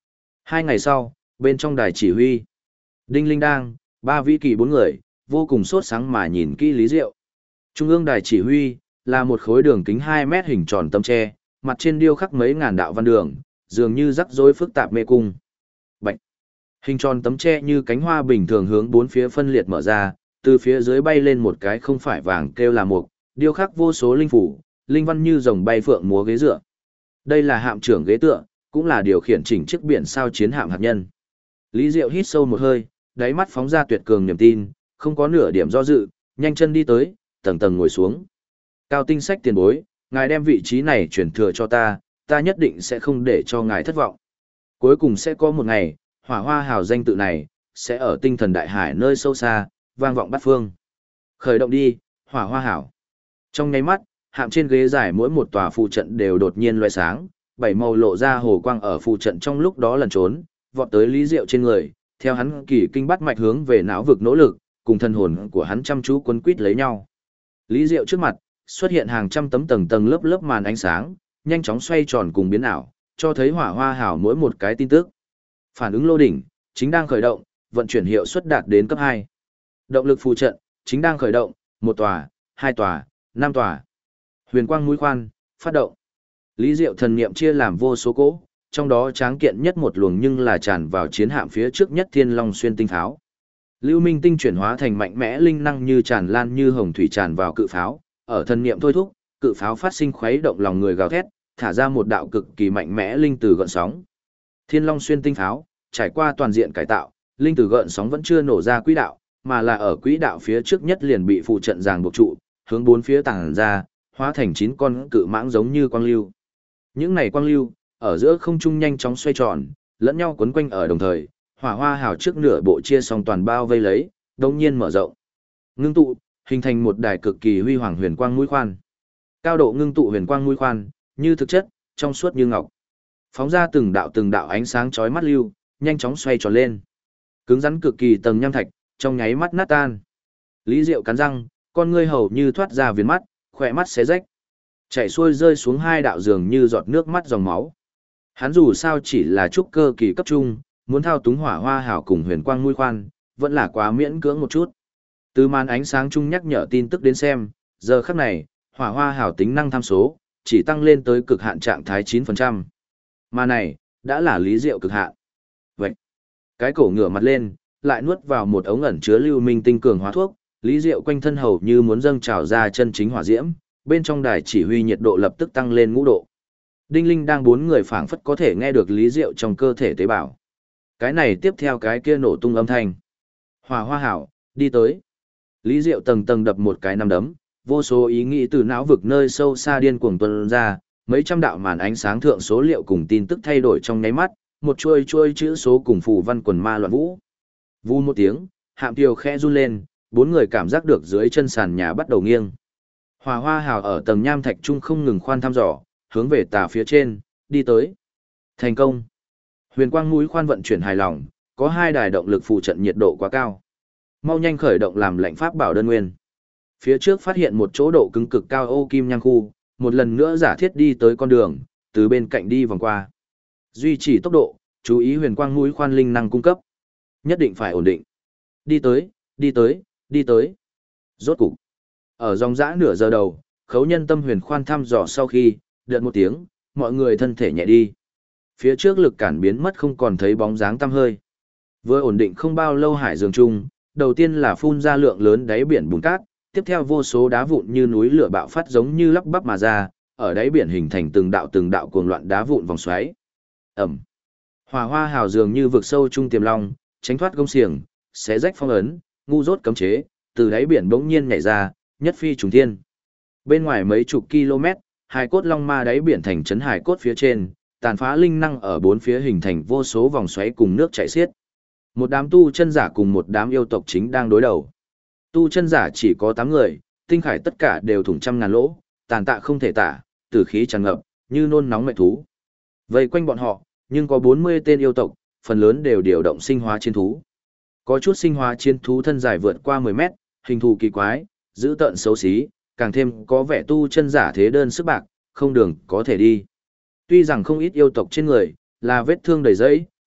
Speaker 1: 2 ngày sau, bên trong đài chỉ huy, Đinh Linh Đang, ba vĩ kỳ 4 người, vô cùng sốt sáng mà nhìn kỹ Lý Diệu. Trung ương đài chỉ huy, là một khối đường kính 2 mét hình tròn tấm tre, mặt trên điêu khắc mấy ngàn đạo văn đường, dường như rắc rối phức tạp mê cung. Bạch. Hình tròn tấm tre như cánh hoa bình thường hướng bốn phía phân liệt mở ra, từ phía dưới bay lên một cái không phải vàng kêu là mục, điêu khắc vô số linh phủ, linh văn như rồng bay phượng múa ghế dựa. Đây là hạm trưởng ghế tựa, cũng là điều khiển chỉnh chiếc biển sao chiến hạm hạt nhân. Lý Diệu hít sâu một hơi, đáy mắt phóng ra tuyệt cường niềm tin, không có nửa điểm do dự, nhanh chân đi tới, tầng tầng ngồi xuống. Cao Tinh Sách tiền bối, ngài đem vị trí này chuyển thừa cho ta, ta nhất định sẽ không để cho ngài thất vọng. Cuối cùng sẽ có một ngày, Hỏa Hoa hào danh tự này, sẽ ở tinh thần đại hải nơi sâu xa, vang vọng bát phương. Khởi động đi, Hỏa Hoa hảo. Trong nháy mắt, hạm trên ghế dài mỗi một tòa phù trận đều đột nhiên loé sáng, bảy màu lộ ra hồ quang ở phù trận trong lúc đó lẩn trốn, vọt tới Lý Diệu trên người, theo hắn kỳ kinh bắt mạch hướng về não vực nỗ lực, cùng thân hồn của hắn chăm chú quấn quýt lấy nhau. Lý Diệu trước mặt, xuất hiện hàng trăm tấm tầng tầng lớp lớp màn ánh sáng, nhanh chóng xoay tròn cùng biến ảo, cho thấy Hỏa Hoa hảo mỗi một cái tin tức. Phản ứng lô đỉnh, chính đang khởi động, vận chuyển hiệu suất đạt đến cấp 2. Động lực phù trận, chính đang khởi động, 1 tòa, 2 tòa, 5 tòa. Huyền quang mũi khoan, phát động. Lý Diệu thần niệm chia làm vô số cỗ, trong đó tráng kiện nhất một luồng nhưng là tràn vào chiến hạm phía trước nhất Thiên Long xuyên tinh pháo. Lưu Minh tinh chuyển hóa thành mạnh mẽ linh năng như tràn lan như hồng thủy tràn vào cự pháo, ở thần niệm thôi thúc, cự pháo phát sinh khuấy động lòng người gào thét, thả ra một đạo cực kỳ mạnh mẽ linh từ gợn sóng. Thiên Long xuyên tinh pháo, trải qua toàn diện cải tạo, linh từ gợn sóng vẫn chưa nổ ra quỹ đạo, mà là ở quỹ đạo phía trước nhất liền bị phụ trận ràng buộc trụ, hướng bốn phía tàng ra, hóa thành 9 con cự mãng giống như quang lưu. Những này quang lưu, ở giữa không trung nhanh chóng xoay tròn, lẫn nhau quấn quanh ở đồng thời, Hỏa Hoa hào trước nửa bộ chia xong toàn bao vây lấy, đồng nhiên mở rộng. Ngưng tụ, hình thành một đài cực kỳ huy hoàng huyền quang mũi khoan. Cao độ ngưng tụ huyền quang mũi khoan, như thực chất, trong suốt như ngọc. Phóng ra từng đạo ánh sáng chói mắt lưu, nhanh chóng xoay tròn lên. Cứng rắn cực kỳ tầng nham thạch, trong nháy mắt nát tan. Lý Diệu cắn răng, con ngươi hầu như thoát ra viền mắt, khỏe mắt xé rách. Chảy xuôi rơi xuống 2 đạo dường như giọt nước mắt dòng máu. Hắn dù sao chỉ là trúc cơ kỳ cấp trung, muốn thao túng Hỏa Hoa hảo cùng huyền quang mũi khoan, vẫn là quá miễn cưỡng một chút. Từ màn ánh sáng chung nhắc nhở tin tức đến xem, giờ khắc này, Hỏa Hoa hảo tính năng tham số, chỉ tăng lên tới cực hạn trạng thái 9%. Mà này, đã là Lý Diệu cực hạn. Vậy, cái cổ ngửa mặt lên, lại nuốt vào một ống ẩn chứa lưu minh tinh cường hóa thuốc, Lý Diệu quanh thân hầu như muốn dâng trào ra chân chính hỏa diễm, bên trong đài chỉ huy nhiệt độ lập tức tăng lên 5 độ. Đinh Linh đang 4 người phảng phất có thể nghe được Lý Diệu trong cơ thể tế bào. Cái này tiếp theo cái kia nổ tung âm thanh. Hỏa Hoa hảo, đi tới. Lý Diệu tầng tầng đập một cái nắm đấm, vô số ý nghĩ từ não vực nơi sâu xa điên cuồng tuôn ra, mấy trăm đạo màn ánh sáng thượng số liệu cùng tin tức thay đổi trong nháy mắt, một chuôi chữ số cùng phù văn quần ma loạn vũ. Vù một tiếng, hạm tiêu khẽ run lên, 4 người cảm giác được dưới chân sàn nhà bắt đầu nghiêng. Hỏa Hoa hào ở tầng nham thạch trung không ngừng khoan thăm dò, hướng về tà phía trên, đi tới. Thành công. Huyền quang mũi khoan vận chuyển hài lòng, có 2 đài động lực phụ trận nhiệt độ quá cao. Mau nhanh khởi động làm lệnh pháp bảo đơn nguyên. Phía trước phát hiện một chỗ độ cứng cực cao ô kim nhang khu, một lần nữa giả thiết đi tới con đường, từ bên cạnh đi vòng qua. Duy trì tốc độ, chú ý huyền quang mũi khoan linh năng cung cấp. Nhất định phải ổn định. Đi tới, đi tới, đi tới. Rốt cục. Ở dòng dã nửa giờ đầu, khấu nhân tâm huyền khoan thăm dò sau khi, đợt một tiếng, mọi người thân thể nhẹ đi. Phía trước lực cản biến mất không còn thấy bóng dáng tăm hơi. Vừa ổn định không bao lâu hải dương trung, đầu tiên là phun ra lượng lớn đáy biển bùn cát, tiếp theo vô số đá vụn như núi lửa bạo phát giống như lắp bắp mà ra, ở đáy biển hình thành từng đạo cuồng loạn đá vụn vòng xoáy. Ẩm. Hỏa Hoa hào dường như vực sâu trung tiềm long, tránh thoát gông xiềng, xé rách phong ấn, ngu dốt cấm chế, từ đáy biển bỗng nhiên nhảy ra, nhất phi trùng thiên. Bên ngoài mấy chục km, hài cốt long ma đáy biển thành trấn hài cốt phía trên, tàn phá linh năng ở bốn phía hình thành vô số vòng xoáy cùng nước chảy xiết. Một đám tu chân giả cùng một đám yêu tộc chính đang đối đầu. Tu chân giả chỉ có 8 người, tinh khải tất cả đều thủng trăm ngàn lỗ, tàn tạ không thể tả, tử khí tràn ngập, như nôn nóng mệt thú. Vây quanh bọn họ, nhưng có 40 tên yêu tộc, phần lớn đều điều động sinh hóa chiến thú. Có chút sinh hóa chiến thú thân dài vượt qua 10 mét, hình thù kỳ quái, dữ tợn xấu xí, càng thêm có vẻ tu chân giả thế đơn sức bạc, không đường có thể đi. Tuy rằng không ít yêu tộc trên người, là vết thương đầy dẫy,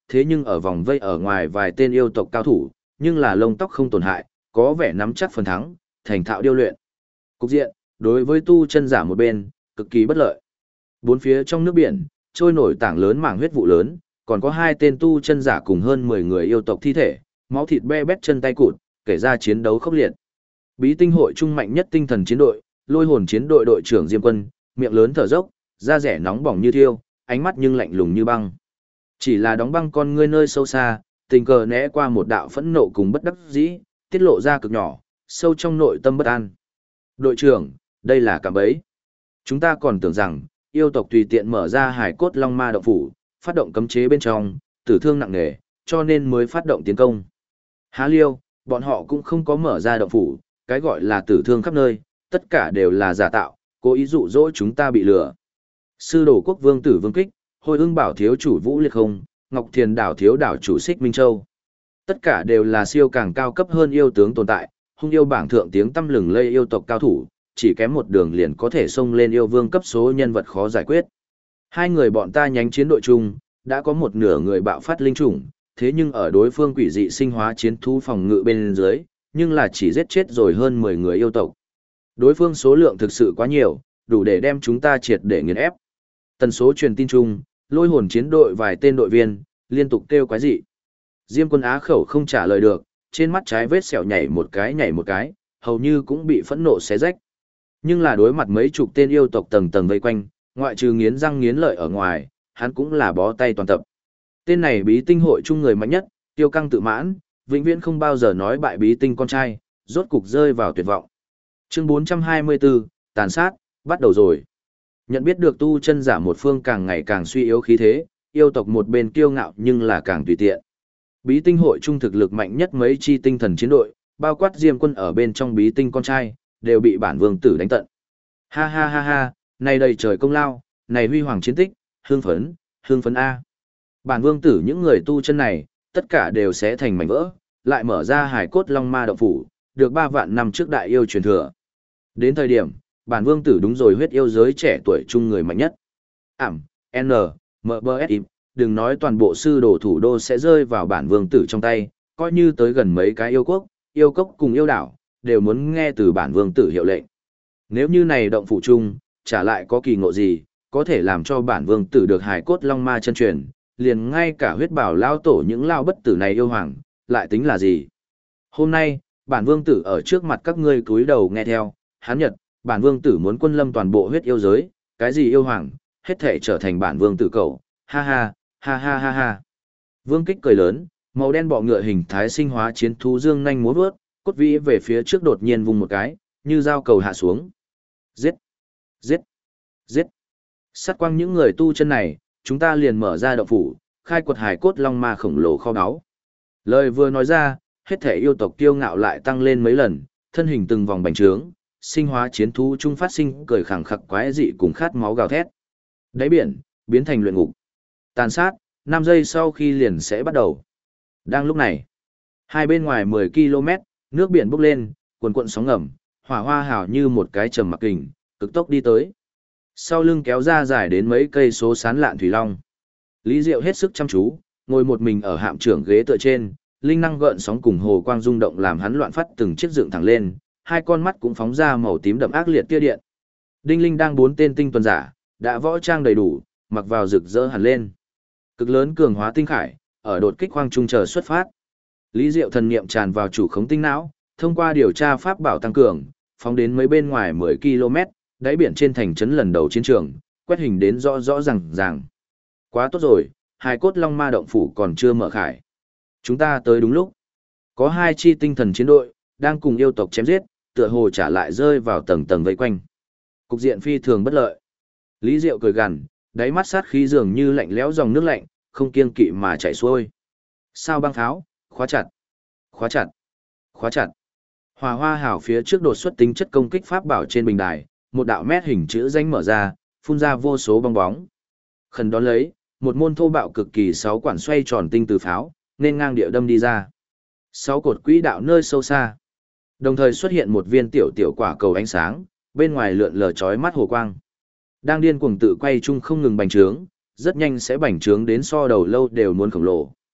Speaker 1: thế nhưng ở vòng vây ở ngoài vài tên yêu tộc cao thủ, nhưng là lông tóc không tổn hại, có vẻ nắm chắc phần thắng, thành thạo điêu luyện. Cục diện, đối với tu chân giả một bên, cực kỳ bất lợi. Bốn phía trong nước biển, trôi nổi tảng lớn mảng huyết vụ lớn, còn có hai tên tu chân giả cùng hơn 10 người yêu tộc thi thể, máu thịt be bét chân tay cụt, kể ra chiến đấu khốc liệt. Bí tinh hội trung mạnh nhất tinh thần chiến đội, Lôi hồn chiến đội đội trưởng Diêm Quân, miệng lớn thở dốc, da rẻ nóng bỏng như thiêu, ánh mắt nhưng lạnh lùng như băng. Chỉ là đóng băng con ngươi nơi sâu xa, tình cờ né qua một đạo phẫn nộ cùng bất đắc dĩ, tiết lộ ra cực nhỏ, sâu trong nội tâm bất an. Đội trưởng, đây là cạm bẫy. Chúng ta còn tưởng rằng, yêu tộc tùy tiện mở ra hải cốt long ma động phủ, phát động cấm chế bên trong, tử thương nặng nề, cho nên mới phát động tiến công. Há liêu, bọn họ cũng không có mở ra động phủ, cái gọi là tử thương khắp nơi, tất cả đều là giả tạo, cố ý dụ dỗ chúng ta bị lừa. Sư đồ quốc vương tử Vương Kích, Hồi ưng bảo thiếu chủ Vũ Liệt Không, Ngọc Thiền đảo thiếu đảo chủ Xích Minh Châu. Tất cả đều là siêu càng cao cấp hơn yêu tướng tồn tại, hung yêu bảng thượng tiếng tăm lừng lây yêu tộc cao thủ, chỉ kém một đường liền có thể xông lên yêu vương cấp số nhân vật khó giải quyết. Hai người bọn ta nhánh chiến đội chung, đã có một nửa người bạo phát linh chủng, thế nhưng ở đối phương quỷ dị sinh hóa chiến thú phòng ngự bên dưới, nhưng là chỉ giết chết rồi hơn 10 người yêu tộc. Đối phương số lượng thực sự quá nhiều, đủ để đem chúng ta triệt để nghiền ép. Tần số truyền tin chung, Lôi hồn chiến đội vài tên đội viên, liên tục kêu quái dị. Diêm Quân á khẩu không trả lời được, trên mắt trái vết sẹo nhảy một cái, hầu như cũng bị phẫn nộ xé rách. Nhưng là đối mặt mấy chục tên yêu tộc tầng tầng vây quanh, ngoại trừ nghiến răng nghiến lợi ở ngoài, hắn cũng là bó tay toàn tập. Tên này bí tinh hội chung người mạnh nhất, tiêu căng tự mãn, vĩnh viễn không bao giờ nói bại bí tinh con trai, rốt cục rơi vào tuyệt vọng. Chương 424, tàn sát, bắt đầu rồi. Nhận biết được tu chân giả một phương càng ngày càng suy yếu khí thế, yêu tộc một bên kiêu ngạo nhưng là càng tùy tiện. Bí tinh hội trung thực lực mạnh nhất mấy chi tinh thần chiến đội, bao quát Diêm Quân ở bên trong bí tinh con trai, đều bị bản vương tử đánh tận. Ha ha ha ha, này đầy trời công lao, này huy hoàng chiến tích, hương phấn A. Bản vương tử những người tu chân này, tất cả đều sẽ thành mảnh vỡ, lại mở ra hải cốt long ma động phủ, được 3 vạn năm trước đại yêu truyền thừa. Đến thời điểm, bản vương tử đúng rồi huyết yêu giới trẻ tuổi trung người mạnh nhất. N, MBSI, đừng nói toàn bộ sư đồ thủ đô sẽ rơi vào bản vương tử trong tay, coi như tới gần mấy cái yêu quốc, yêu cốc cùng yêu đảo, đều muốn nghe từ bản vương tử hiệu lệnh. Nếu như này động phủ chung, trả lại có kỳ ngộ gì, có thể làm cho bản vương tử được hài cốt long ma chân truyền, liền ngay cả huyết bảo lao tổ những lao bất tử này yêu hoàng, lại tính là gì? Hôm nay, bản vương tử ở trước mặt các ngươi cúi đầu nghe theo, hán nhật, bản vương tử muốn quân lâm toàn bộ huyết yêu giới, cái gì yêu hoàng, hết thể trở thành bản vương tử cầu, ha ha, ha ha ha ha. Vương Kích cười lớn, màu đen bọ ngựa hình thái sinh hóa chiến thú dương nhanh múa vớt, cốt vĩ về phía trước đột nhiên vùng một cái, như dao cầu hạ xuống. Giết! Giết! Giết! Sát quang những người tu chân này, chúng ta liền mở ra động phủ, khai quật hải cốt long ma khổng lồ kho báu. Lời vừa nói ra, hết thể yêu tộc kiêu ngạo lại tăng lên mấy lần, thân hình từng vòng bành trướng, sinh hóa chiến thú trung phát sinh cười khẳng khặc quái dị cùng khát máu gào thét. Đáy biển, biến thành luyện ngục. Tàn sát, 5 giây sau khi liền sẽ bắt đầu. Đang lúc này, hai bên ngoài 10 km, nước biển bốc lên, cuồn cuộn sóng ngầm, hỏa hoa hào như một cái trầm mặc kình, cực tốc đi tới. Sau lưng kéo ra dài đến mấy cây số sán lạn thủy long. Lý Diệu hết sức chăm chú, ngồi một mình ở hạm trưởng ghế tựa trên, linh năng gợn sóng cùng hồ quang rung động làm hắn loạn phát từng chiếc dựng thẳng lên, hai con mắt cũng phóng ra màu tím đậm ác liệt tia điện. Đinh Linh đang 4 tên tinh tuần giả, đã võ trang đầy đủ, mặc vào rực rỡ hẳn lên. Cực lớn cường hóa tinh khải, ở đột kích khoang trung chờ xuất phát. Lý Diệu thần niệm tràn vào chủ khống tinh não, thông qua điều tra pháp bảo tăng cường, phóng đến mấy bên ngoài 10 km, đáy biển trên thành trấn lần đầu chiến trường, quét hình đến rõ rõ ràng. Quá tốt rồi, hài cốt long ma động phủ còn chưa mở khải. Chúng ta tới đúng lúc. Có 2 chi tinh thần chiến đội, đang cùng yêu tộc chém giết, tựa hồ trả lại rơi vào tầng tầng vây quanh. Cục diện phi thường bất lợi. Lý Diệu cười gằn, đáy mắt sát khí dường như lạnh lẽo dòng nước lạnh, không kiêng kỵ mà chảy xuôi. Sao băng pháo, khóa chặt, khóa chặt, khóa chặt. Hỏa hoa hảo phía trước đột xuất tính chất công kích pháp bảo trên bình đài, một đạo mét hình chữ danh mở ra, phun ra vô số bong bóng. Khẩn đón lấy, một môn thô bạo cực kỳ 6 quản xoay tròn tinh từ pháo, nên ngang địa đâm đi ra. 6 cột quỹ đạo nơi sâu xa. Đồng thời xuất hiện một viên tiểu tiểu quả cầu ánh sáng, bên ngoài lượn lờ chói mắt hồ quang. Đang điên cuồng tự quay chung không ngừng bành trướng, rất nhanh sẽ bành trướng đến so đầu lâu đều muốn khổng lồ.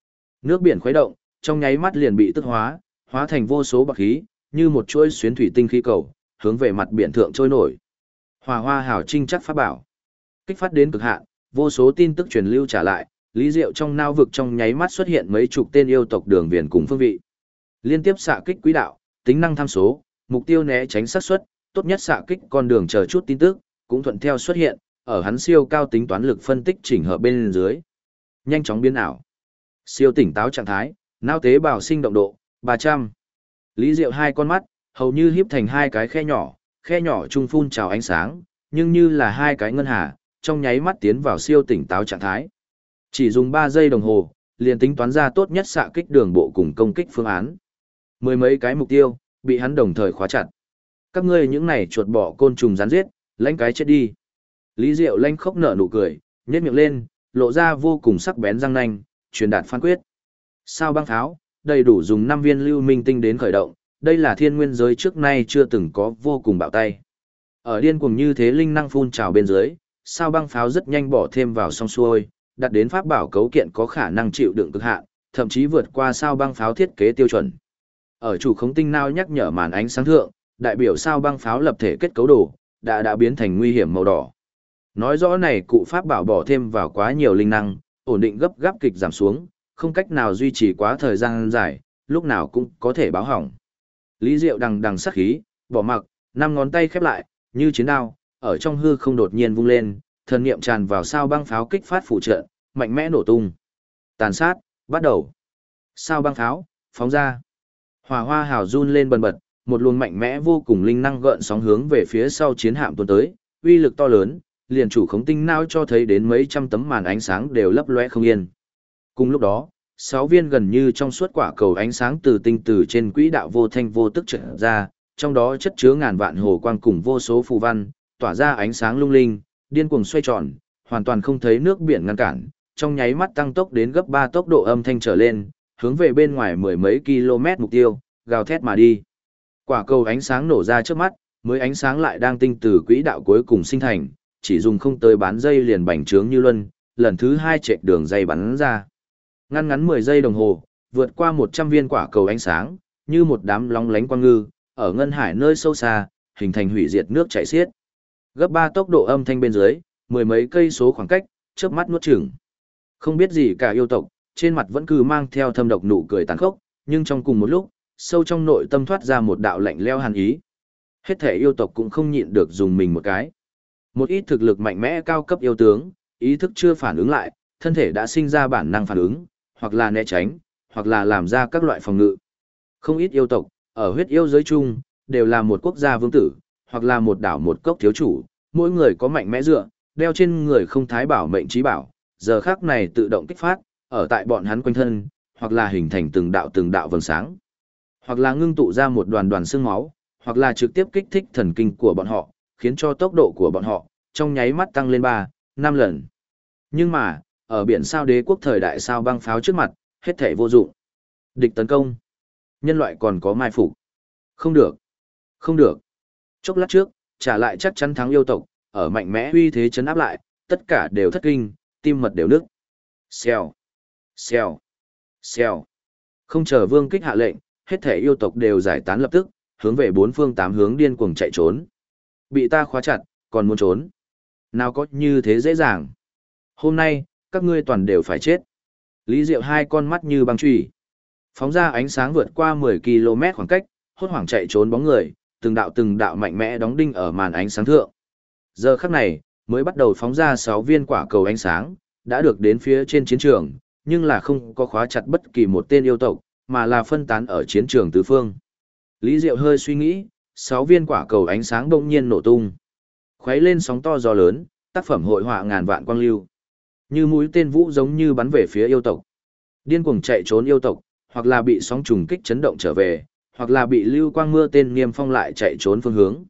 Speaker 1: Nước biển khuấy động, trong nháy mắt liền bị tức hóa, hóa thành vô số bọt khí, như một chuỗi xuyến thủy tinh khí cầu, hướng về mặt biển thượng trôi nổi. Hỏa Hoa Hào Trinh chắc pháp bảo. Kích phát đến cực hạn, vô số tin tức truyền lưu trả lại, Lý Diệu trong nao vực trong nháy mắt xuất hiện mấy chục tên yêu tộc đường viền cùng phương vị. Liên tiếp xạ kích quỹ đạo, tính năng tham số, mục tiêu né tránh xác suất, tốt nhất xạ kích con đường chờ chút tin tức, cũng thuận theo xuất hiện, ở hắn siêu cao tính toán lực phân tích chỉnh hợp bên dưới. Nhanh chóng biến ảo. Siêu tỉnh táo trạng thái, não tế bào sinh động độ, 300. Lý Diệu hai con mắt, hầu như híp thành hai cái khe nhỏ trung phun trào ánh sáng, nhưng như là hai cái ngân hà, trong nháy mắt tiến vào siêu tỉnh táo trạng thái. Chỉ dùng 3 giây đồng hồ, liền tính toán ra tốt nhất xạ kích đường bộ cùng công kích phương án. Mười mấy cái mục tiêu, bị hắn đồng thời khóa chặt. Các ngươi những này chuột bọ côn trùng rắn giết, lãnh cái chết đi. Lý Diệu lanh khóc nở nụ cười, nhếch miệng lên, lộ ra vô cùng sắc bén răng nanh, truyền đạt phán quyết. Sao băng pháo, đầy đủ dùng 5 viên lưu minh tinh đến khởi động, đây là thiên nguyên giới trước nay chưa từng có vô cùng bạo tay. Ở điên cuồng như thế linh năng phun trào bên dưới, sao băng pháo rất nhanh bỏ thêm vào xong xuôi, đặt đến pháp bảo cấu kiện có khả năng chịu đựng cực hạn, thậm chí vượt qua sao băng pháo thiết kế tiêu chuẩn. Ở chủ khống tinh nao nhắc nhở màn ánh sáng thượng, đại biểu sao băng pháo lập thể kết cấu đồ, đã biến thành nguy hiểm màu đỏ. Nói rõ này cụ pháp bảo bỏ thêm vào quá nhiều linh năng, ổn định gấp gáp kịch giảm xuống, không cách nào duy trì quá thời gian dài, lúc nào cũng có thể báo hỏng. Lý Diệu đằng sát khí, bỏ mặc, 5 ngón tay khép lại, như chiến đao, ở trong hư không đột nhiên vung lên, thần niệm tràn vào sao băng pháo kích phát phụ trợ, mạnh mẽ nổ tung. Tàn sát, bắt đầu. Sao băng pháo, phóng ra. Hỏa Hoa Hào run lên bần bật, một luồng mạnh mẽ vô cùng linh năng gợn sóng hướng về phía sau chiến hạm tuôn tới, uy lực to lớn, liền chủ khống tinh não cho thấy đến mấy trăm tấm màn ánh sáng đều lấp lóe không yên. Cùng lúc đó, 6 viên gần như trong suốt quả cầu ánh sáng từ tinh từ trên quỹ đạo vô thanh vô tức trở ra, trong đó chất chứa ngàn vạn hồ quang cùng vô số phù văn, tỏa ra ánh sáng lung linh, điên cuồng xoay tròn, hoàn toàn không thấy nước biển ngăn cản, trong nháy mắt tăng tốc đến gấp 3 tốc độ âm thanh trở lên, hướng về bên ngoài mười mấy km mục tiêu, gào thét mà đi. Quả cầu ánh sáng nổ ra trước mắt, mới ánh sáng lại đang tinh từ quỹ đạo cuối cùng sinh thành, chỉ dùng không tới bán giây liền bành trướng như luân, lần thứ 2 chệch đường dây bắn ra. Ngắn 10 giây đồng hồ, vượt qua 100 viên quả cầu ánh sáng, như một đám lóng lánh quang ngư, ở ngân hải nơi sâu xa, hình thành hủy diệt nước chảy xiết. Gấp 3 tốc độ âm thanh bên dưới, mười mấy cây số khoảng cách, chớp mắt nuốt chửng. Không biết gì cả yêu tộc, trên mặt vẫn cứ mang theo thâm độc nụ cười tàn khốc, nhưng trong cùng một lúc, sâu trong nội tâm thoát ra một đạo lạnh lẽo hàn ý. Hết thể yêu tộc cũng không nhịn được dùng mình một cái. Một ít thực lực mạnh mẽ cao cấp yêu tướng, ý thức chưa phản ứng lại, thân thể đã sinh ra bản năng phản ứng, hoặc là né tránh, hoặc là làm ra các loại phòng ngự. Không ít yêu tộc, ở huyết yêu giới chung, đều là một quốc gia vương tử, hoặc là một đảo một cốc thiếu chủ, mỗi người có mạnh mẽ dựa, đeo trên người không thái bảo mệnh trí bảo, giờ khắc này tự động kích phát, ở tại bọn hắn quanh thân, hoặc là hình thành từng đạo vầng sáng, hoặc là ngưng tụ ra một đoàn đoàn xương máu, hoặc là trực tiếp kích thích thần kinh của bọn họ, khiến cho tốc độ của bọn họ trong nháy mắt tăng lên 3-5 lần. Nhưng mà, ở biển sao đế quốc thời đại sao băng pháo trước mặt, hết thảy vô dụng. Địch tấn công. Nhân loại còn có mai phục. Không được. Không được. Chốc lát trước, trả lại chắc chắn thắng yêu tộc, ở mạnh mẽ uy thế chấn áp lại, tất cả đều thất kinh, tim mật đều nức. Xèo. Xèo. Xèo. Không chờ vương kích hạ lệnh, hết thảy yêu tộc đều giải tán lập tức, hướng về 4 phương 8 hướng điên cuồng chạy trốn. Bị ta khóa chặt, còn muốn trốn. Nào có như thế dễ dàng. Hôm nay, các ngươi toàn đều phải chết. Lý Diệu hai con mắt như băng chùy, phóng ra ánh sáng vượt qua 10 km khoảng cách, hốt hoảng chạy trốn bóng người, từng đạo mạnh mẽ đóng đinh ở màn ánh sáng thượng. Giờ khắc này, mới bắt đầu phóng ra 6 viên quả cầu ánh sáng, đã được đến phía trên chiến trường, nhưng là không có khóa chặt bất kỳ một tên yêu tộc, mà là phân tán ở chiến trường tứ phương. Lý Diệu hơi suy nghĩ, 6 viên quả cầu ánh sáng bỗng nhiên nổ tung. Khuấy lên sóng to gió lớn, tác phẩm hội họa ngàn vạn quang lưu. Như mũi tên vũ giống như bắn về phía yêu tộc. Điên cuồng chạy trốn yêu tộc, hoặc là bị sóng trùng kích chấn động trở về, hoặc là bị lưu quang mưa tên niêm phong lại chạy trốn phương hướng.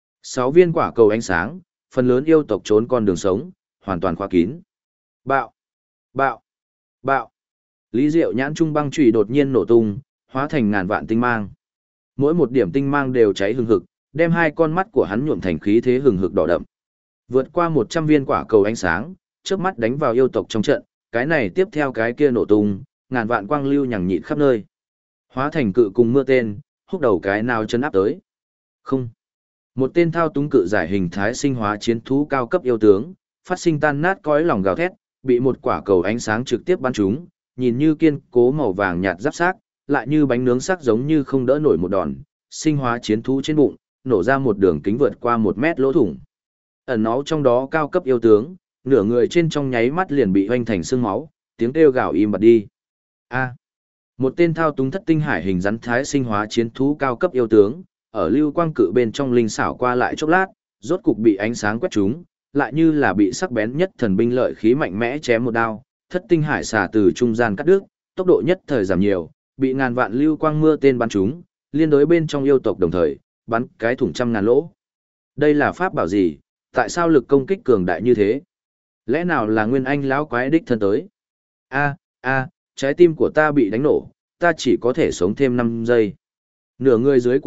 Speaker 1: 6 viên quả cầu ánh sáng, phần lớn yêu tộc trốn con đường sống, hoàn toàn khóa kín. Bạo! Bạo! Bạo! Lý Diệu nhãn trung băng chùy đột nhiên nổ tung, hóa thành ngàn vạn tinh mang. Mỗi một điểm tinh mang đều cháy hừng hực, đem hai con mắt của hắn nhuộm thành khí thế hừng hực đỏ đậm. Vượt qua 100 viên quả cầu ánh sáng, chớp mắt đánh vào yêu tộc trong trận, cái này tiếp theo cái kia nổ tung, ngàn vạn quang lưu nhằng nhịt khắp nơi. Hóa thành cự cùng mưa tên, húc đầu cái nào chân áp tới. Không. Một tên thao túng cự giải hình thái sinh hóa chiến thú cao cấp yêu tướng, phát sinh tan nát cõi lòng gào thét, bị một quả cầu ánh sáng trực tiếp bắn trúng, nhìn như kiên cố màu vàng nhạt giáp xác, lại như bánh nướng sắc giống như không đỡ nổi một đòn, sinh hóa chiến thú trên bụng, nổ ra một đường kính vượt qua 1 mét lỗ thủng. Ẩn náu trong đó cao cấp yêu tướng, nửa người trên trong nháy mắt liền bị hoanh thành xương máu, tiếng kêu gào im bặt đi. A. Một tên thao túng thất tinh hải hình rắn thái sinh hóa chiến thú cao cấp yêu tướng, ở lưu quang cự bên trong linh xảo qua lại chốc lát, rốt cục bị ánh sáng quét trúng, lại như là bị sắc bén nhất thần binh lợi khí mạnh mẽ chém một đao, thất tinh hải xà từ trung gian cắt đứt, tốc độ nhất thời giảm nhiều, bị ngàn vạn lưu quang mưa tên bắn trúng, liên đối bên trong yêu tộc đồng thời, bắn cái thủng trăm ngàn lỗ. Đây là pháp bảo gì, tại sao lực công kích cường đại như thế? Lẽ nào là nguyên anh lão quái đích thân tới? A, trái tim của ta bị đánh nổ, ta chỉ có thể sống thêm 5 giây. Nửa người dưới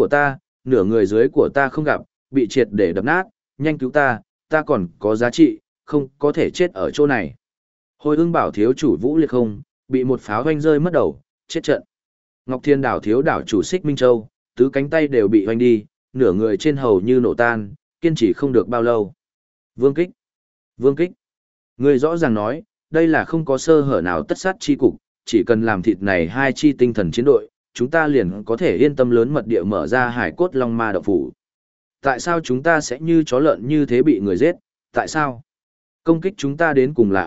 Speaker 1: của ta không gặp, bị triệt để đập nát, nhanh cứu ta, ta còn có giá trị, không có thể chết ở chỗ này. Hồi ưng bảo thiếu chủ Vũ Liệt không, bị một pháo hoanh rơi mất đầu, chết trận. Ngọc Thiên đảo thiếu đảo chủ Xích Minh Châu, tứ cánh tay đều bị hoanh đi, nửa người trên hầu như nổ tan, kiên trì không được bao lâu. Vương Kích. Người rõ ràng nói, đây là không có sơ hở nào tất sát chi cục, chỉ cần làm thịt này hai chi tinh thần chiến đội, chúng ta liền có thể yên tâm lớn mật địa mở ra hải cốt long ma động phủ. Tại sao chúng ta sẽ như chó lợn như thế bị người giết, tại sao? Công kích chúng ta đến cùng là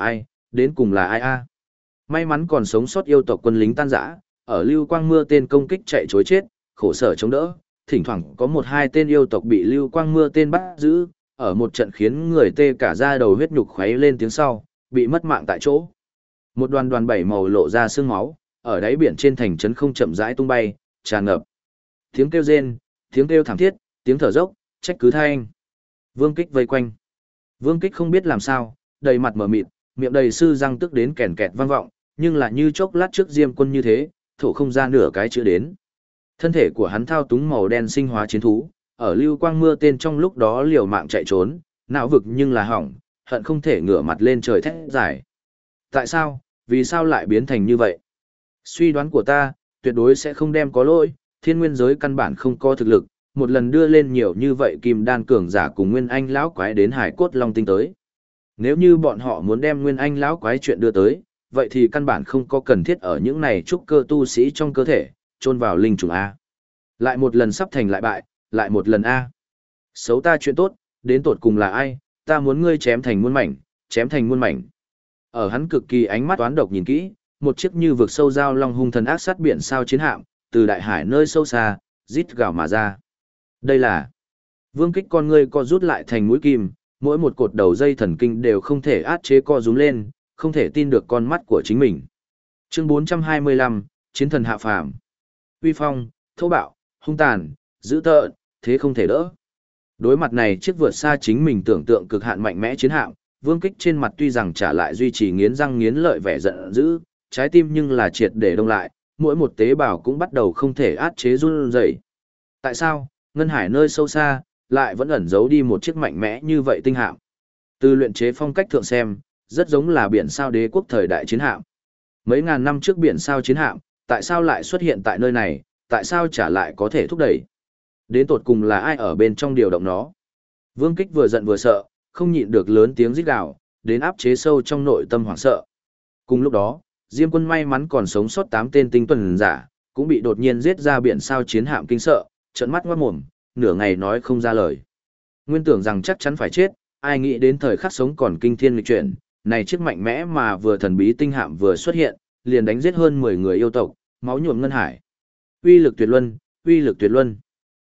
Speaker 1: ai a? May mắn còn sống sót yêu tộc quân lính tan rã, ở lưu quang mưa tên công kích chạy chối chết, khổ sở chống đỡ, thỉnh thoảng có 1-2 tên yêu tộc bị lưu quang mưa tên bắt giữ, ở một trận khiến người tê cả da đầu huyết nhục khuấy lên tiếng sau, bị mất mạng tại chỗ. Một đoàn bảy màu lộ ra sương máu, ở đáy biển trên thành trấn không chậm rãi tung bay, tràn ngập. Tiếng kêu rên, tiếng kêu thảm thiết, tiếng thở dốc, trách cứ thanh. Vương Kích vây quanh. Vương Kích không biết làm sao, đầy mặt mở mịt, miệng đầy sư răng tức đến kèn kẹt vang vọng, nhưng là như chốc lát trước Diêm Quân như thế, thổ không ra nửa cái chữ đến. Thân thể của hắn thao túng màu đen sinh hóa chiến thú, ở lưu quang mưa tên trong lúc đó liều mạng chạy trốn, não vực nhưng là hỏng, hận không thể ngửa mặt lên trời thét giải. Tại sao, vì sao lại biến thành như vậy? Suy đoán của ta, tuyệt đối sẽ không đem có lỗi, thiên nguyên giới căn bản không có thực lực, một lần đưa lên nhiều như vậy kim đan cường giả cùng nguyên anh lão quái đến hải cốt long tinh tới. Nếu như bọn họ muốn đem nguyên anh lão quái chuyện đưa tới, vậy thì căn bản không có cần thiết ở những này trúc cơ tu sĩ trong cơ thể, chôn vào linh trùng A. Lại một lần sắp thành lại bại, lại một lần A. Xấu ta chuyện tốt, đến tột cùng là ai, ta muốn ngươi chém thành muôn mảnh, chém thành muôn mảnh. Ở hắn cực kỳ ánh mắt toán độc nhìn kỹ, một chiếc như vực sâu dao long hung thần ác sát biển sao chiến hạm, từ đại hải nơi sâu xa, rít gào mà ra. Đây là Vương Kích con ngươi co rút lại thành mũi kim, mỗi một cột đầu dây thần kinh đều không thể át chế co rúm lên, không thể tin được con mắt của chính mình. Chương 425, Chiến thần hạ phàm. Uy phong, thô bạo, hung tàn, dữ tợn, thế không thể đỡ. Đối mặt này chiếc vượt xa chính mình tưởng tượng cực hạn mạnh mẽ chiến hạm, Vương Kích trên mặt tuy rằng trả lại duy trì nghiến răng nghiến lợi vẻ giận dữ, trái tim nhưng là triệt để đông lại, mỗi một tế bào cũng bắt đầu không thể át chế run rẩy. Tại sao, ngân hải nơi sâu xa, lại vẫn ẩn giấu đi một chiếc mạnh mẽ như vậy tinh hạm? Từ luyện chế phong cách thượng xem, rất giống là biển sao đế quốc thời đại chiến hạm. Mấy ngàn năm trước biển sao chiến hạm, tại sao lại xuất hiện tại nơi này, tại sao trả lại có thể thúc đẩy? Đến tột cùng là ai ở bên trong điều động nó? Vương Kích vừa giận vừa sợ, không nhịn được lớn tiếng rít gào, đến áp chế sâu trong nội tâm hoảng sợ. Cùng lúc đó, Diêm Quân may mắn còn sống sót 8 tên tinh tuần giả, cũng bị đột nhiên giết ra biển sao chiến hạm kinh sợ, trợn mắt ngoát mồm, nửa ngày nói không ra lời. Nguyên tưởng rằng chắc chắn phải chết, ai nghĩ đến thời khắc sống còn kinh thiên nghịch chuyển, này chiếc mạnh mẽ mà vừa thần bí tinh hạm vừa xuất hiện, liền đánh giết hơn 10 người yêu tộc, máu nhuộm ngân hải. Uy lực tuyệt luân, uy lực tuyệt luân.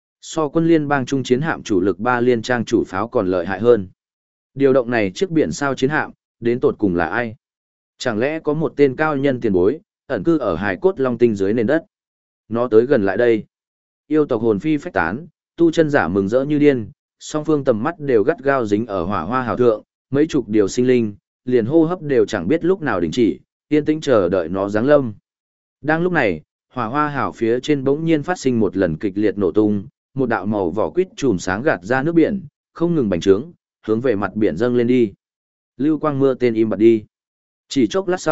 Speaker 1: So quân liên bang trung chiến hạm chủ lực 3 liên trang chủ pháo còn lợi hại hơn. Điều động này chiếc biển sao chiến hạm, đến tột cùng là ai? Chẳng lẽ có một tên cao nhân tiền bối, ẩn cư ở hải cốt long tinh dưới nền đất? Nó tới gần lại đây. Yêu tộc hồn phi phách tán, tu chân giả mừng rỡ như điên, song phương tầm mắt đều gắt gao dính ở hỏa hoa hào thượng, mấy chục điều sinh linh, liền hô hấp đều chẳng biết lúc nào đình chỉ, yên tĩnh chờ đợi nó giáng lâm. Đang lúc này, hỏa hoa hào phía trên bỗng nhiên phát sinh một lần kịch liệt nổ tung, một đạo màu vỏ quýt chùm sáng gạt ra nước biển, không ngừng bành trướng, hướng về mặt biển dâng lên đi. Lưu quang mưa tên im bặt đi. Chỉ chốc lát sau,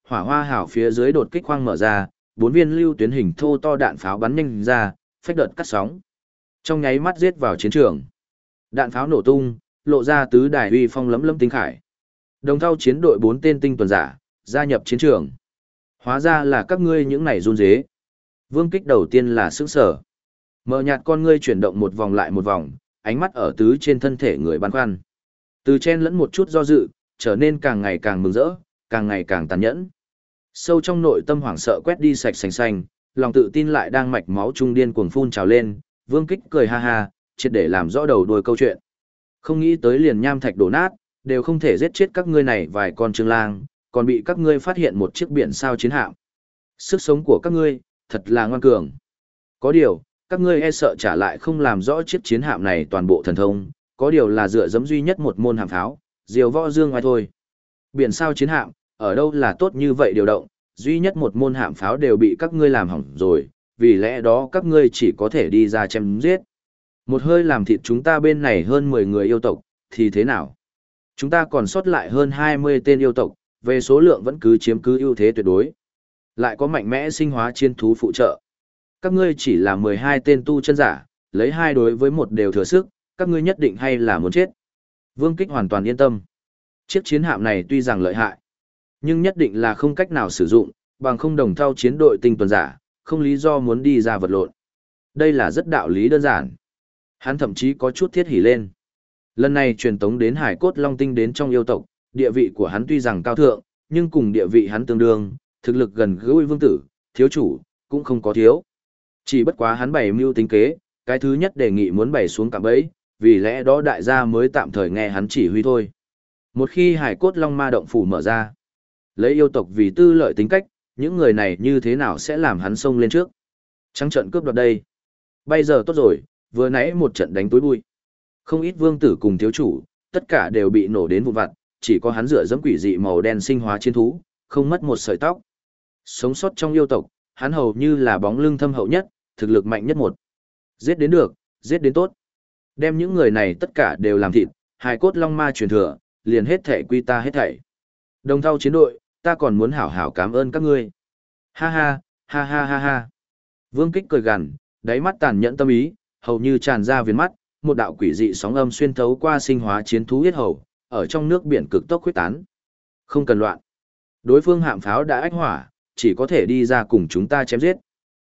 Speaker 1: hỏa hoa hào phía dưới đột kích khoang mở ra, 4 viên lưu tuyến hình thô to đạn pháo bắn nhanh ra, phách đợt cắt sóng. Trong nháy mắt giết vào chiến trường. Đạn pháo nổ tung, lộ ra tứ đài uy phong lấm lấm tinh khải. Đồng thau chiến đội 4 tên tinh tuần giả, gia nhập chiến trường. Hóa ra là các ngươi những này run dế. Vương Kích đầu tiên là sững sờ. Mờ nhạt con ngươi chuyển động một vòng lại một vòng, ánh mắt ở tứ trên thân thể người băn khoăn. Từ chen lẫn một chút do dự, trở nên càng ngày càng mừng rỡ, càng ngày càng tàn nhẫn. Sâu trong nội tâm hoảng sợ quét đi sạch sành xanh, lòng tự tin lại đang mạch máu trung điên cuồng phun trào lên, Vương Kích cười ha ha, triệt để làm rõ đầu đuôi câu chuyện. Không nghĩ tới liền nham thạch đổ nát, đều không thể giết chết các ngươi này vài con trương lang, còn bị các ngươi phát hiện một chiếc biển sao chiến hạm. Sức sống của các ngươi, thật là ngoan cường. Có điều, các ngươi e sợ trả lại không làm rõ chiếc chiến hạm này toàn bộ thần thông, có điều là dựa dẫm duy nhất một môn hạm pháo, diều võ dương ngoài thôi. Biển sao chiến hạm, ở đâu là tốt như vậy điều động, duy nhất một môn hạm pháo đều bị các ngươi làm hỏng rồi, vì lẽ đó các ngươi chỉ có thể đi ra chém giết. Một hơi làm thịt chúng ta bên này hơn 10 người yêu tộc, thì thế nào? Chúng ta còn sót lại hơn 20 tên yêu tộc, về số lượng vẫn cứ chiếm cứ ưu thế tuyệt đối. Lại có mạnh mẽ sinh hóa chiến thú phụ trợ. Các ngươi chỉ là 12 tên tu chân giả, lấy 2 đối với 1 đều thừa sức, các ngươi nhất định hay là muốn chết. Vương Kích hoàn toàn yên tâm. Chiếc chiến hạm này tuy rằng lợi hại, nhưng nhất định là không cách nào sử dụng, bằng không đồng thau chiến đội tinh tuần giả, không lý do muốn đi ra vật lộn. Đây là rất đạo lý đơn giản. Hắn thậm chí có chút thiết hỉ lên. Lần này truyền tống đến hải cốt long tinh đến trong yêu tộc, địa vị của hắn tuy rằng cao thượng, nhưng cùng địa vị hắn tương đương, thực lực gần gũi vương tử, thiếu chủ, cũng không có thiếu. Chỉ bất quá hắn bày mưu tính kế, cái thứ nhất đề nghị muốn bày xuống cạm bẫy, vì lẽ đó đại gia mới tạm thời nghe hắn chỉ huy thôi. Một khi hải cốt long ma động phủ mở ra, lấy yêu tộc vì tư lợi tính cách, những người này như thế nào sẽ làm hắn xông lên trước. Trắng trận cướp đoạt đây. Bây giờ tốt rồi, vừa nãy một trận đánh túi bụi. Không ít vương tử cùng thiếu chủ, tất cả đều bị nổ đến vụn vặt, chỉ có hắn dựa dẫm quỷ dị màu đen sinh hóa chiến thú, không mất một sợi tóc. Sống sót trong yêu tộc, hắn hầu như là bóng lưng thâm hậu nhất, thực lực mạnh nhất một. Giết đến được, giết đến tốt. Đem những người này tất cả đều làm thịt, hài cốt long ma truyền thừa, liền hết thảy quy ta hết thảy. Đồng thau chiến đội, ta còn muốn hảo hảo cảm ơn các ngươi. Ha ha, ha ha ha ha. Vương Kích cười gằn, đáy mắt tàn nhẫn tâm ý, hầu như tràn ra viền mắt, một đạo quỷ dị sóng âm xuyên thấu qua sinh hóa chiến thú yết hầu, ở trong nước biển cực tốc khuếch tán. Không cần loạn. Đối phương hạm pháo đã ách hỏa, chỉ có thể đi ra cùng chúng ta chém giết.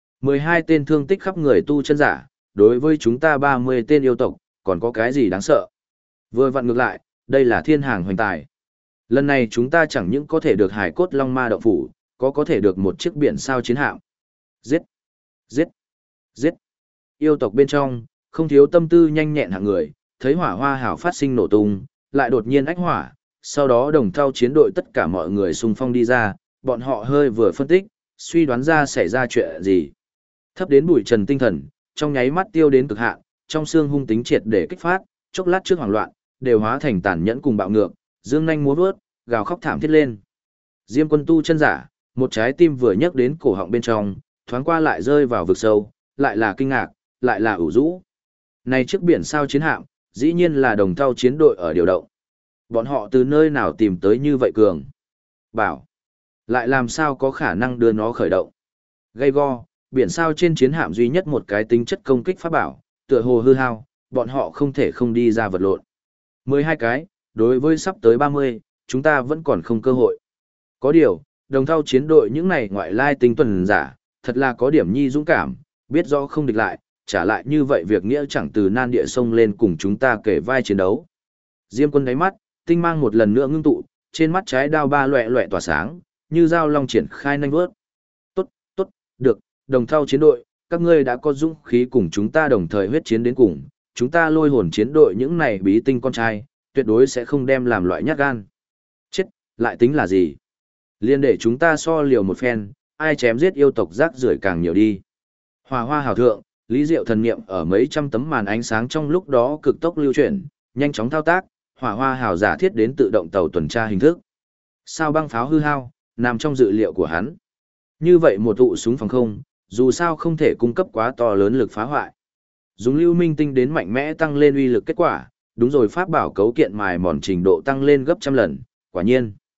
Speaker 1: 12 tên thương tích khắp người tu chân giả, đối với chúng ta 30 tên yêu tộc, còn có cái gì đáng sợ. Vừa vặn ngược lại, đây là thiên hàng hoành tài. Lần này chúng ta chẳng những có thể được hải cốt long ma động phủ, có thể được một chiếc biển sao chiến hạm. Giết! Giết! Giết! Yêu tộc bên trong, không thiếu tâm tư nhanh nhẹn hạng người, thấy hỏa hoa hảo phát sinh nổ tung, lại đột nhiên ách hỏa, sau đó đồng thau chiến đội tất cả mọi người xung phong đi ra, bọn họ hơi vừa phân tích, suy đoán ra xảy ra chuyện gì. Thấp đến bụi trần tinh thần, trong nháy mắt tiêu đến cực hạn, trong xương hung tính triệt để kích phát, chốc lát trước hoảng loạn, đều hóa thành tàn nhẫn cùng bạo ngược, dương nhanh múa vớt, gào khóc thảm thiết lên. Diêm Quân tu chân giả, một trái tim vừa nhấc đến cổ họng bên trong, thoáng qua lại rơi vào vực sâu, lại là kinh ngạc, lại là ủ rũ. Này chiếc biển sao chiến hạm, dĩ nhiên là đồng thau chiến đội ở điều động. Bọn họ từ nơi nào tìm tới như vậy cường? Bảo, lại làm sao có khả năng đưa nó khởi động? Gây go, biển sao trên chiến hạm duy nhất một cái tính chất công kích pháp bảo, tựa hồ hư hao, bọn họ không thể không đi ra vật lộn. 12 cái, đối với sắp tới 30, chúng ta vẫn còn không cơ hội. Có điều, đồng thau chiến đội những này ngoại lai tinh tuần giả, thật là có điểm nhi dũng cảm, biết rõ không địch lại, trả lại như vậy việc nghĩa chẳng từ nan địa sông lên cùng chúng ta kể vai chiến đấu. Diêm Quân đáy mắt, tinh mang một lần nữa ngưng tụ, trên mắt trái đao ba loẹ loẹ tỏa sáng, như dao long triển khai nhanh vớt. Tốt, tốt, được, đồng thau chiến đội, các ngươi đã có dũng khí cùng chúng ta đồng thời huyết chiến đến cùng, chúng ta lôi hồn chiến đội những này bí tinh con trai, tuyệt đối sẽ không đem làm loại nhát gan. Chết, lại tính là gì? Liên để chúng ta so liều một phen, ai chém giết yêu tộc rác rưởi càng nhiều đi. Hòa hoa hào thượng, Lý Diệu thần niệm ở mấy trăm tấm màn ánh sáng trong lúc đó cực tốc lưu chuyển, nhanh chóng thao tác, hỏa hoa hào giả thiết đến tự động tàu tuần tra hình thức. Sao băng pháo hư hao, nằm trong dự liệu của hắn. Như vậy một tụ súng phòng không, dù sao không thể cung cấp quá to lớn lực phá hoại. Dùng lưu minh tinh đến mạnh mẽ tăng lên uy lực kết quả, đúng rồi pháp bảo cấu kiện mài mòn trình độ tăng lên gấp trăm lần, quả nhiên.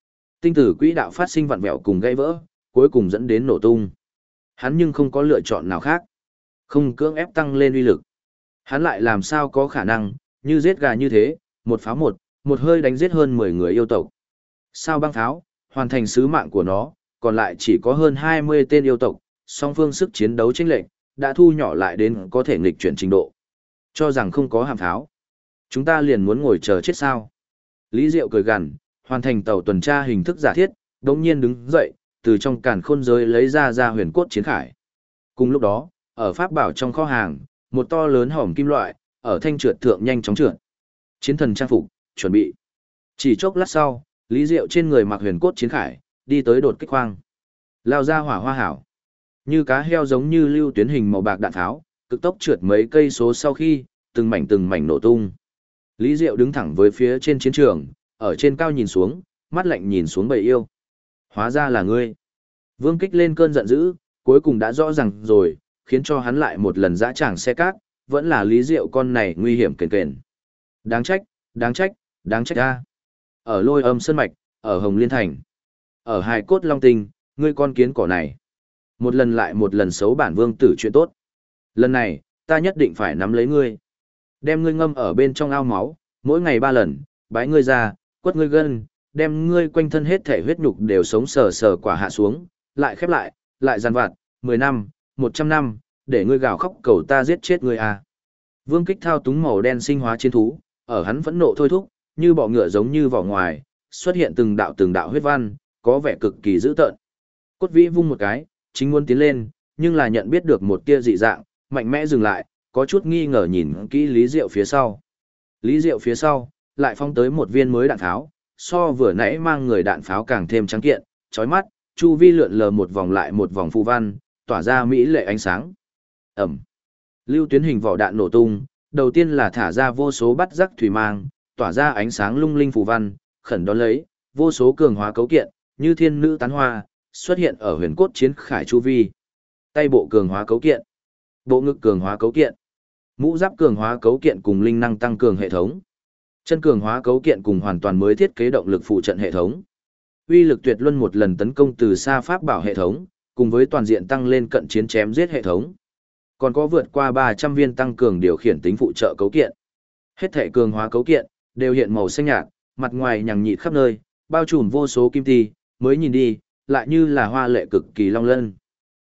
Speaker 1: Tinh tử quỹ đạo phát sinh vặn vẹo cùng gãy vỡ, cuối cùng dẫn đến nổ tung. Hắn nhưng không có lựa chọn nào khác. Không cưỡng ép tăng lên uy lực. Hắn lại làm sao có khả năng, như giết gà như thế, một pháo một hơi đánh giết hơn 10 người yêu tộc. Sao băng pháo, hoàn thành sứ mạng của nó, còn lại chỉ có hơn 20 tên yêu tộc, song phương sức chiến đấu chênh lệch đã thu nhỏ lại đến có thể nghịch chuyển trình độ. Cho rằng không có hàm pháo, chúng ta liền muốn ngồi chờ chết sao? Lý Diệu cười gằn, hoàn thành tàu tuần tra hình thức giả thiết, đống nhiên đứng dậy, từ trong càn khôn giới lấy ra huyền cốt chiến khải. Cùng lúc đó, ở pháp bảo trong kho hàng, một to lớn hòm kim loại, ở thanh trượt thượng nhanh chóng trượt. Chiến thần trang phục, chuẩn bị. Chỉ chốc lát sau, Lý Diệu trên người mặc huyền cốt chiến khải, đi tới đột kích khoang. Lao ra hỏa hoa hảo. Như cá heo giống như lưu tuyến hình màu bạc đạn tháo, cực tốc trượt mấy cây số sau khi, từng mảnh nổ tung. Lý Diệu đứng thẳng với phía trên chiến trường, ở trên cao nhìn xuống, mắt lạnh nhìn xuống bầy yêu. Hóa ra là ngươi. Vương Kích lên cơn giận dữ, cuối cùng đã rõ ràng rồi, khiến cho hắn lại một lần dã tràng xe cát, vẫn là Lý Diệu con này nguy hiểm kền kền. Đáng trách, đáng trách, đáng trách a. Ở Lôi Âm Sơn Mạch, ở Hồng Liên Thành, ở Hài Cốt Long Tinh, ngươi con kiến cỏ này. Một lần lại một lần xấu bản vương tử chuyện tốt. Lần này, ta nhất định phải nắm lấy ngươi. Đem ngươi ngâm ở bên trong ao máu, mỗi ngày 3 lần, bái ngươi ra, quất ngươi gân, đem ngươi quanh thân hết thể huyết nhục đều sống sờ sờ quả hạ xuống, lại khép lại giàn vặt, 10 năm, 100 năm, để ngươi gào khóc cầu ta giết chết ngươi à. Vương Kích thao túng màu đen sinh hóa chiến thú, ở hắn phẫn nộ thôi thúc, như bọ ngựa giống như vỏ ngoài, xuất hiện từng đạo huyết văn, có vẻ cực kỳ dữ tợn. Cốt vĩ vung một cái, chính muốn tiến lên, nhưng là nhận biết được một tia dị dạng, mạnh mẽ dừng lại, có chút nghi ngờ nhìn kỹ Lý Diệu phía sau. Lý Diệu phía sau, lại phóng tới một viên mới đạn pháo, so vừa nãy mang người đạn pháo càng thêm trắng kiện, chói mắt, chu vi lượn lờ một vòng lại một vòng phù văn, tỏa ra mỹ lệ ánh sáng. Ẩm. Lưu tuyến hình vỏ đạn nổ tung, đầu tiên là thả ra vô số bắt rắc thủy mang, tỏa ra ánh sáng lung linh phù văn, khẩn đón lấy, vô số cường hóa cấu kiện, như thiên nữ tán hoa, xuất hiện ở huyền cốt chiến khải chu vi. Tay bộ cường hóa cấu kiện, bộ ngực cường hóa cấu kiện, mũ giáp cường hóa cấu kiện cùng linh năng tăng cường hệ thống, chân cường hóa cấu kiện cùng hoàn toàn mới thiết kế động lực phụ trận hệ thống. Uy lực tuyệt luân một lần tấn công từ xa pháp bảo hệ thống, cùng với toàn diện tăng lên cận chiến chém giết hệ thống. Còn có vượt qua 300 viên tăng cường điều khiển tính phụ trợ cấu kiện. Hết thể cường hóa cấu kiện đều hiện màu xanh nhạt, mặt ngoài nhằng nhịt khắp nơi, bao trùm vô số kim ti, mới nhìn đi, lại như là hoa lệ cực kỳ long lân.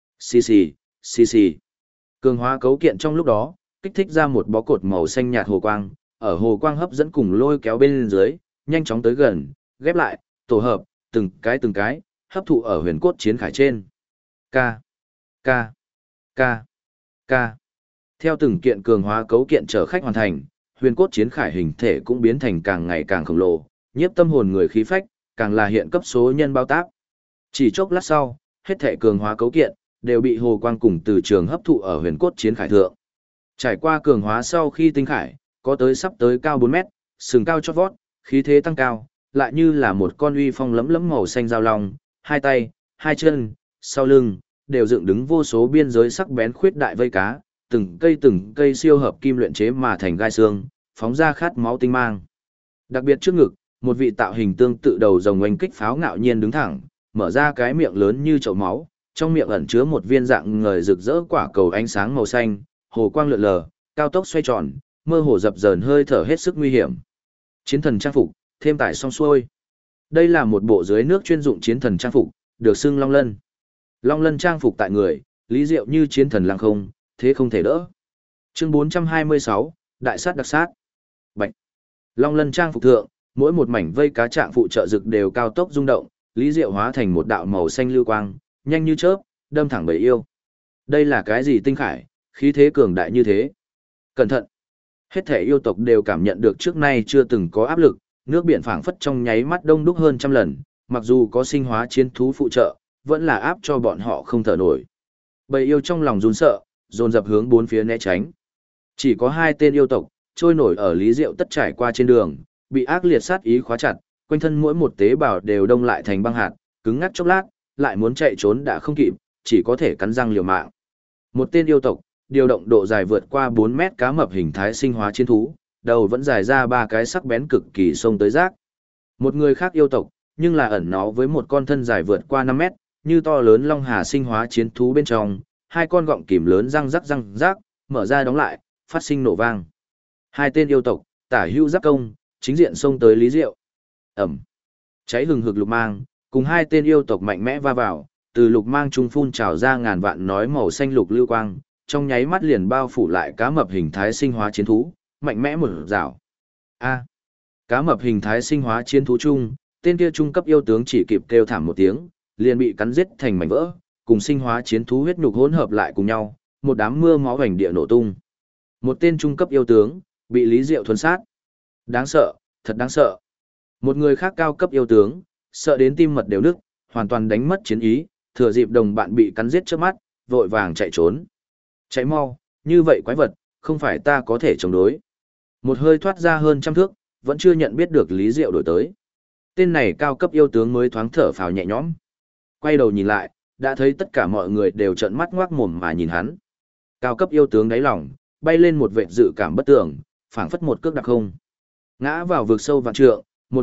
Speaker 1: Xì xì. Cường hóa cấu kiện trong lúc đó, kích thích ra một bó cột màu xanh nhạt hồ quang, ở hồ quang hấp dẫn cùng lôi kéo bên dưới, nhanh chóng tới gần, ghép lại, tổ hợp, từng cái, hấp thụ ở huyền cốt chiến khải trên. K. Theo từng kiện cường hóa cấu kiện chở khách hoàn thành, huyền cốt chiến khải hình thể cũng biến thành càng ngày càng khổng lồ, nhiếp tâm hồn người khí phách, càng là hiện cấp số nhân bao tác. Chỉ chốc lát sau, hết thể cường hóa cấu kiện đều bị hồ quang cùng từ trường hấp thụ ở huyền cốt chiến khải thượng. Trải qua cường hóa sau khi tinh khải, có tới sắp tới cao 4 mét, sừng cao chót vót, khí thế tăng cao, lại như là một con uy phong lẫm lẫm màu xanh giao long, hai tay, hai chân, sau lưng đều dựng đứng vô số biên giới sắc bén khuyết đại vây cá, từng cây siêu hợp kim luyện chế mà thành gai xương, phóng ra khát máu tinh mang. Đặc biệt trước ngực, một vị tạo hình tương tự đầu rồng oanh kích pháo ngạo nhiên đứng thẳng, mở ra cái miệng lớn như chậu máu, trong miệng ẩn chứa một viên dạng ngời rực rỡ quả cầu ánh sáng màu xanh, hồ quang lượn lờ, cao tốc xoay tròn, mơ hồ dập dờn hơi thở hết sức nguy hiểm. Chiến thần trang phục, thêm tải song xuôi. Đây là một bộ dưới nước chuyên dụng chiến thần trang phục, được xưng Long Lân. Long Lân trang phục tại người, Lý Diệu như chiến thần lăng không, thế không thể đỡ. Chương 426, Đại sát đặc sát. Bạch. Long Lân trang phục thượng, mỗi một mảnh vây cá trạng phụ trợ rực đều cao tốc rung động, Lý Diệu hóa thành một đạo màu xanh lưu quang, nhanh như chớp, đâm thẳng bầy yêu. Đây là cái gì tinh khải, khí thế cường đại như thế? Cẩn thận. Hết thể yêu tộc đều cảm nhận được trước nay chưa từng có áp lực, nước biển phảng phất trong nháy mắt đông đúc hơn trăm lần, mặc dù có sinh hóa chiến thú phụ trợ, vẫn là áp cho bọn họ không thở nổi. Bầy yêu trong lòng run sợ, dồn dập hướng bốn phía né tránh. Chỉ có 2 tên yêu tộc trôi nổi ở Lý Diệu tất trải qua trên đường, bị ác liệt sát ý khóa chặt, quanh thân mỗi một tế bào đều đông lại thành băng hạt, cứng ngắc chốc lát, lại muốn chạy trốn đã không kịp, chỉ có thể cắn răng liều mạng. Một tên yêu tộc, điều động độ dài vượt qua 4 mét cá mập hình thái sinh hóa chiến thú, đầu vẫn dài ra 3 cái sắc bén cực kỳ xông tới rác. Một người khác yêu tộc, nhưng là ẩn nó với một con thân dài vượt qua 5 mét, như to lớn long hà sinh hóa chiến thú bên trong, hai con gọng kìm lớn răng rắc, mở ra đóng lại, phát sinh nổ vang. Hai tên yêu tộc, tả hữu giáp công, chính diện xông tới Lý Diệu. Ẩm. Cháy hừng hực lục mang, cùng hai tên yêu tộc mạnh mẽ va vào, từ lục mang trung phun trào ra ngàn vạn nói màu xanh lục lưu quang, trong nháy mắt liền bao phủ lại cá mập hình thái sinh hóa chiến thú, mạnh mẽ một rào. A. Cá mập hình thái sinh hóa chiến thú chung, tên kia trung cấp yêu tướng chỉ kịp kêu thảm một tiếng, liền bị cắn giết thành mảnh vỡ, cùng sinh hóa chiến thú huyết nhục hỗn hợp lại cùng nhau, một đám mưa máu hoành địa nổ tung. Một tên trung cấp yêu tướng bị Lý Diệu thuần sát. Đáng sợ, thật đáng sợ. Một người khác cao cấp yêu tướng, sợ đến tim mật đều nức, hoàn toàn đánh mất chiến ý, thừa dịp đồng bạn bị cắn giết trước mắt, vội vàng chạy trốn. Chạy mau, như vậy quái vật, không phải ta có thể chống đối. Một hơi thoát ra hơn trăm thước, vẫn chưa nhận biết được Lý Diệu đổi tới. Tên này cao cấp yêu tướng mới thoáng thở phào nhẹ nhõm. Quay đầu nhìn lại, đã thấy tất cả mọi người đều trợn mắt ngoác mồm mà nhìn hắn. Cao cấp yêu tướng đáy lòng, bay lên một vệt dự cảm bất tưởng, phảng phất một cước đặc không. Ngã vào vực sâu vạn trượng,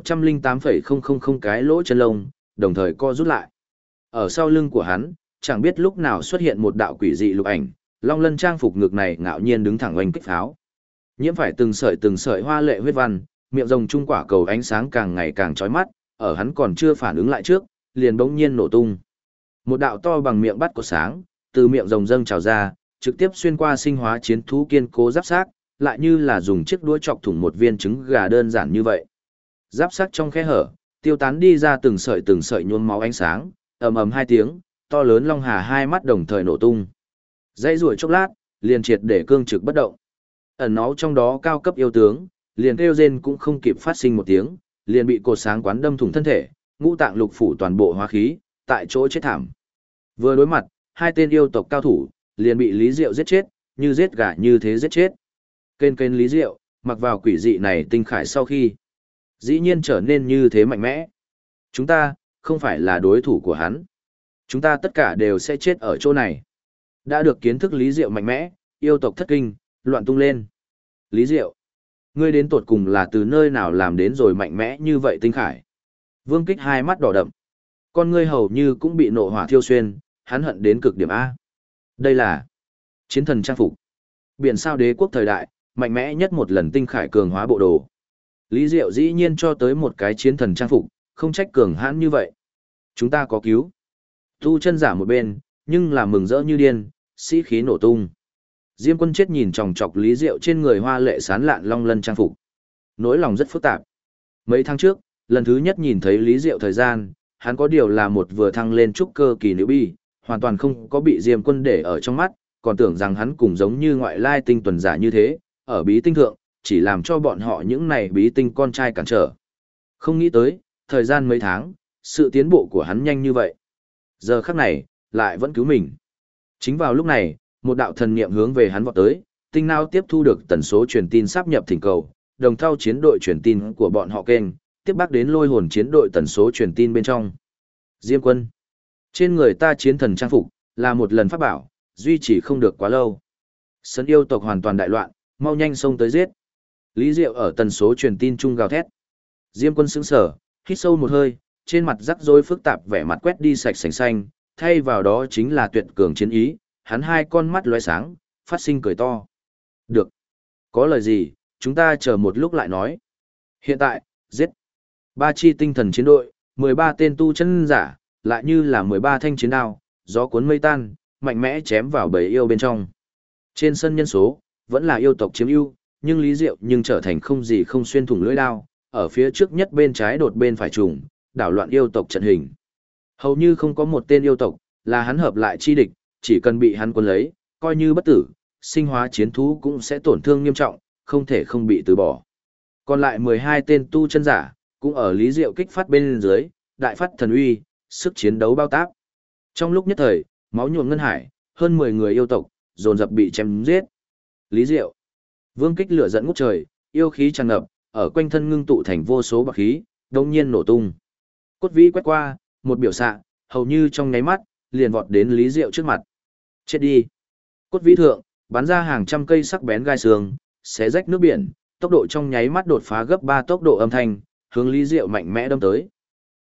Speaker 1: 108,000 cái lỗ chân lông, đồng thời co rút lại. Ở sau lưng của hắn, chẳng biết lúc nào xuất hiện một đạo quỷ dị lục ảnh, long lân trang phục ngực này ngạo nhiên đứng thẳng oanh kích pháo. Nhiễm phải từng sợi hoa lệ huyết văn, miệng rồng trung quả cầu ánh sáng càng ngày càng chói mắt, ở hắn còn chưa phản ứng lại trước, liền bỗng nhiên nổ tung. Một đạo to bằng miệng bắt của sáng, từ miệng rồng dâng trào ra, trực tiếp xuyên qua sinh hóa chiến thú kiên cố giáp xác, lại như là dùng chiếc đũa chọc thủng một viên trứng gà đơn giản như vậy. Giáp xác trong khe hở, tiêu tán đi ra từng sợi nhuốm máu ánh sáng, ầm ầm hai tiếng, to lớn long hà hai mắt đồng thời nổ tung. Dây rủi chốc lát, liền triệt để cương trực bất động. Ẩn náu trong đó cao cấp yêu tướng, liền kêu rên cũng không kịp phát sinh một tiếng, liền bị cột sáng quán đâm thủng thân thể, ngũ tạng lục phủ toàn bộ hóa khí, tại chỗ chết thảm. Vừa đối mặt, hai tên yêu tộc cao thủ, liền bị Lý Diệu giết chết, như giết gà như thế giết chết. Kênh Lý Diệu, mặc vào quỷ dị này tinh khải sau khi, dĩ nhiên trở nên như thế mạnh mẽ. Chúng ta, không phải là đối thủ của hắn. Chúng ta tất cả đều sẽ chết ở chỗ này. Đã được kiến thức Lý Diệu mạnh mẽ, yêu tộc thất kinh, loạn tung lên. Lý Diệu, ngươi đến tột cùng là từ nơi nào làm đến rồi mạnh mẽ như vậy tinh khải. Vương Kích hai mắt đỏ đậm. Con ngươi hầu như cũng bị nộ hỏa thiêu xuyên, hắn hận đến cực điểm A. Đây là chiến thần trang phục. Biển sao đế quốc thời đại, mạnh mẽ nhất một lần tinh khải cường hóa bộ đồ. Lý Diệu dĩ nhiên cho tới một cái chiến thần trang phục, không trách cường hãn như vậy. Chúng ta có cứu. Tu chân giả một bên, nhưng là mừng rỡ như điên, sĩ khí nổ tung. Diêm Quân chết nhìn chòng chọc Lý Diệu trên người hoa lệ sán lạn long lân trang phục. Nỗi lòng rất phức tạp. Mấy tháng trước, lần thứ nhất nhìn thấy Lý Diệu thời gian, hắn có điều là một vừa thăng lên trúc cơ kỳ nữ bi, hoàn toàn không có bị Diêm Quân để ở trong mắt, còn tưởng rằng hắn cũng giống như ngoại lai tinh tuần giả như thế, ở bí tinh thượng, chỉ làm cho bọn họ những này bí tinh con trai cản trở. Không nghĩ tới, thời gian mấy tháng, sự tiến bộ của hắn nhanh như vậy. Giờ khắc này, lại vẫn cứu mình. Chính vào lúc này, một đạo thần niệm hướng về hắn vọt tới, tinh não tiếp thu được tần số truyền tin sáp nhập thỉnh cầu, đồng thao chiến đội truyền tin của bọn họ kênh, tiếp bác đến lôi hồn chiến đội tần số truyền tin bên trong. Diêm Quân, trên người ta chiến thần trang phục, là một lần pháp bảo, duy trì không được quá lâu. Sân yêu tộc hoàn toàn đại loạn, mau nhanh xông tới giết. Lý Diệu ở tần số truyền tin trung gào thét. Diêm Quân sững sờ, hít sâu một hơi, trên mặt rắc rối phức tạp vẻ mặt quét đi sạch sành xanh, thay vào đó chính là tuyệt cường chiến ý, hắn hai con mắt lóe sáng, phát sinh cười to. Được. Có lời gì, chúng ta chờ một lúc lại nói. Hiện tại, giết. Ba chi tinh thần chiến đội, 13 tên tu chân giả, lại như là 13 thanh chiến đao, gió cuốn mây tan, mạnh mẽ chém vào bầy yêu bên trong. Trên sân nhân số, vẫn là yêu tộc chiếm ưu, nhưng Lý Diệu nhưng trở thành không gì không xuyên thủng lưỡi đao, ở phía trước nhất bên trái đột bên phải trùng, đảo loạn yêu tộc trận hình. Hầu như không có một tên yêu tộc, là hắn hợp lại chi địch, chỉ cần bị hắn quân lấy, coi như bất tử, sinh hóa chiến thú cũng sẽ tổn thương nghiêm trọng, không thể không bị từ bỏ. Còn lại 12 tên tu chân giả, cũng ở Lý Diệu kích phát bên dưới, đại phát thần uy, sức chiến đấu bao táp. Trong lúc nhất thời, máu nhuộm ngân hải, hơn 10 người yêu tộc, dồn dập bị chém giết. Lý Diệu, Vương Kích lửa giận ngút trời, yêu khí tràn ngập, ở quanh thân ngưng tụ thành vô số bạc khí, đột nhiên nổ tung. Cốt vĩ quét qua, một biểu xạ, hầu như trong nháy mắt, liền vọt đến Lý Diệu trước mặt. Chết đi. Cốt vĩ thượng, bắn ra hàng trăm cây sắc bén gai xương, xé rách nước biển, tốc độ trong nháy mắt đột phá gấp 3 tốc độ âm thanh, hướng Lý Diệu mạnh mẽ đâm tới.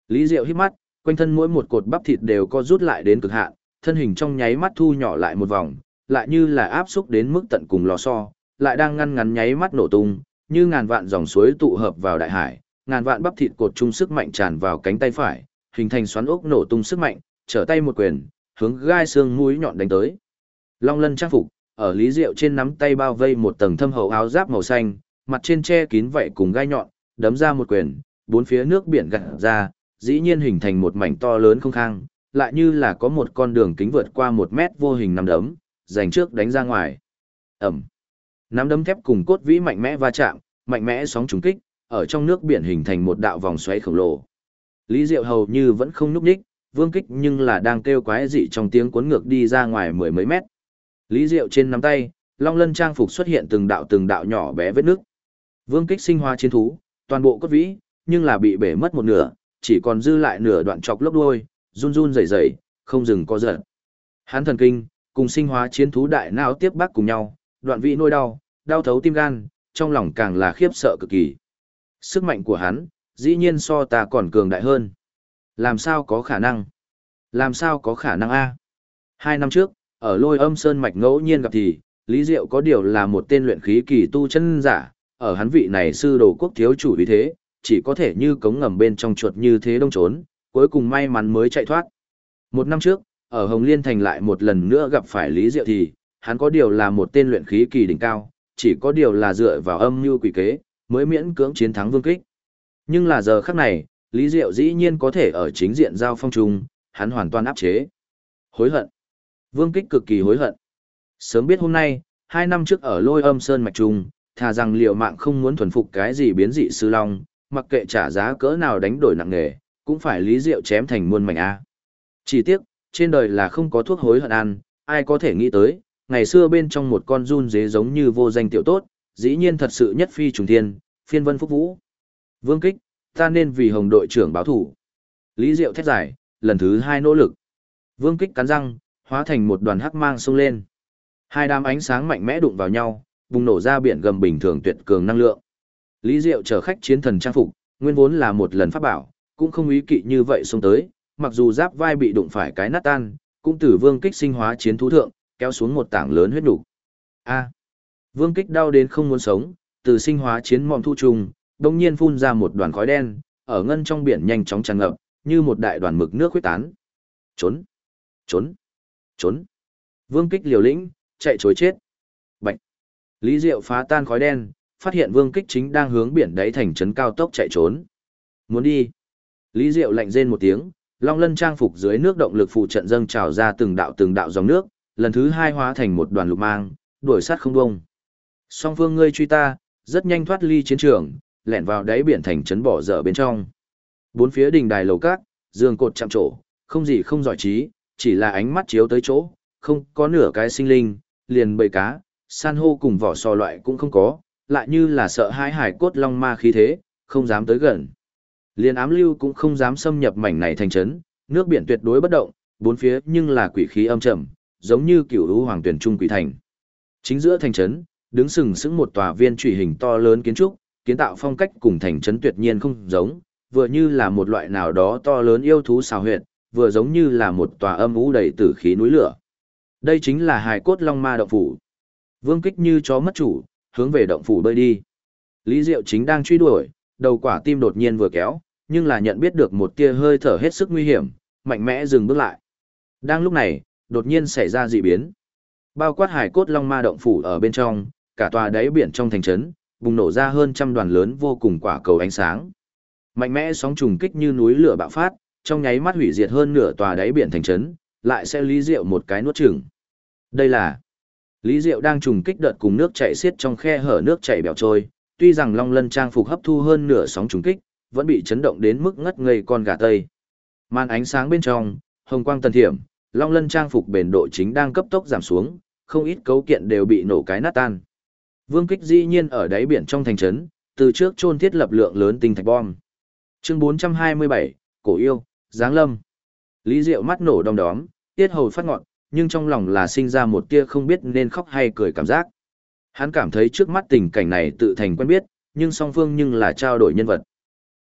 Speaker 1: Lý Diệu hít mắt, quanh thân mỗi một cột bắp thịt đều co rút lại đến cực hạn, thân hình trong nháy mắt thu nhỏ lại một vòng, lại như là áp xúc đến mức tận cùng lò xo, lại đang ngăn ngắn nháy mắt nổ tung, như ngàn vạn dòng suối tụ hợp vào đại hải, ngàn vạn bắp thịt cột chung sức mạnh tràn vào cánh tay phải, hình thành xoắn ốc nổ tung sức mạnh, trở tay một quyền, hướng gai xương mũi nhọn đánh tới. Long lân trang phục, ở Lý Diệu trên nắm tay bao vây một tầng thâm hậu áo giáp màu xanh, mặt trên che kín vậy cùng gai nhọn, đấm ra một quyền, bốn phía nước biển gặt ra, dĩ nhiên hình thành một mảnh to lớn không khang, lại như là có một con đường kính vượt qua 1 mét vô hình nắm đấm, dành trước đánh ra ngoài. Ẩm. Nắm đấm thép cùng cốt vĩ mạnh mẽ va chạm, mạnh mẽ sóng trùng kích, ở trong nước biển hình thành một đạo vòng xoáy khổng lồ. Lý Diệu hầu như vẫn không nhúc nhích, Vương Kích nhưng là đang kêu quái dị trong tiếng cuốn ngược đi ra ngoài mười mấy mét. Lý Diệu trên nắm tay, long lân trang phục xuất hiện từng đạo nhỏ bé vết nước. Vương Kích sinh hóa chiến thú, toàn bộ cốt vĩ, nhưng là bị bể mất một nửa, chỉ còn dư lại nửa đoạn chọc lốc đuôi, run run rẩy rẩy, không dừng co giật. Hắn thần kinh, cùng sinh hóa chiến thú đại não tiếp bác cùng nhau, đoạn vị nỗi đau, đau thấu tim gan, trong lòng càng là khiếp sợ cực kỳ. Sức mạnh của hắn, dĩ nhiên so ta còn cường đại hơn. Làm sao có khả năng? Làm sao có khả năng a? 2 năm trước, ở Lôi Âm Sơn mạch ngẫu nhiên gặp thì, Lý Diệu có điều là một tên luyện khí kỳ tu chân giả, ở hắn vị này sư đồ quốc thiếu chủ vì thế, chỉ có thể như cống ngầm bên trong chuột như thế đông trốn, cuối cùng may mắn mới chạy thoát. 1 năm trước, ở Hồng Liên Thành lại một lần nữa gặp phải Lý Diệu thì, hắn có điều là một tên luyện khí kỳ đỉnh cao, chỉ có điều là dựa vào âm mưu quỷ kế, mới miễn cưỡng chiến thắng Vương Kích. Nhưng là giờ khắc này, Lý Diệu dĩ nhiên có thể ở chính diện giao phong trùng, hắn hoàn toàn áp chế. Hối hận. Vương Kích cực kỳ hối hận. Sớm biết hôm nay, 2 năm trước ở Lôi Âm Sơn mạch trùng, thà rằng liều mạng không muốn thuần phục cái gì biến dị sư long, mặc kệ trả giá cỡ nào đánh đổi nặng nề, cũng phải Lý Diệu chém thành muôn mảnh a. Chỉ tiếc, trên đời là không có thuốc hối hận ăn, ai có thể nghĩ tới, ngày xưa bên trong một con run dế giống như vô danh tiểu tốt, dĩ nhiên thật sự nhất phi trùng thiên, phiên vân phúc vũ. Vương Kích, ta nên vì Hồng đội trưởng báo thủ. Lý Diệu thét giải, lần thứ 2 nỗ lực. Vương Kích cắn răng, hóa thành một đoàn hắc mang xông lên. 2 đám ánh sáng mạnh mẽ đụng vào nhau, bùng nổ ra biển gầm bình thường tuyệt cường năng lượng. Lý Diệu chở khách chiến thần trang phục, nguyên vốn là một lần pháp bảo, cũng không ý kỵ như vậy xông tới, mặc dù giáp vai bị đụng phải cái nát tan, cũng từ Vương Kích sinh hóa chiến thú thượng, kéo xuống một tảng lớn huyết nục. A. Vương Kích đau đến không muốn sống, từ sinh hóa chiến mọn thu trùng, đột nhiên phun ra một đoàn khói đen, ở ngân trong biển nhanh chóng tràn ngập, như một đại đoàn mực nước huyết tán. Trốn, trốn, trốn. Vương Kích liều lĩnh, chạy trối chết. Bạch. Lý Diệu phá tan khói đen, phát hiện Vương Kích chính đang hướng biển đáy thành trấn cao tốc chạy trốn. Muốn đi. Lý Diệu lạnh rên một tiếng, long lân trang phục dưới nước động lực phụ trận dâng trào ra từng đạo dòng nước, lần thứ 2 hóa thành một đoàn lục mang, đuổi sát không bông. Song phương ngươi truy ta, rất nhanh thoát ly chiến trường, lẻn vào đáy biển thành trấn bỏ dở bên trong. Bốn phía đình đài lầu cát, giường cột chạm trổ, không gì không giỏi trí, chỉ là ánh mắt chiếu tới chỗ, không có nửa cái sinh linh, liền bầy cá, san hô cùng vỏ sò loại cũng không có, lại như là sợ hãi hải cốt long ma khí thế, không dám tới gần. Liền ám lưu cũng không dám xâm nhập mảnh này thành trấn, nước biển tuyệt đối bất động, bốn phía nhưng là quỷ khí âm trầm, giống như cửu lũ hoàng tuyển trung quỷ thành. Chính giữa thành trấn, đứng sừng sững một tòa viên trụ hình to lớn kiến trúc, kiến tạo phong cách cùng thành trấn tuyệt nhiên không giống, vừa như là một loại nào đó to lớn yêu thú xào huyệt, vừa giống như là một tòa âm u đầy tử khí núi lửa. Đây chính là hài cốt long ma động phủ. Vương Kích như chó mất chủ, hướng về động phủ bơi đi. Lý Diệu chính đang truy đuổi, đầu quả tim đột nhiên vừa kéo, nhưng là nhận biết được một tia hơi thở hết sức nguy hiểm, mạnh mẽ dừng bước lại. Đang lúc này, đột nhiên xảy ra dị biến. Bao quát hải cốt long ma động phủ ở bên trong, cả tòa đáy biển trong thành trấn, bùng nổ ra hơn trăm đoàn lớn vô cùng quả cầu ánh sáng. Mạnh mẽ sóng trùng kích như núi lửa bạo phát, trong nháy mắt hủy diệt hơn nửa tòa đáy biển thành trấn, lại sẽ Lý Diệu một cái nuốt chửng. Đây là Lý Diệu đang trùng kích đợt cùng nước chảy xiết trong khe hở nước chảy bèo trôi, tuy rằng long lân trang phục hấp thu hơn nửa sóng trùng kích, vẫn bị chấn động đến mức ngất ngây con gà tây. Màn ánh sáng bên trong, hồng quang tần thiểm, long lân trang phục bền độ chính đang cấp tốc giảm xuống, không ít cấu kiện đều bị nổ cái nát tan. Vương Kích dĩ nhiên ở đáy biển trong thành trấn, từ trước chôn thiết lập lượng lớn tinh thạch bom. Chương 427, Cổ yêu, Giáng lâm. Lý Diệu mắt nổ đom đóm, tiết hầu phát ngọn, nhưng trong lòng là sinh ra một tia không biết nên khóc hay cười cảm giác. Hắn cảm thấy trước mắt tình cảnh này tự thành quen biết, nhưng song phương nhưng là trao đổi nhân vật.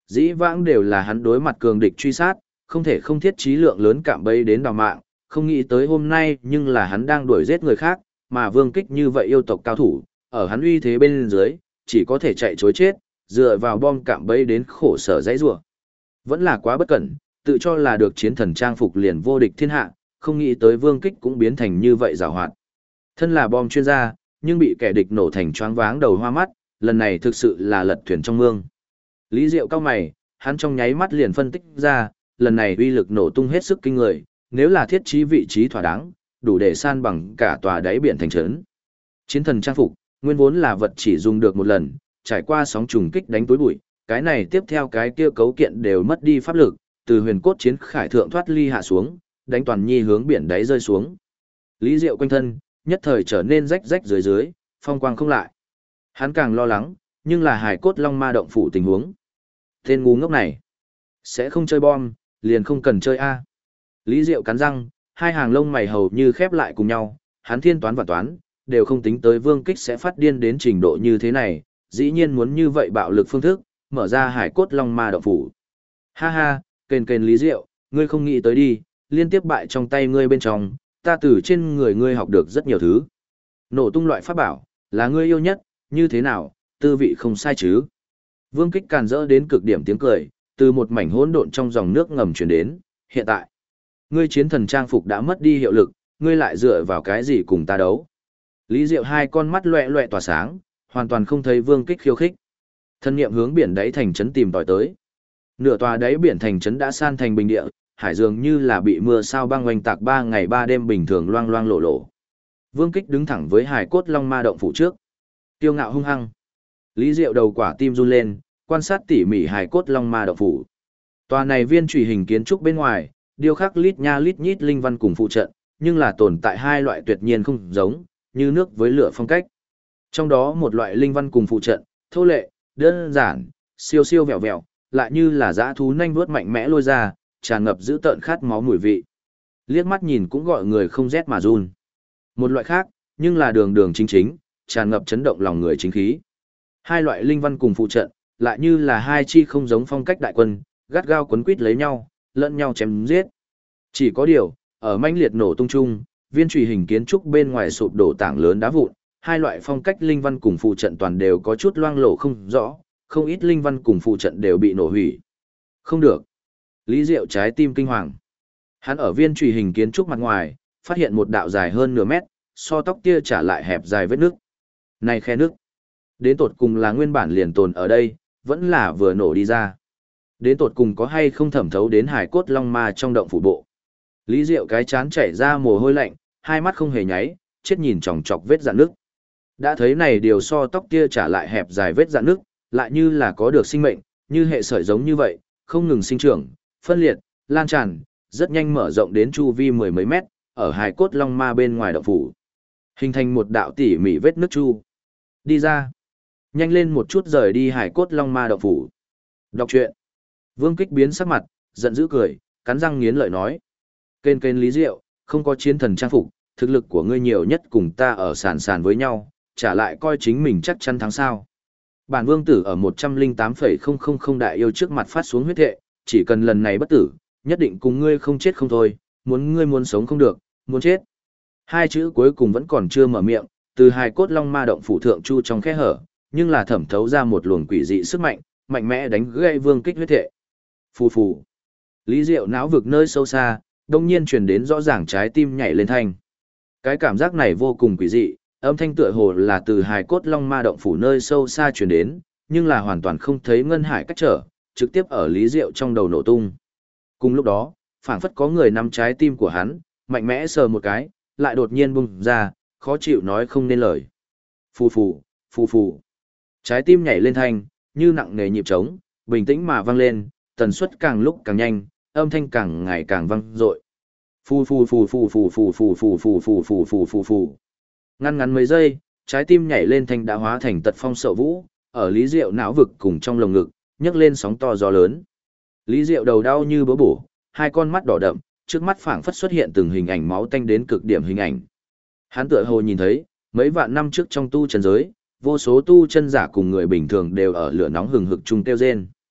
Speaker 1: Dĩ vãng đều là hắn đối mặt cường địch truy sát, không thể không thiết trí lượng lớn cạm bẫy đến đào mạng, không nghĩ tới hôm nay nhưng là hắn đang đuổi giết người khác, mà Vương Kích như vậy yêu tộc cao thủ, ở hắn uy thế bên dưới, chỉ có thể chạy chối chết, dựa vào bom cạm bẫy đến khổ sở dãy rủa. Vẫn là quá bất cẩn, tự cho là được chiến thần trang phục liền vô địch thiên hạ, không nghĩ tới Vương Kích cũng biến thành như vậy giàu hoạt. Thân là bom chuyên gia, nhưng bị kẻ địch nổ thành choáng váng đầu hoa mắt, lần này thực sự là lật thuyền trong mương. Lý Diệu cao mày, hắn trong nháy mắt liền phân tích ra, lần này uy lực nổ tung hết sức kinh người, nếu là thiết trí vị trí thỏa đáng, đủ để san bằng cả tòa đáy biển thành trấn. Chiến thần trang phục, nguyên vốn là vật chỉ dùng được một lần, trải qua sóng trùng kích đánh túi bụi, cái này tiếp theo cái kia cấu kiện đều mất đi pháp lực, từ huyền cốt chiến khải thượng thoát ly hạ xuống, đánh toàn nhi hướng biển đáy rơi xuống. Lý Diệu quanh thân, nhất thời trở nên rách rách dưới dưới, phong quang không lại. Hắn càng lo lắng, nhưng là hải cốt long ma động phủ tình huống. Tên ngu ngốc này, sẽ không chơi bom, liền không cần chơi A. Lý Diệu cắn răng, hai hàng lông mày hầu như khép lại cùng nhau, hắn thiên toán và toán, đều không tính tới Vương Kích sẽ phát điên đến trình độ như thế này, dĩ nhiên muốn như vậy bạo lực phương thức, mở ra hải cốt long ma động phủ. Ha ha, kền kền Lý Diệu, ngươi không nghĩ tới đi, liên tiếp bại trong tay ngươi bên trong, ta từ trên người ngươi học được rất nhiều thứ. Nổ tung loại pháp bảo, là ngươi yêu nhất, như thế nào, tư vị không sai chứ. Vương Kích càn rỡ đến cực điểm tiếng cười, từ một mảnh hỗn độn trong dòng nước ngầm truyền đến, hiện tại, ngươi chiến thần trang phục đã mất đi hiệu lực, ngươi lại dựa vào cái gì cùng ta đấu. Lý Diệu hai con mắt loẹ loẹ tỏa sáng, hoàn toàn không thấy Vương Kích khiêu khích. Thân niệm hướng biển đáy thành trấn tìm tòi tới. Nửa tòa đáy biển thành trấn đã san thành bình địa, hải dường như là bị mưa sao băng oanh tạc 3 ngày 3 đêm bình thường loang loang lộ lộ. Vương Kích đứng thẳng với hải cốt long ma động phủ trước. Tiêu ngạo hung hăng. Lý Diệu đầu quả tim run lên, quan sát tỉ mỉ hải cốt long ma động phủ. Tòa này viên chủy hình kiến trúc bên ngoài, điêu khắc lít nha lít nhít linh văn cùng phụ trận, nhưng là tồn tại hai loại tuyệt nhiên không giống, như nước với lửa phong cách. Trong đó một loại linh văn cùng phụ trận, thô lệ, đơn giản, siêu siêu vẹo vẹo, lại như là dã thú nhanh vuốt mạnh mẽ lôi ra, tràn ngập dữ tợn khát máu mùi vị. Liếc mắt nhìn cũng gọi người không rét mà run. Một loại khác, nhưng là đường đường chính chính, tràn ngập chấn động lòng người chính khí. Hai loại linh văn cùng phụ trận, lại như là hai chi không giống phong cách đại quân, gắt gao quấn quýt lấy nhau, lẫn nhau chém giết. Chỉ có điều, ở manh liệt nổ tung chung, viên chủy hình kiến trúc bên ngoài sụp đổ tảng lớn đá vụn, hai loại phong cách linh văn cùng phụ trận toàn đều có chút loang lổ không rõ, không ít linh văn cùng phụ trận đều bị nổ hủy. Không được. Lý Diệu trái tim kinh hoàng. Hắn ở viên chủy hình kiến trúc mặt ngoài, phát hiện một đạo dài hơn nửa mét, so tóc tia trả lại hẹp dài vết nước. Này khe nước. Đến tột cùng là nguyên bản liền tồn ở đây, vẫn là vừa nổ đi ra. Đến tột cùng có hay không thẩm thấu đến hải cốt long ma trong động phủ bộ. Lý Diệu cái chán chảy ra mồ hôi lạnh, hai mắt không hề nháy, chết nhìn chòng chọc vết rạn nước. Đã thấy này điều so tóc tia trả lại hẹp dài vết rạn nước, lại như là có được sinh mệnh, như hệ sợi giống như vậy, không ngừng sinh trưởng, phân liệt, lan tràn, rất nhanh mở rộng đến chu vi mười mấy mét, ở hải cốt long ma bên ngoài động phủ. Hình thành một đạo tỉ mỉ vết nước chu. Đi ra. Nhanh lên một chút rời đi hải cốt long ma động phủ. Đọc truyện. Vương Kích biến sắc mặt, giận dữ cười, cắn răng nghiến lợi nói. Kên kên Lý Diệu, không có chiến thần trang phục, thực lực của ngươi nhiều nhất cùng ta ở sàn sàn với nhau, trả lại coi chính mình chắc chắn thắng sao. Bản vương tử ở 108,000 đại yêu trước mặt phát xuống huyết thệ, chỉ cần lần này bất tử, nhất định cùng ngươi không chết không thôi, muốn ngươi muốn sống không được, muốn chết. Hai chữ cuối cùng vẫn còn chưa mở miệng, từ hai cốt long ma động phủ thượng chu trong khe hở, nhưng là thẩm thấu ra một luồng quỷ dị sức mạnh, mạnh mẽ đánh gãy Vương Kích huyết thệ. Phù phù. Lý Diệu não vực nơi sâu xa, đông nhiên truyền đến rõ ràng trái tim nhảy lên thanh. Cái cảm giác này vô cùng quỷ dị, âm thanh tựa hồ là từ hài cốt long ma động phủ nơi sâu xa truyền đến, nhưng là hoàn toàn không thấy ngân hải cách trở, trực tiếp ở Lý Diệu trong đầu nổ tung. Cùng lúc đó, phảng phất có người nắm trái tim của hắn, mạnh mẽ sờ một cái, lại đột nhiên bung ra, khó chịu nói không nên lời. Phù phù, phù phù. Trái tim nhảy lên thanh, như nặng nề nhịp trống, bình tĩnh mà vang lên, tần suất càng lúc càng nhanh, âm thanh càng ngày càng vang dội. Phù phù phù phù phù phù phù phù phù phù phù phù phù phù. Ngăn ngắn mấy giây, trái tim nhảy lên thanh đã hóa thành tật phong sợ vũ, ở Lý Diệu não vực cùng trong lồng ngực, nhấc lên sóng to gió lớn. Lý Diệu đầu đau như bớ bổ, hai con mắt đỏ đậm, trước mắt phảng phất xuất hiện từng hình ảnh máu tanh đến cực điểm hình ảnh. Hắn tựa hồ nhìn thấy, mấy vạn năm trước trong tu chân giới, vô số tu chân giả cùng người bình thường đều ở lửa nóng hừng hực chung tiêu rên.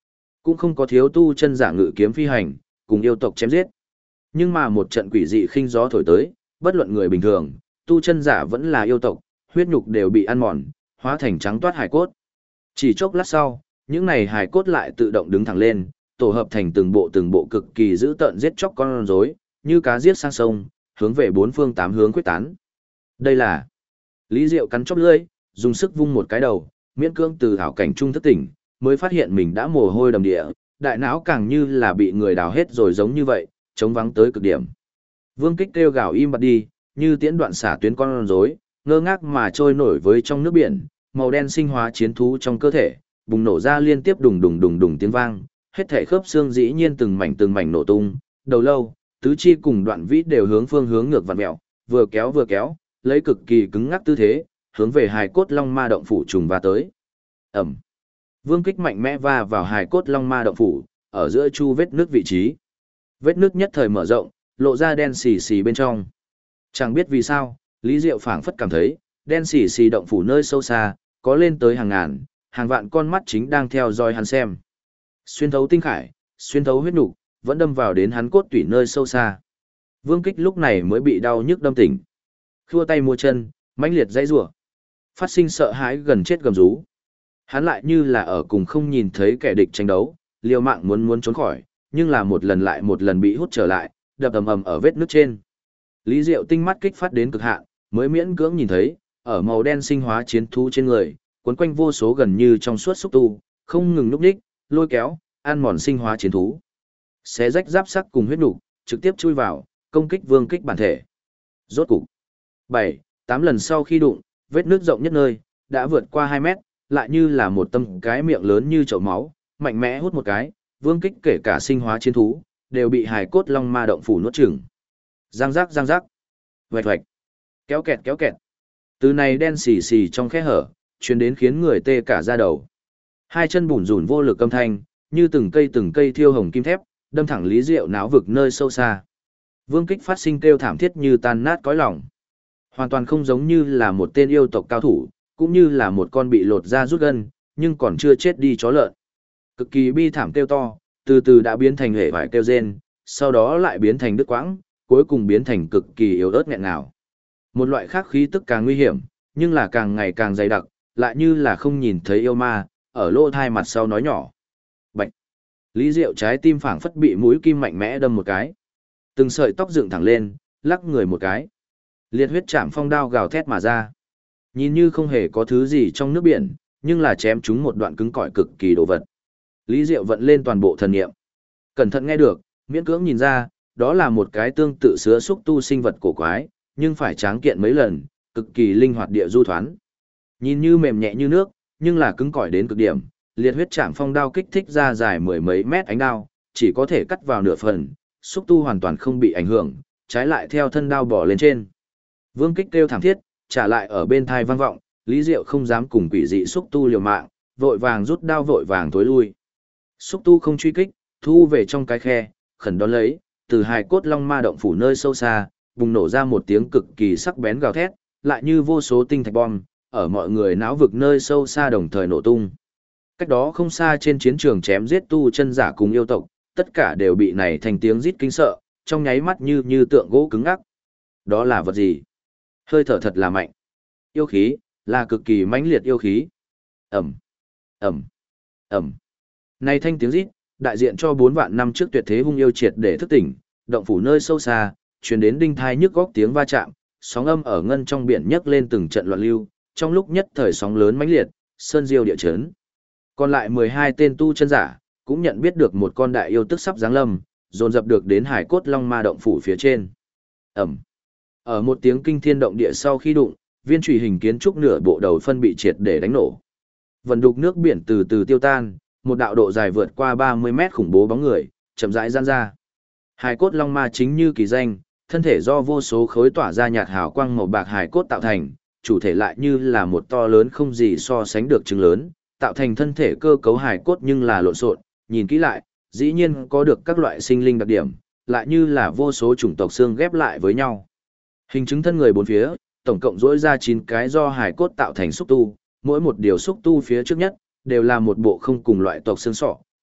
Speaker 1: Cũng không có thiếu tu chân giả ngự kiếm phi hành, cùng yêu tộc chém giết. Nhưng mà một trận quỷ dị khinh gió thổi tới, bất luận người bình thường, tu chân giả vẫn là yêu tộc, huyết nhục đều bị ăn mòn, hóa thành trắng toát hài cốt. Chỉ chốc lát sau, những này hài cốt lại tự động đứng thẳng lên, tổ hợp thành từng bộ cực kỳ dữ tợn giết chóc con rối, như cá giết sang sông, hướng về bốn phương tám hướng quyết tán. Đây là Lý Diệu cắn chóp lưỡi, dùng sức vung một cái đầu, miễn cưỡng từ hảo cảnh trung thức tỉnh, mới phát hiện mình đã mồ hôi đầm địa, đại não càng như là bị người đào hết rồi giống như vậy, trống vắng tới cực điểm. Vương Kích kêu gào im bặt đi, như tiễn đoạn xả tuyến con rối, ngơ ngác mà trôi nổi với trong nước biển, màu đen sinh hóa chiến thú trong cơ thể, bùng nổ ra liên tiếp đùng tiếng vang, hết thảy khớp xương dĩ nhiên từng mảnh nổ tung, đầu lâu, tứ chi cùng đoạn vĩ đều hướng phương hướng ngược vặn mèo, vừa kéo, lấy cực kỳ cứng ngắc tư thế, hướng về hài cốt long ma động phủ trùng va tới. Ẩm. Vương Kích mạnh mẽ va vào hài cốt long ma động phủ, ở giữa chu vết nước vị trí. Vết nước nhất thời mở rộng, lộ ra đen xì xì bên trong. Chẳng biết vì sao, Lý Diệu phảng phất cảm thấy, đen xì xì động phủ nơi sâu xa, có lên tới hàng ngàn, hàng vạn con mắt chính đang theo dõi hắn xem. Xuyên thấu tinh khải, xuyên thấu huyết nục, vẫn đâm vào đến hắn cốt tủy nơi sâu xa. Vương Kích lúc này mới bị đau nhức đâm tỉnh. Khua tay mua chân, mãnh liệt dãy rủa, phát sinh sợ hãi gần chết gầm rú. Hắn lại như là ở cùng không nhìn thấy kẻ địch tranh đấu, liều mạng muốn trốn khỏi, nhưng là một lần lại một lần bị hút trở lại, đập ầm ở vết nước trên. Lý Diệu tinh mắt kích phát đến cực hạn, mới miễn cưỡng nhìn thấy, ở màu đen sinh hóa chiến thú trên người, cuốn quanh vô số gần như trong suốt xúc tu, không ngừng núp đích, lôi kéo, ăn mòn sinh hóa chiến thú. Xé rách giáp sắc cùng huyết nục, trực tiếp chui vào, công kích Vương Kích bản thể. Rốt cục 7-8 lần sau khi đụng, vết nước rộng nhất nơi, đã vượt qua 2 mét, lại như là một tâm cái miệng lớn như chậu máu, mạnh mẽ hút một cái, Vương Kích kể cả sinh hóa chiến thú, đều bị hài cốt long ma động phủ nuốt chửng. Giang giác, vạch vạch, kéo kẹt. Từ này đen xì xì trong khe hở, truyền đến khiến người tê cả da đầu. Hai chân bủn rủn vô lực âm thanh, như từng cây thiêu hồng kim thép, đâm thẳng Lý Diệu não vực nơi sâu xa. Vương Kích phát sinh kêu thảm thiết như tan nát cõi lòng. Hoàn toàn không giống như là một tên yêu tộc cao thủ, cũng như là một con bị lột da rút gân, nhưng còn chưa chết đi chó lợn. Cực kỳ bi thảm kêu to, từ từ đã biến thành hể vải kêu rên, sau đó lại biến thành đứt quãng, cuối cùng biến thành cực kỳ yếu ớt nghẹn ngào. Một loại khác khí tức càng nguy hiểm, nhưng là càng ngày càng dày đặc, lại như là không nhìn thấy yêu ma, ở lỗ thai mặt sau nói nhỏ. Bạch! Lý Diệu trái tim phảng phất bị mũi kim mạnh mẽ đâm một cái. Từng sợi tóc dựng thẳng lên, lắc người một cái. Liệt huyết chạm phong đao gào thét mà ra. Nhìn như không hề có thứ gì trong nước biển, nhưng là chém chúng một đoạn cứng cỏi cực kỳ đồ vật. Lý Diệu vận lên toàn bộ thần niệm. Cẩn thận nghe được, miễn cưỡng nhìn ra, đó là một cái tương tự sứa xúc tu sinh vật cổ quái, nhưng phải tráng kiện mấy lần, cực kỳ linh hoạt địa du thoán. Nhìn như mềm nhẹ như nước, nhưng là cứng cỏi đến cực điểm, liệt huyết chạm phong đao kích thích ra dài mười mấy mét ánh đao, chỉ có thể cắt vào nửa phần, xúc tu hoàn toàn không bị ảnh hưởng, trái lại theo thân đao bỏ lên trên. Vương Kích kêu thảm thiết, trả lại ở bên thai vang vọng, Lý Diệu không dám cùng quỷ dị xúc tu liều mạng, vội vàng rút đao vội vàng tối lui. Xúc tu không truy kích, thu về trong cái khe, khẩn đón lấy, từ hài cốt long ma động phủ nơi sâu xa, bùng nổ ra một tiếng cực kỳ sắc bén gào thét, lại như vô số tinh thạch bom, ở mọi người não vực nơi sâu xa đồng thời nổ tung. Cách đó không xa trên chiến trường chém giết tu chân giả cùng yêu tộc, tất cả đều bị này thành tiếng rít kinh sợ, trong nháy mắt như tượng gỗ cứng ngắc. Đó là vật gì? Hơi thở thật là mạnh. Yêu khí, là cực kỳ mãnh liệt yêu khí. Ầm, ầm, ầm. Này thanh tiếng rít, đại diện cho 4 vạn năm trước tuyệt thế hung yêu triệt để thức tỉnh, động phủ nơi sâu xa, truyền đến đinh thai nhức góc tiếng va chạm, sóng âm ở ngân trong biển nhấc lên từng trận loạn lưu, trong lúc nhất thời sóng lớn mãnh liệt, sơn diêu địa chấn. Còn lại 12 tên tu chân giả, cũng nhận biết được một con đại yêu tức sắp giáng lâm, dồn dập được đến hải cốt long ma động phủ phía trên. Ẩm. Ở một tiếng kinh thiên động địa sau khi đụng, viên chủy hình kiến trúc nửa bộ đầu phân bị triệt để đánh nổ. Vần đục nước biển từ từ tiêu tan, một đạo độ dài vượt qua 30 mét khủng bố bóng người, chậm rãi giãn ra. Hải cốt long ma chính như kỳ danh, thân thể do vô số khối tỏa ra nhạt hào quang màu bạc hải cốt tạo thành, chủ thể lại như là một to lớn không gì so sánh được trứng lớn, tạo thành thân thể cơ cấu hải cốt nhưng là lộn xộn, nhìn kỹ lại, dĩ nhiên có được các loại sinh linh đặc điểm, lại như là vô số chủng tộc xương ghép lại với nhau. Hình chứng thân người bốn phía, tổng cộng rỗi ra 9 cái do hải cốt tạo thành xúc tu, mỗi một điều xúc tu phía trước nhất, đều là một bộ không cùng loại tộc xương sọ,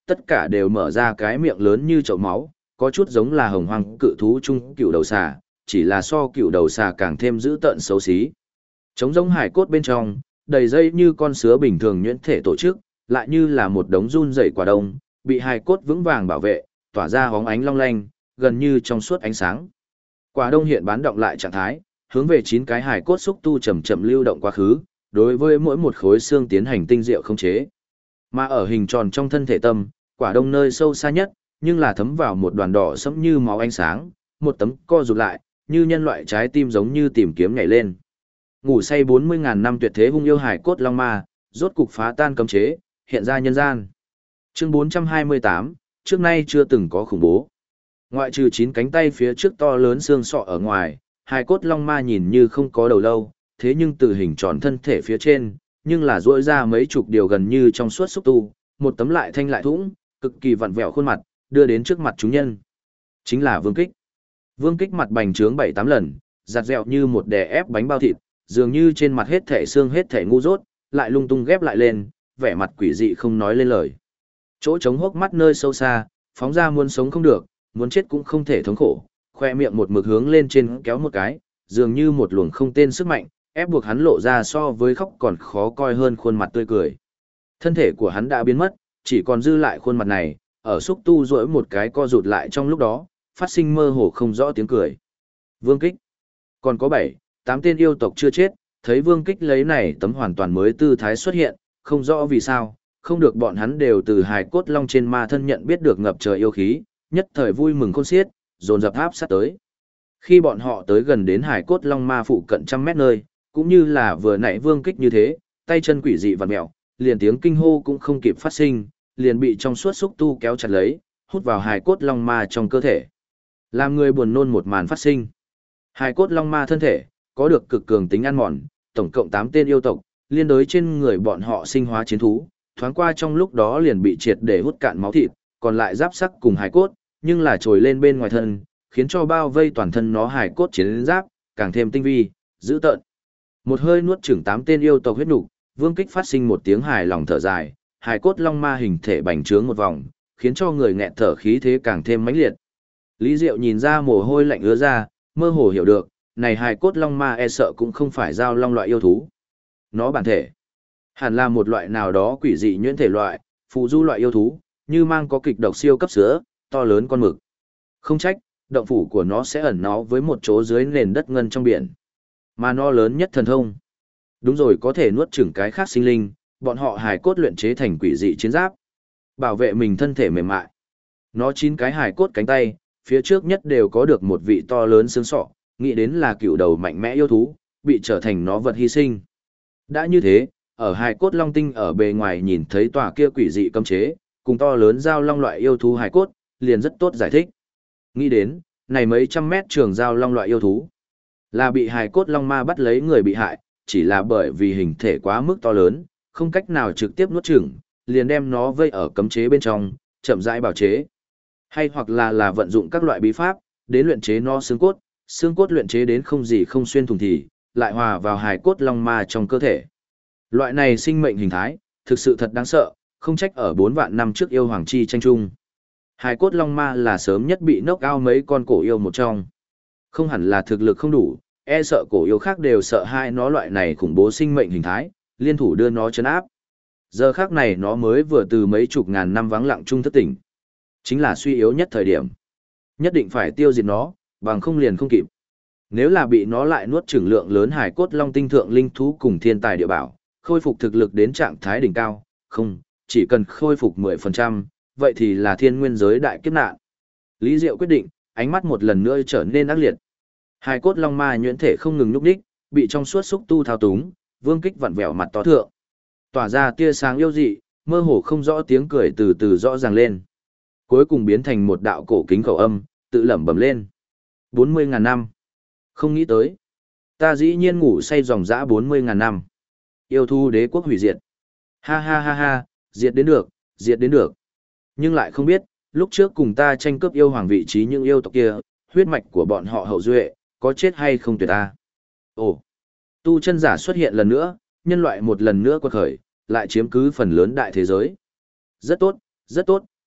Speaker 1: tất cả đều mở ra cái miệng lớn như chậu máu, có chút giống là hồng hoang cự thú trung cựu đầu xà, chỉ là so cựu đầu xà càng thêm dữ tợn xấu xí. Trống rỗng hải cốt bên trong, đầy dây như con sứa bình thường nhuyễn thể tổ chức, lại như là một đống run rẩy quả đông, bị hải cốt vững vàng bảo vệ, tỏa ra hóng ánh long lanh, gần như trong suốt ánh sáng. Quả đông hiện bán động lại trạng thái, hướng về 9 cái hải cốt xúc tu chậm chậm lưu động quá khứ, đối với mỗi một khối xương tiến hành tinh diệu khống chế. Mà ở hình tròn trong thân thể tâm, quả đông nơi sâu xa nhất, nhưng là thấm vào một đoàn đỏ sẫm như máu ánh sáng, một tấm co rụt lại, như nhân loại trái tim giống như tìm kiếm nhảy lên. Ngủ say 40.000 năm tuyệt thế hung yêu hải cốt long ma, rốt cục phá tan cấm chế, hiện ra nhân gian. Chương 428, trước nay chưa từng có khủng bố. Ngoại trừ 9 cánh tay phía trước to lớn xương sọ ở ngoài, hải cốt long ma nhìn như không có đầu lâu, thế nhưng từ hình tròn thân thể phía trên, nhưng là duỗi ra mấy chục điều gần như trong suốt xúc tu, một tấm lại thanh lại thủng, cực kỳ vặn vẹo khuôn mặt, đưa đến trước mặt chúng nhân. Chính là Vương Kích. Vương Kích mặt bành trướng 7-8 lần, giặt dẹo như một đè ép bánh bao thịt, dường như trên mặt hết thể xương hết thể ngu dốt, lại lung tung ghép lại lên, vẻ mặt quỷ dị không nói lên lời. Chỗ trống hốc mắt nơi sâu xa, phóng ra muốn sống không được, muốn chết cũng không thể thống khổ, khoe miệng một mực hướng lên trên kéo một cái, dường như một luồng không tên sức mạnh, ép buộc hắn lộ ra so với khóc còn khó coi hơn khuôn mặt tươi cười. Thân thể của hắn đã biến mất, chỉ còn dư lại khuôn mặt này, ở xúc tu rỗi một cái co rụt lại trong lúc đó, phát sinh mơ hồ không rõ tiếng cười. Vương Kích. Còn có 7-8 tên yêu tộc chưa chết, thấy Vương Kích lấy này tấm hoàn toàn mới tư thái xuất hiện, không rõ vì sao, không được bọn hắn đều từ hài cốt long trên ma thân nhận biết được ngập trời yêu khí, nhất thời vui mừng khôn xiết, dồn dập áp sát tới. Khi bọn họ tới gần đến hài cốt long ma phụ cận trăm mét nơi, cũng như là vừa nãy Vương Kích như thế, tay chân quỷ dị vặn mèo, liền tiếng kinh hô cũng không kịp phát sinh, liền bị trong suốt xúc tu kéo chặt lấy, hút vào hài cốt long ma trong cơ thể. Làm người buồn nôn một màn phát sinh. Hài cốt long ma thân thể, có được cực cường tính ăn mòn, tổng cộng 8 tên yêu tộc, liên đối trên người bọn họ sinh hóa chiến thú, thoáng qua trong lúc đó liền bị triệt để hút cạn máu thịt, còn lại giáp sắc cùng hài cốt, nhưng là trồi lên bên ngoài thân, khiến cho bao vây toàn thân nó hài cốt chiến giáp, càng thêm tinh vi, dữ tợn. Một hơi nuốt chửng 8 tên yêu tộc huyết nục, Vương Kích phát sinh một tiếng hài lòng thở dài, hài cốt long ma hình thể bành trướng một vòng, khiến cho người nghẹt thở khí thế càng thêm mãnh liệt. Lý Diệu nhìn ra mồ hôi lạnh ứa ra, mơ hồ hiểu được, này hài cốt long ma e sợ cũng không phải giao long loại yêu thú. Nó bản thể, hẳn là một loại nào đó quỷ dị nhuyễn thể loại, phù du loại yêu thú, như mang có kịch độc siêu cấp sữa, to lớn con mực. Không trách, động phủ của nó sẽ ẩn nó với một chỗ dưới nền đất ngân trong biển. Mà nó lớn nhất thần thông. Đúng rồi, có thể nuốt chửng cái khác sinh linh, bọn họ hài cốt luyện chế thành quỷ dị chiến giáp, bảo vệ mình thân thể mềm mại. Nó 9 cái hài cốt cánh tay, phía trước nhất đều có được một vị to lớn xương sọ, nghĩ đến là cựu đầu mạnh mẽ yêu thú, bị trở thành nó vật hy sinh. Đã như thế, ở hài cốt long tinh ở bề ngoài nhìn thấy tòa kia quỷ dị cấm chế, cùng to lớn giao long loại yêu thú hài cốt, liền rất tốt giải thích. Nghĩ đến, này mấy trăm mét trường giao long loại yêu thú, là bị hài cốt long ma bắt lấy người bị hại, chỉ là bởi vì hình thể quá mức to lớn, không cách nào trực tiếp nuốt chửng, liền đem nó vây ở cấm chế bên trong, chậm rãi bảo chế. Hay hoặc là vận dụng các loại bí pháp, đến luyện chế nó xương cốt luyện chế đến không gì không xuyên thủng thì, lại hòa vào hài cốt long ma trong cơ thể. Loại này sinh mệnh hình thái, thực sự thật đáng sợ, không trách ở 4 vạn năm trước yêu hoàng chi tranh chung. Hài cốt long ma là sớm nhất bị knock out mấy con cổ yêu một trong. Không hẳn là thực lực không đủ, e sợ cổ yêu khác đều sợ hai nó loại này khủng bố sinh mệnh hình thái, liên thủ đưa nó chấn áp. Giờ khác này nó mới vừa từ mấy chục ngàn năm vắng lặng chung thức tỉnh. Chính là suy yếu nhất thời điểm. Nhất định phải tiêu diệt nó, bằng không liền không kịp. Nếu là bị nó lại nuốt chửng lượng lớn hải cốt long tinh thượng linh thú cùng thiên tài địa bảo, khôi phục thực lực đến trạng thái đỉnh cao, không, chỉ cần khôi phục 10%, vậy thì là thiên nguyên giới đại kiếp nạn. Lý Diệu quyết định, ánh mắt một lần nữa trở nên ác liệt. Hải cốt long ma nhuyễn thể không ngừng nhúc đích, bị trong suốt xúc tu thao túng, Vương Kích vặn vẹo mặt to thượng. Tỏa ra tia sáng yêu dị, mơ hồ không rõ tiếng cười từ từ rõ ràng lên. Cuối cùng biến thành một đạo cổ kính khẩu âm, tự lẩm bẩm lên. 40.000 năm. Không nghĩ tới. Ta dĩ nhiên ngủ say dòng dã 40.000 năm. Yêu thú đế quốc hủy diệt. Ha ha ha ha, diệt đến được, diệt đến được. Nhưng lại không biết, lúc trước cùng ta tranh cướp yêu hoàng vị trí những yêu tộc kia, huyết mạch của bọn họ hậu duệ, có chết hay không tuyệt ta. Ồ, tu chân giả xuất hiện lần nữa, nhân loại một lần nữa quật khởi, lại chiếm cứ phần lớn đại thế giới. Rất tốt,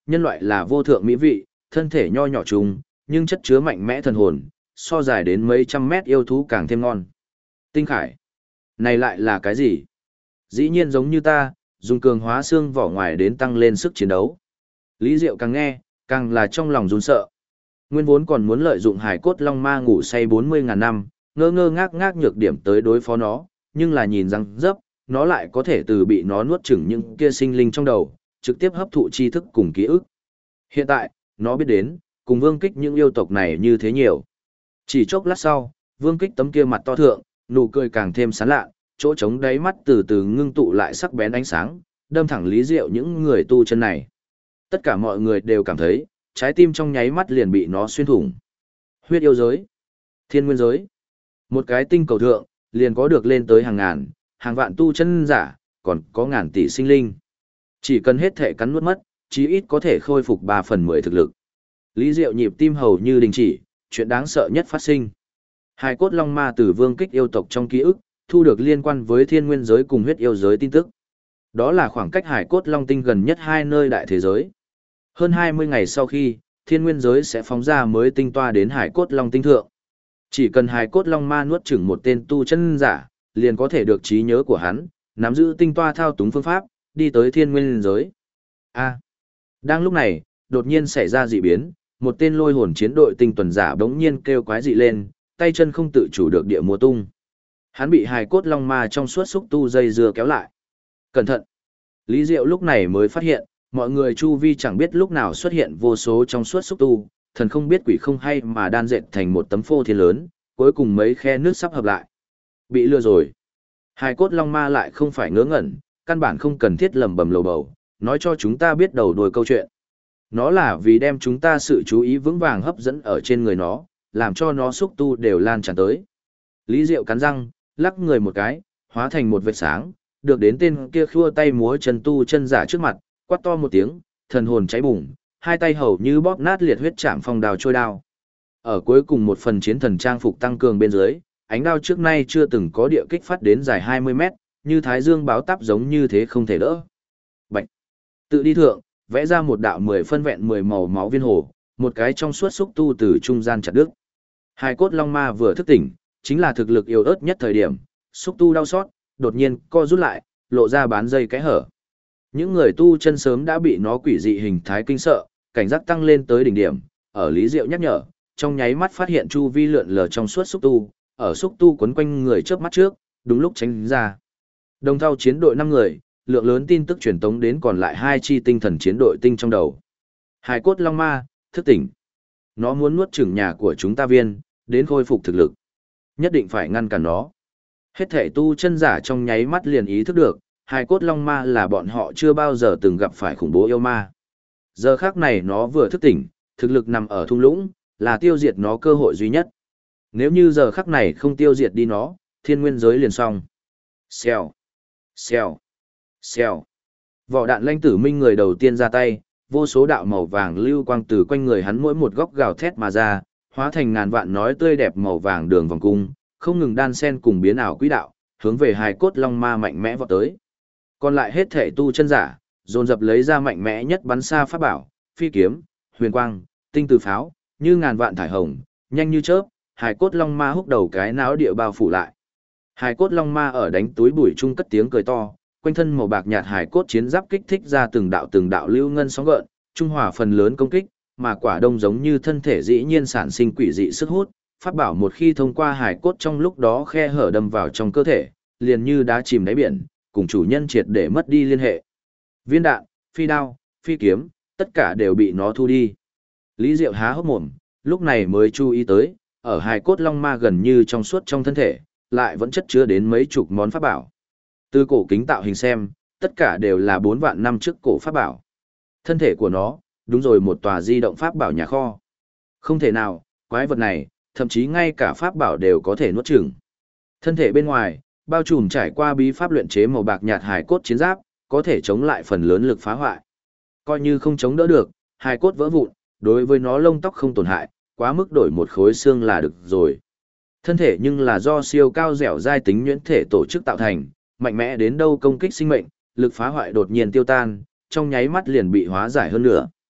Speaker 1: nhân loại là vô thượng mỹ vị, thân thể nho nhỏ trùng, nhưng chất chứa mạnh mẽ thần hồn, so dài đến mấy trăm mét yêu thú càng thêm ngon. Tinh khải. Này lại là cái gì? Dĩ nhiên giống như ta, dùng cường hóa xương vỏ ngoài đến tăng lên sức chiến đấu. Lý Diệu càng nghe, càng là trong lòng run sợ. Nguyên vốn còn muốn lợi dụng hải cốt long ma ngủ say 40.000 năm, ngơ ngơ ngác ngác nhược điểm tới đối phó nó, nhưng là nhìn răng dấp, nó lại có thể từ bị nó nuốt chửng những kia sinh linh trong đầu, trực tiếp hấp thụ tri thức cùng ký ức. Hiện tại, nó biết đến, cùng Vương Kích những yêu tộc này như thế nhiều. Chỉ chốc lát sau, Vương Kích tấm kia mặt to thượng, nụ cười càng thêm sán lạ, chỗ trống đáy mắt từ từ ngưng tụ lại sắc bén ánh sáng, đâm thẳng Lý Diệu những người tu chân này. Tất cả mọi người đều cảm thấy, trái tim trong nháy mắt liền bị nó xuyên thủng. Huyết yêu giới, thiên nguyên giới, một cái tinh cầu thượng, liền có được lên tới hàng ngàn, hàng vạn tu chân giả, còn có ngàn tỷ sinh linh. Chỉ cần hết thể cắn nuốt mất, chí ít có thể khôi phục 3/10 thực lực. Lý Diệu nhịp tim hầu như đình chỉ, chuyện đáng sợ nhất phát sinh. Hải cốt long ma từ Vương Kích yêu tộc trong ký ức, thu được liên quan với thiên nguyên giới cùng huyết yêu giới tin tức. Đó là khoảng cách hải cốt long tinh gần nhất hai nơi đại thế giới. Hơn 20 ngày sau khi, thiên nguyên giới sẽ phóng ra mới tinh toa đến hải cốt long tinh thượng. Chỉ cần hải cốt long ma nuốt chửng một tên tu chân giả, liền có thể được trí nhớ của hắn, nắm giữ tinh toa thao túng phương pháp, đi tới thiên nguyên giới. Đang lúc này, đột nhiên xảy ra dị biến, một tên lôi hồn chiến đội tinh tuần giả bỗng nhiên kêu quái dị lên, tay chân không tự chủ được địa múa tung. Hắn bị hài cốt long ma trong suốt xúc tu dây dưa kéo lại. Cẩn thận! Lý Diệu lúc này mới phát hiện, mọi người chu vi chẳng biết lúc nào xuất hiện vô số trong suốt xúc tu, thần không biết quỷ không hay mà đan dệt thành một tấm phô thiên lớn, cuối cùng mấy khe nước sắp hợp lại. Bị lừa rồi. Hài cốt long ma lại không phải ngớ ngẩn, căn bản không cần thiết lẩm bẩm lầu bầu, nói cho chúng ta biết đầu đuôi câu chuyện. Nó là vì đem chúng ta sự chú ý vững vàng hấp dẫn ở trên người nó, làm cho nó xúc tu đều lan tràn tới. Lý Diệu cắn răng, lắc người một cái, hóa thành một vệt sáng, được đến tên kia khua tay múa chân tu chân giả trước mặt, quát to một tiếng, thần hồn cháy bùng, hai tay hầu như bóp nát liệt huyết chạm phong đao trôi đao. Ở cuối cùng một phần chiến thần trang phục tăng cường bên dưới, ánh đao trước nay chưa từng có địa kích phát đến dài 20 mét, như thái dương báo táp giống như thế không thể đỡ. Bạch. Tự đi thượng, vẽ ra một đạo 10 phân vẹn 10 màu máu viên hồ, một cái trong suốt xúc tu từ trung gian chặt đứt. Hai cốt long ma vừa thức tỉnh, chính là thực lực yếu ớt nhất thời điểm, xúc tu đau xót, đột nhiên co rút lại, lộ ra bán dây cái hở. Những người tu chân sớm đã bị nó quỷ dị hình thái kinh sợ, cảnh giác tăng lên tới đỉnh điểm, ở Lý Diệu nhắc nhở, trong nháy mắt phát hiện chu vi lượn lờ trong suốt xúc tu, ở xúc tu quấn quanh người chớp mắt trước, đúng lúc tránh ra. Đồng thao chiến đội 5 người, lượng lớn tin tức truyền tống đến còn lại 2 chi tinh thần chiến đội tinh trong đầu. Hải cốt long ma, thức tỉnh. Nó muốn nuốt chửng nhà của chúng ta viên, đến khôi phục thực lực. Nhất định phải ngăn cản nó. Hết thể tu chân giả trong nháy mắt liền ý thức được, hải cốt long ma là bọn họ chưa bao giờ từng gặp phải khủng bố yêu ma. Giờ khác này nó vừa thức tỉnh, thực lực nằm ở thung lũng, là tiêu diệt nó cơ hội duy nhất. Nếu như giờ khắc này không tiêu diệt đi nó, thiên nguyên giới liền xong. Xèo, xèo, xèo. Vỏ đạn lanh tử minh người đầu tiên ra tay, vô số đạo màu vàng lưu quang từ quanh người hắn mỗi một góc gào thét mà ra, hóa thành ngàn vạn nói tươi đẹp màu vàng đường vòng cung, không ngừng đan sen cùng biến ảo quỹ đạo, hướng về hài cốt long ma mạnh mẽ vọt tới. Còn lại hết thể tu chân giả, dồn dập lấy ra mạnh mẽ nhất bắn xa pháp bảo, phi kiếm, huyền quang, tinh từ pháo, như ngàn vạn thải hồng, nhanh như chớp, hài cốt long ma húc đầu cái náo địa bao phủ lại. Hài cốt long ma ở đánh túi bụi chung cất tiếng cười to, quanh thân màu bạc nhạt hài cốt chiến giáp kích thích ra từng đạo lưu ngân sóng gợn, trung hòa phần lớn công kích, mà quả đông giống như thân thể dĩ nhiên sản sinh quỷ dị sức hút, pháp bảo một khi thông qua hài cốt trong lúc đó khe hở đâm vào trong cơ thể, liền như đá chìm đáy biển, cùng chủ nhân triệt để mất đi liên hệ. Viên đạn, phi đao, phi kiếm, tất cả đều bị nó thu đi. Lý Diệu há hốc mồm, lúc này mới chú ý tới, ở hài cốt long ma gần như trong suốt trong thân thể, lại vẫn chất chứa đến mấy chục món pháp bảo. Từ cổ kính tạo hình xem, tất cả đều là 4 vạn năm trước cổ pháp bảo. Thân thể của nó, đúng rồi một tòa di động pháp bảo nhà kho. Không thể nào, quái vật này, thậm chí ngay cả pháp bảo đều có thể nuốt chửng. Thân thể bên ngoài, bao trùm trải qua bí pháp luyện chế màu bạc nhạt hài cốt chiến giáp, có thể chống lại phần lớn lực phá hoại. Coi như không chống đỡ được, hài cốt vỡ vụn, đối với nó lông tóc không tổn hại, quá mức đổi một khối xương là được rồi. Thân thể nhưng là do siêu cao dẻo dai tính nhuyễn thể tổ chức tạo thành, mạnh mẽ đến đâu công kích sinh mệnh, lực phá hoại đột nhiên tiêu tan, trong nháy mắt liền bị hóa giải hơn nữa.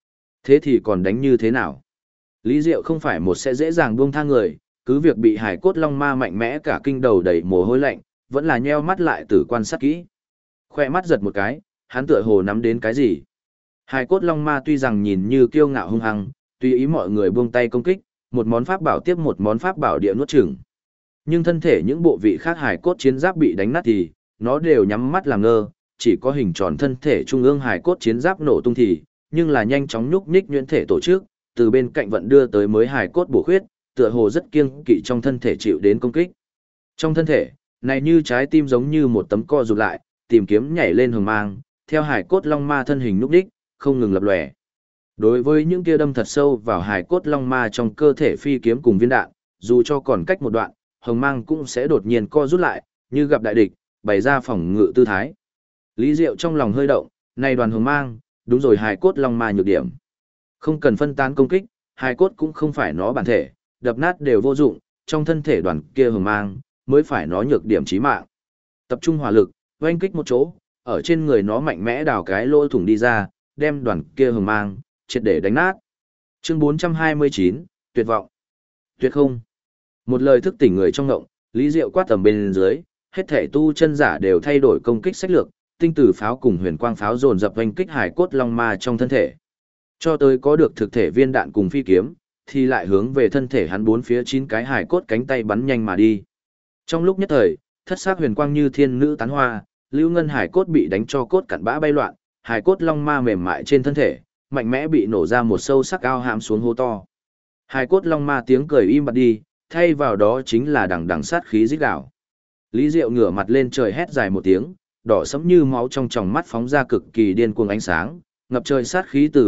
Speaker 1: Thế thì còn đánh như thế nào? Lý Diệu không phải một sẽ dễ dàng buông tha người, cứ việc bị hải cốt long ma mạnh mẽ cả kinh đầu đầy mồ hôi lạnh, vẫn là nheo mắt lại tử quan sát kỹ. Khoe mắt giật một cái, hắn tựa hồ nắm đến cái gì. Hải cốt long ma tuy rằng nhìn như kiêu ngạo hung hăng, tùy ý mọi người buông tay công kích, một món pháp bảo tiếp một món pháp bảo địa nuốt chửng. Nhưng thân thể những bộ vị khác hải cốt chiến giáp bị đánh nát thì, nó đều nhắm mắt làm ngơ, chỉ có hình tròn thân thể trung ương hải cốt chiến giáp nổ tung thì, nhưng là nhanh chóng nhúc nhích nhuyễn thể tổ chức, từ bên cạnh vận đưa tới mới hải cốt bổ khuyết, tựa hồ rất kiêng kỵ trong thân thể chịu đến công kích. Trong thân thể, này như trái tim giống như một tấm co rụt lại, tìm kiếm nhảy lên hừng mang, theo hải cốt long ma thân hình nhúc nhích, không ngừng lập lòe. Đối với những kia đâm thật sâu vào hải cốt long ma trong cơ thể phi kiếm cùng viên đạn, dù cho còn cách một đoạn, hồng mang cũng sẽ đột nhiên co rút lại, như gặp đại địch, bày ra phòng ngự tư thái. Lý Diệu trong lòng hơi động, này đoàn hồng mang, đúng rồi hải cốt long ma nhược điểm. Không cần phân tán công kích, hải cốt cũng không phải nó bản thể, đập nát đều vô dụng, trong thân thể đoàn kia hồng mang, mới phải nó nhược điểm chí mạng. Tập trung hỏa lực, oanh kích một chỗ, ở trên người nó mạnh mẽ đào cái lỗ thủng đi ra, đem đoàn kia hồng mang, triệt để đánh nát. Chương 429, tuyệt vọng. Tuyệt không. Một lời thức tỉnh người trong ngộng, Lý Diệu quát tầm bên dưới, hết thể tu chân giả đều thay đổi công kích sách lược, tinh tử pháo cùng huyền quang pháo dồn dập oanh kích hải cốt long ma trong thân thể. Cho tới có được thực thể viên đạn cùng phi kiếm, thì lại hướng về thân thể hắn bốn phía 9 cái hải cốt cánh tay bắn nhanh mà đi. Trong lúc nhất thời, thất sắc huyền quang như thiên nữ tán hoa, lưu ngân hải cốt bị đánh cho cốt cặn bã bay loạn, hải cốt long ma mềm mại trên thân thể, mạnh mẽ bị nổ ra một sâu sắc ao hãm xuống hố to. Hải cốt long ma tiếng cười im bặt đi, thay vào đó chính là đằng đằng sát khí rít gào. Lý Diệu ngửa mặt lên trời hét dài một tiếng, đỏ sẫm như máu trong tròng mắt phóng ra cực kỳ điên cuồng ánh sáng, ngập trời sát khí từ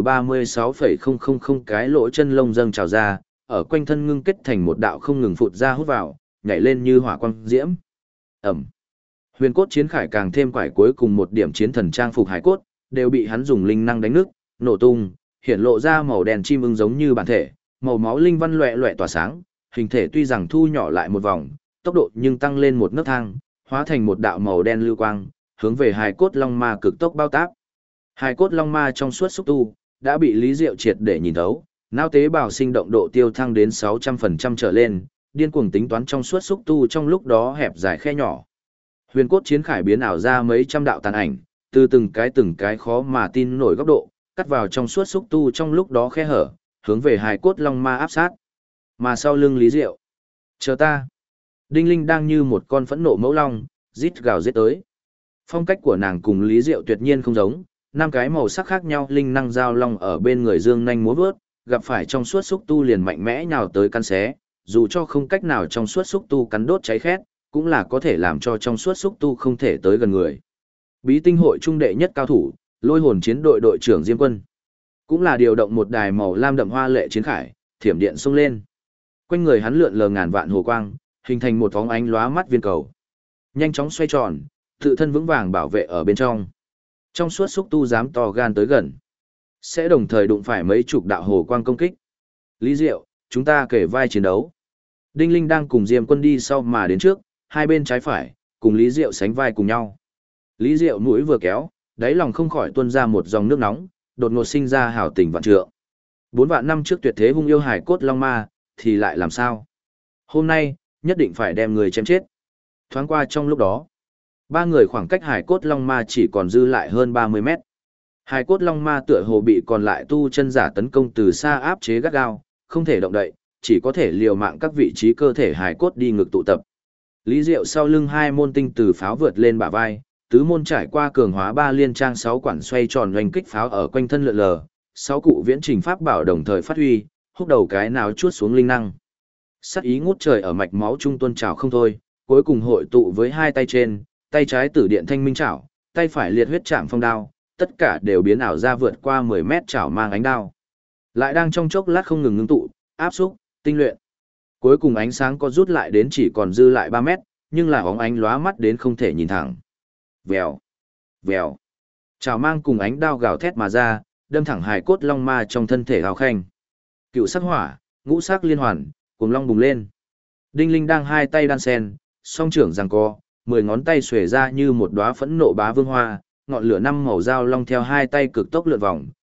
Speaker 1: 36,000 cái lỗ chân lông dâng trào ra, ở quanh thân ngưng kết thành một đạo không ngừng phụt ra hút vào, nhảy lên như hỏa quang diễm. Ẩm. Huyền cốt chiến khải càng thêm quải cuối cùng một điểm chiến thần trang phục hải cốt, đều bị hắn dùng linh năng đánh nước, nổ tung, hiện lộ ra màu đen chim ưng giống như bản thể, màu máu linh văn loẹt loẹt tỏa sáng, hình thể tuy rằng thu nhỏ lại một vòng, tốc độ nhưng tăng lên một nấc thang, hóa thành một đạo màu đen lưu quang, hướng về hải cốt long ma cực tốc bao táp. Hải cốt long ma trong suốt xúc tu đã bị Lý Diệu triệt để nhìn thấu, não tế bào sinh động độ tiêu thăng đến 600% trở lên, điên cuồng tính toán trong suốt xúc tu trong lúc đó hẹp dài khe nhỏ. Huyền cốt chiến khải biến ảo ra mấy trăm đạo tàn ảnh, từ từng cái khó mà tin nổi góc độ, cắt vào trong suốt xúc tu trong lúc đó khe hở, hướng về hải cốt long ma áp sát. Mà sau lưng Lý Diệu, chờ ta. Đinh Linh đang như một con phẫn nộ mẫu long, rít gào giết tới. Phong cách của nàng cùng Lý Diệu tuyệt nhiên không giống, 5 cái màu sắc khác nhau linh năng giao long ở bên người dương nhanh múa vớt, gặp phải trong suốt xúc tu liền mạnh mẽ nhào tới cắn xé, dù cho không cách nào trong suốt xúc tu cắn đốt cháy khét, cũng là có thể làm cho trong suốt xúc tu không thể tới gần người. Bí tinh hội trung đệ nhất cao thủ, Lôi hồn chiến đội đội trưởng Diêm Quân, cũng là điều động một đài màu lam đậm hoa lệ chiến khải, thiểm điện xông lên. Quanh người hắn lượn lờ ngàn vạn hồ quang, hình thành một bóng ánh lóa mắt viên cầu. Nhanh chóng xoay tròn, tự thân vững vàng bảo vệ ở bên trong. Trong suốt xúc tu dám to gan tới gần, sẽ đồng thời đụng phải mấy chục đạo hồ quang công kích. Lý Diệu, chúng ta kể vai chiến đấu. Đinh Linh đang cùng Diêm Quân đi sau mà đến trước, hai bên trái phải, cùng Lý Diệu sánh vai cùng nhau. Lý Diệu mũi vừa kéo, đáy lòng không khỏi tuôn ra một dòng nước nóng, đột ngột sinh ra hào tình vạn trượng. 4 vạn năm trước tuyệt thế hung yêu hải cốt long ma, thì lại làm sao? Hôm nay, nhất định phải đem người chém chết. Thoáng qua trong lúc đó, ba người khoảng cách hải cốt long ma chỉ còn dư lại hơn 30 mét. Hải cốt long ma tựa hồ bị còn lại tu chân giả tấn công từ xa áp chế gắt gao, không thể động đậy, chỉ có thể liều mạng các vị trí cơ thể hải cốt đi ngược tụ tập. Lý Diệu sau lưng hai môn tinh từ pháo vượt lên bả vai, tứ môn trải qua cường hóa 3 liên trang 6 quản xoay tròn oanh kích pháo ở quanh thân lượn lờ, 6 cụ viễn trình pháp bảo đồng thời phát huy, húc đầu cái nào chuốt xuống linh năng. Sát ý ngút trời ở mạch máu trung tuôn trào không thôi, cuối cùng hội tụ với hai tay trên, tay trái tử điện thanh minh chảo, tay phải liệt huyết chạm phong đao, tất cả đều biến ảo ra vượt qua 10 mét chảo mang ánh đao. Lại đang trong chốc lát không ngừng ngưng tụ, áp xúc, tinh luyện. Cuối cùng ánh sáng có rút lại đến chỉ còn dư lại 3 mét, nhưng là óng ánh lóa mắt đến không thể nhìn thẳng. Vèo, vèo. Chảo mang cùng ánh đao gào thét mà ra, đâm thẳng hài cốt long ma trong thân thể hào khanh. Cựu sắc hỏa, ngũ sắc liên hoàn, cùng long bùng lên. Đinh Linh đang hai tay đan sen, song trưởng giằng co, 10 ngón tay xuề ra như một đóa phẫn nộ bá vương hoa, ngọn lửa năm màu dao long theo hai tay cực tốc lượn vòng,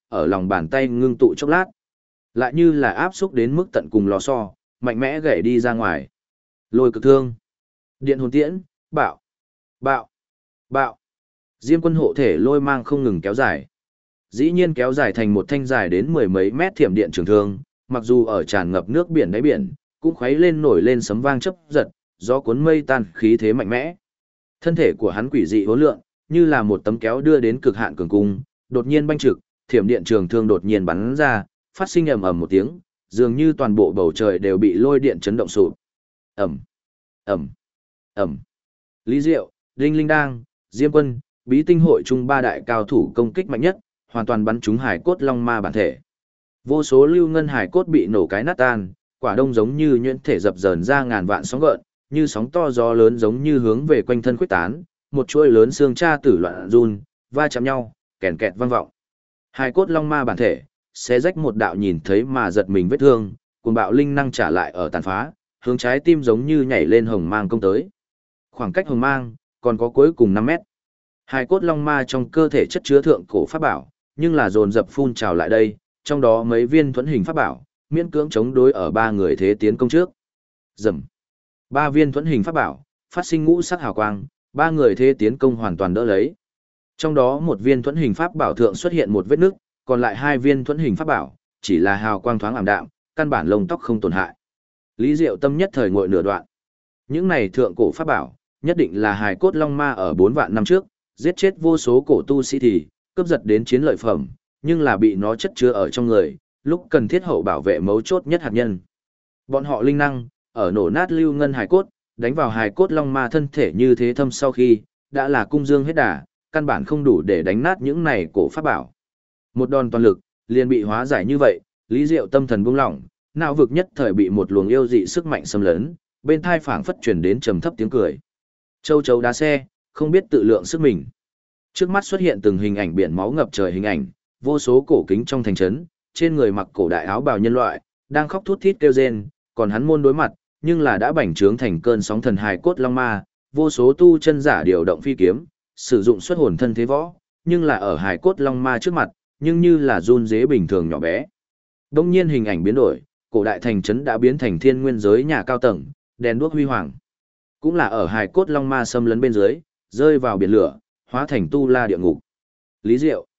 Speaker 1: ở lòng bàn tay ngưng tụ chốc lát. Lại như là áp xúc đến mức tận cùng lò xo, mạnh mẽ gãy đi ra ngoài. Lôi cực thương, điện hồn tiễn, bạo, bạo, bạo. Diêm Quân hộ thể lôi mang không ngừng kéo dài. Dĩ nhiên kéo dài thành một thanh dài đến mười mấy mét thiểm điện trường thương, mặc dù ở tràn ngập nước biển đáy biển, cũng khuấy lên nổi lên sấm vang chớp giật, gió cuốn mây tan khí thế mạnh mẽ. Thân thể của hắn quỷ dị hỗn lượng, như là một tấm kéo đưa đến cực hạn cường cung, đột nhiên banh trực, thiểm điện trường thương đột nhiên bắn ra, phát sinh ầm ầm một tiếng, dường như toàn bộ bầu trời đều bị lôi điện chấn động sụp. Ầm, ầm, ầm. Lý Diệu, Đinh Linh Đang, Diêm Quân, Bí Tinh hội chung ba đại cao thủ công kích mạnh nhất, hoàn toàn bắn trúng hải cốt long ma bản thể. Vô số lưu ngân hải cốt bị nổ cái nát tan, quả đông giống như nhuyễn thể dập dờn ra ngàn vạn sóng gợn, như sóng to gió lớn giống như hướng về quanh thân khuếch tán, một chuỗi lớn xương tra tử loạn run, va chạm nhau, kèn kẹt vang vọng. Hải cốt long ma bản thể, xé rách một đạo nhìn thấy mà giật mình vết thương, cuồng bạo linh năng trả lại ở tàn phá, hướng trái tim giống như nhảy lên hồng mang công tới. Khoảng cách hồng mang còn có cuối cùng 5 mét. Hải cốt long ma trong cơ thể chất chứa thượng cổ pháp bảo, nhưng là dồn dập phun trào lại đây, trong đó mấy viên thuẫn hình pháp bảo, miễn cưỡng chống đối ở ba người thế tiến công trước. Rầm. Ba viên thuẫn hình pháp bảo, phát sinh ngũ sắc hào quang, ba người thế tiến công hoàn toàn đỡ lấy. Trong đó một viên thuẫn hình pháp bảo thượng xuất hiện một vết nứt, còn lại hai viên thuẫn hình pháp bảo, chỉ là hào quang thoáng ảm đạm, căn bản lông tóc không tổn hại. Lý Diệu tâm nhất thời ngội nửa đoạn. Những này thượng cổ pháp bảo, nhất định là hài cốt long ma ở 4 vạn năm trước, giết chết vô số cổ tu sĩ thì, cướp giật đến chiến lợi phẩm, nhưng là bị nó chất chứa ở trong người, lúc cần thiết hậu bảo vệ mấu chốt nhất hạt nhân. Bọn họ linh năng, ở nổ nát lưu ngân hài cốt, đánh vào hài cốt long ma thân thể như thế thâm sau khi, đã là cung dương hết đà, căn bản không đủ để đánh nát những này cổ pháp bảo. Một đòn toàn lực, liền bị hóa giải như vậy, Lý Diệu tâm thần buông lỏng, não vực nhất thời bị một luồng yêu dị sức mạnh xâm lấn, bên thai phảng phất truyền đến trầm thấp tiếng cười. Châu chấu đá xe, không biết tự lượng sức mình. Trước mắt xuất hiện từng hình ảnh biển máu ngập trời hình ảnh, vô số cổ kính trong thành trấn, trên người mặc cổ đại áo bào nhân loại, đang khóc thút thít kêu rên, còn hắn môn đối mặt, nhưng là đã bành trướng thành cơn sóng thần hài cốt long ma, vô số tu chân giả điều động phi kiếm, sử dụng xuất hồn thân thế võ, nhưng là ở hài cốt long ma trước mặt, nhưng như là run dế bình thường nhỏ bé. Đông nhiên hình ảnh biến đổi, cổ đại thành trấn đã biến thành thiên nguyên giới nhà cao tầng, đèn đuốc huy hoàng. Cũng là ở hài cốt long ma xâm lấn bên dưới, rơi vào biển lửa, hóa thành tu la địa ngục. Lý Diệu,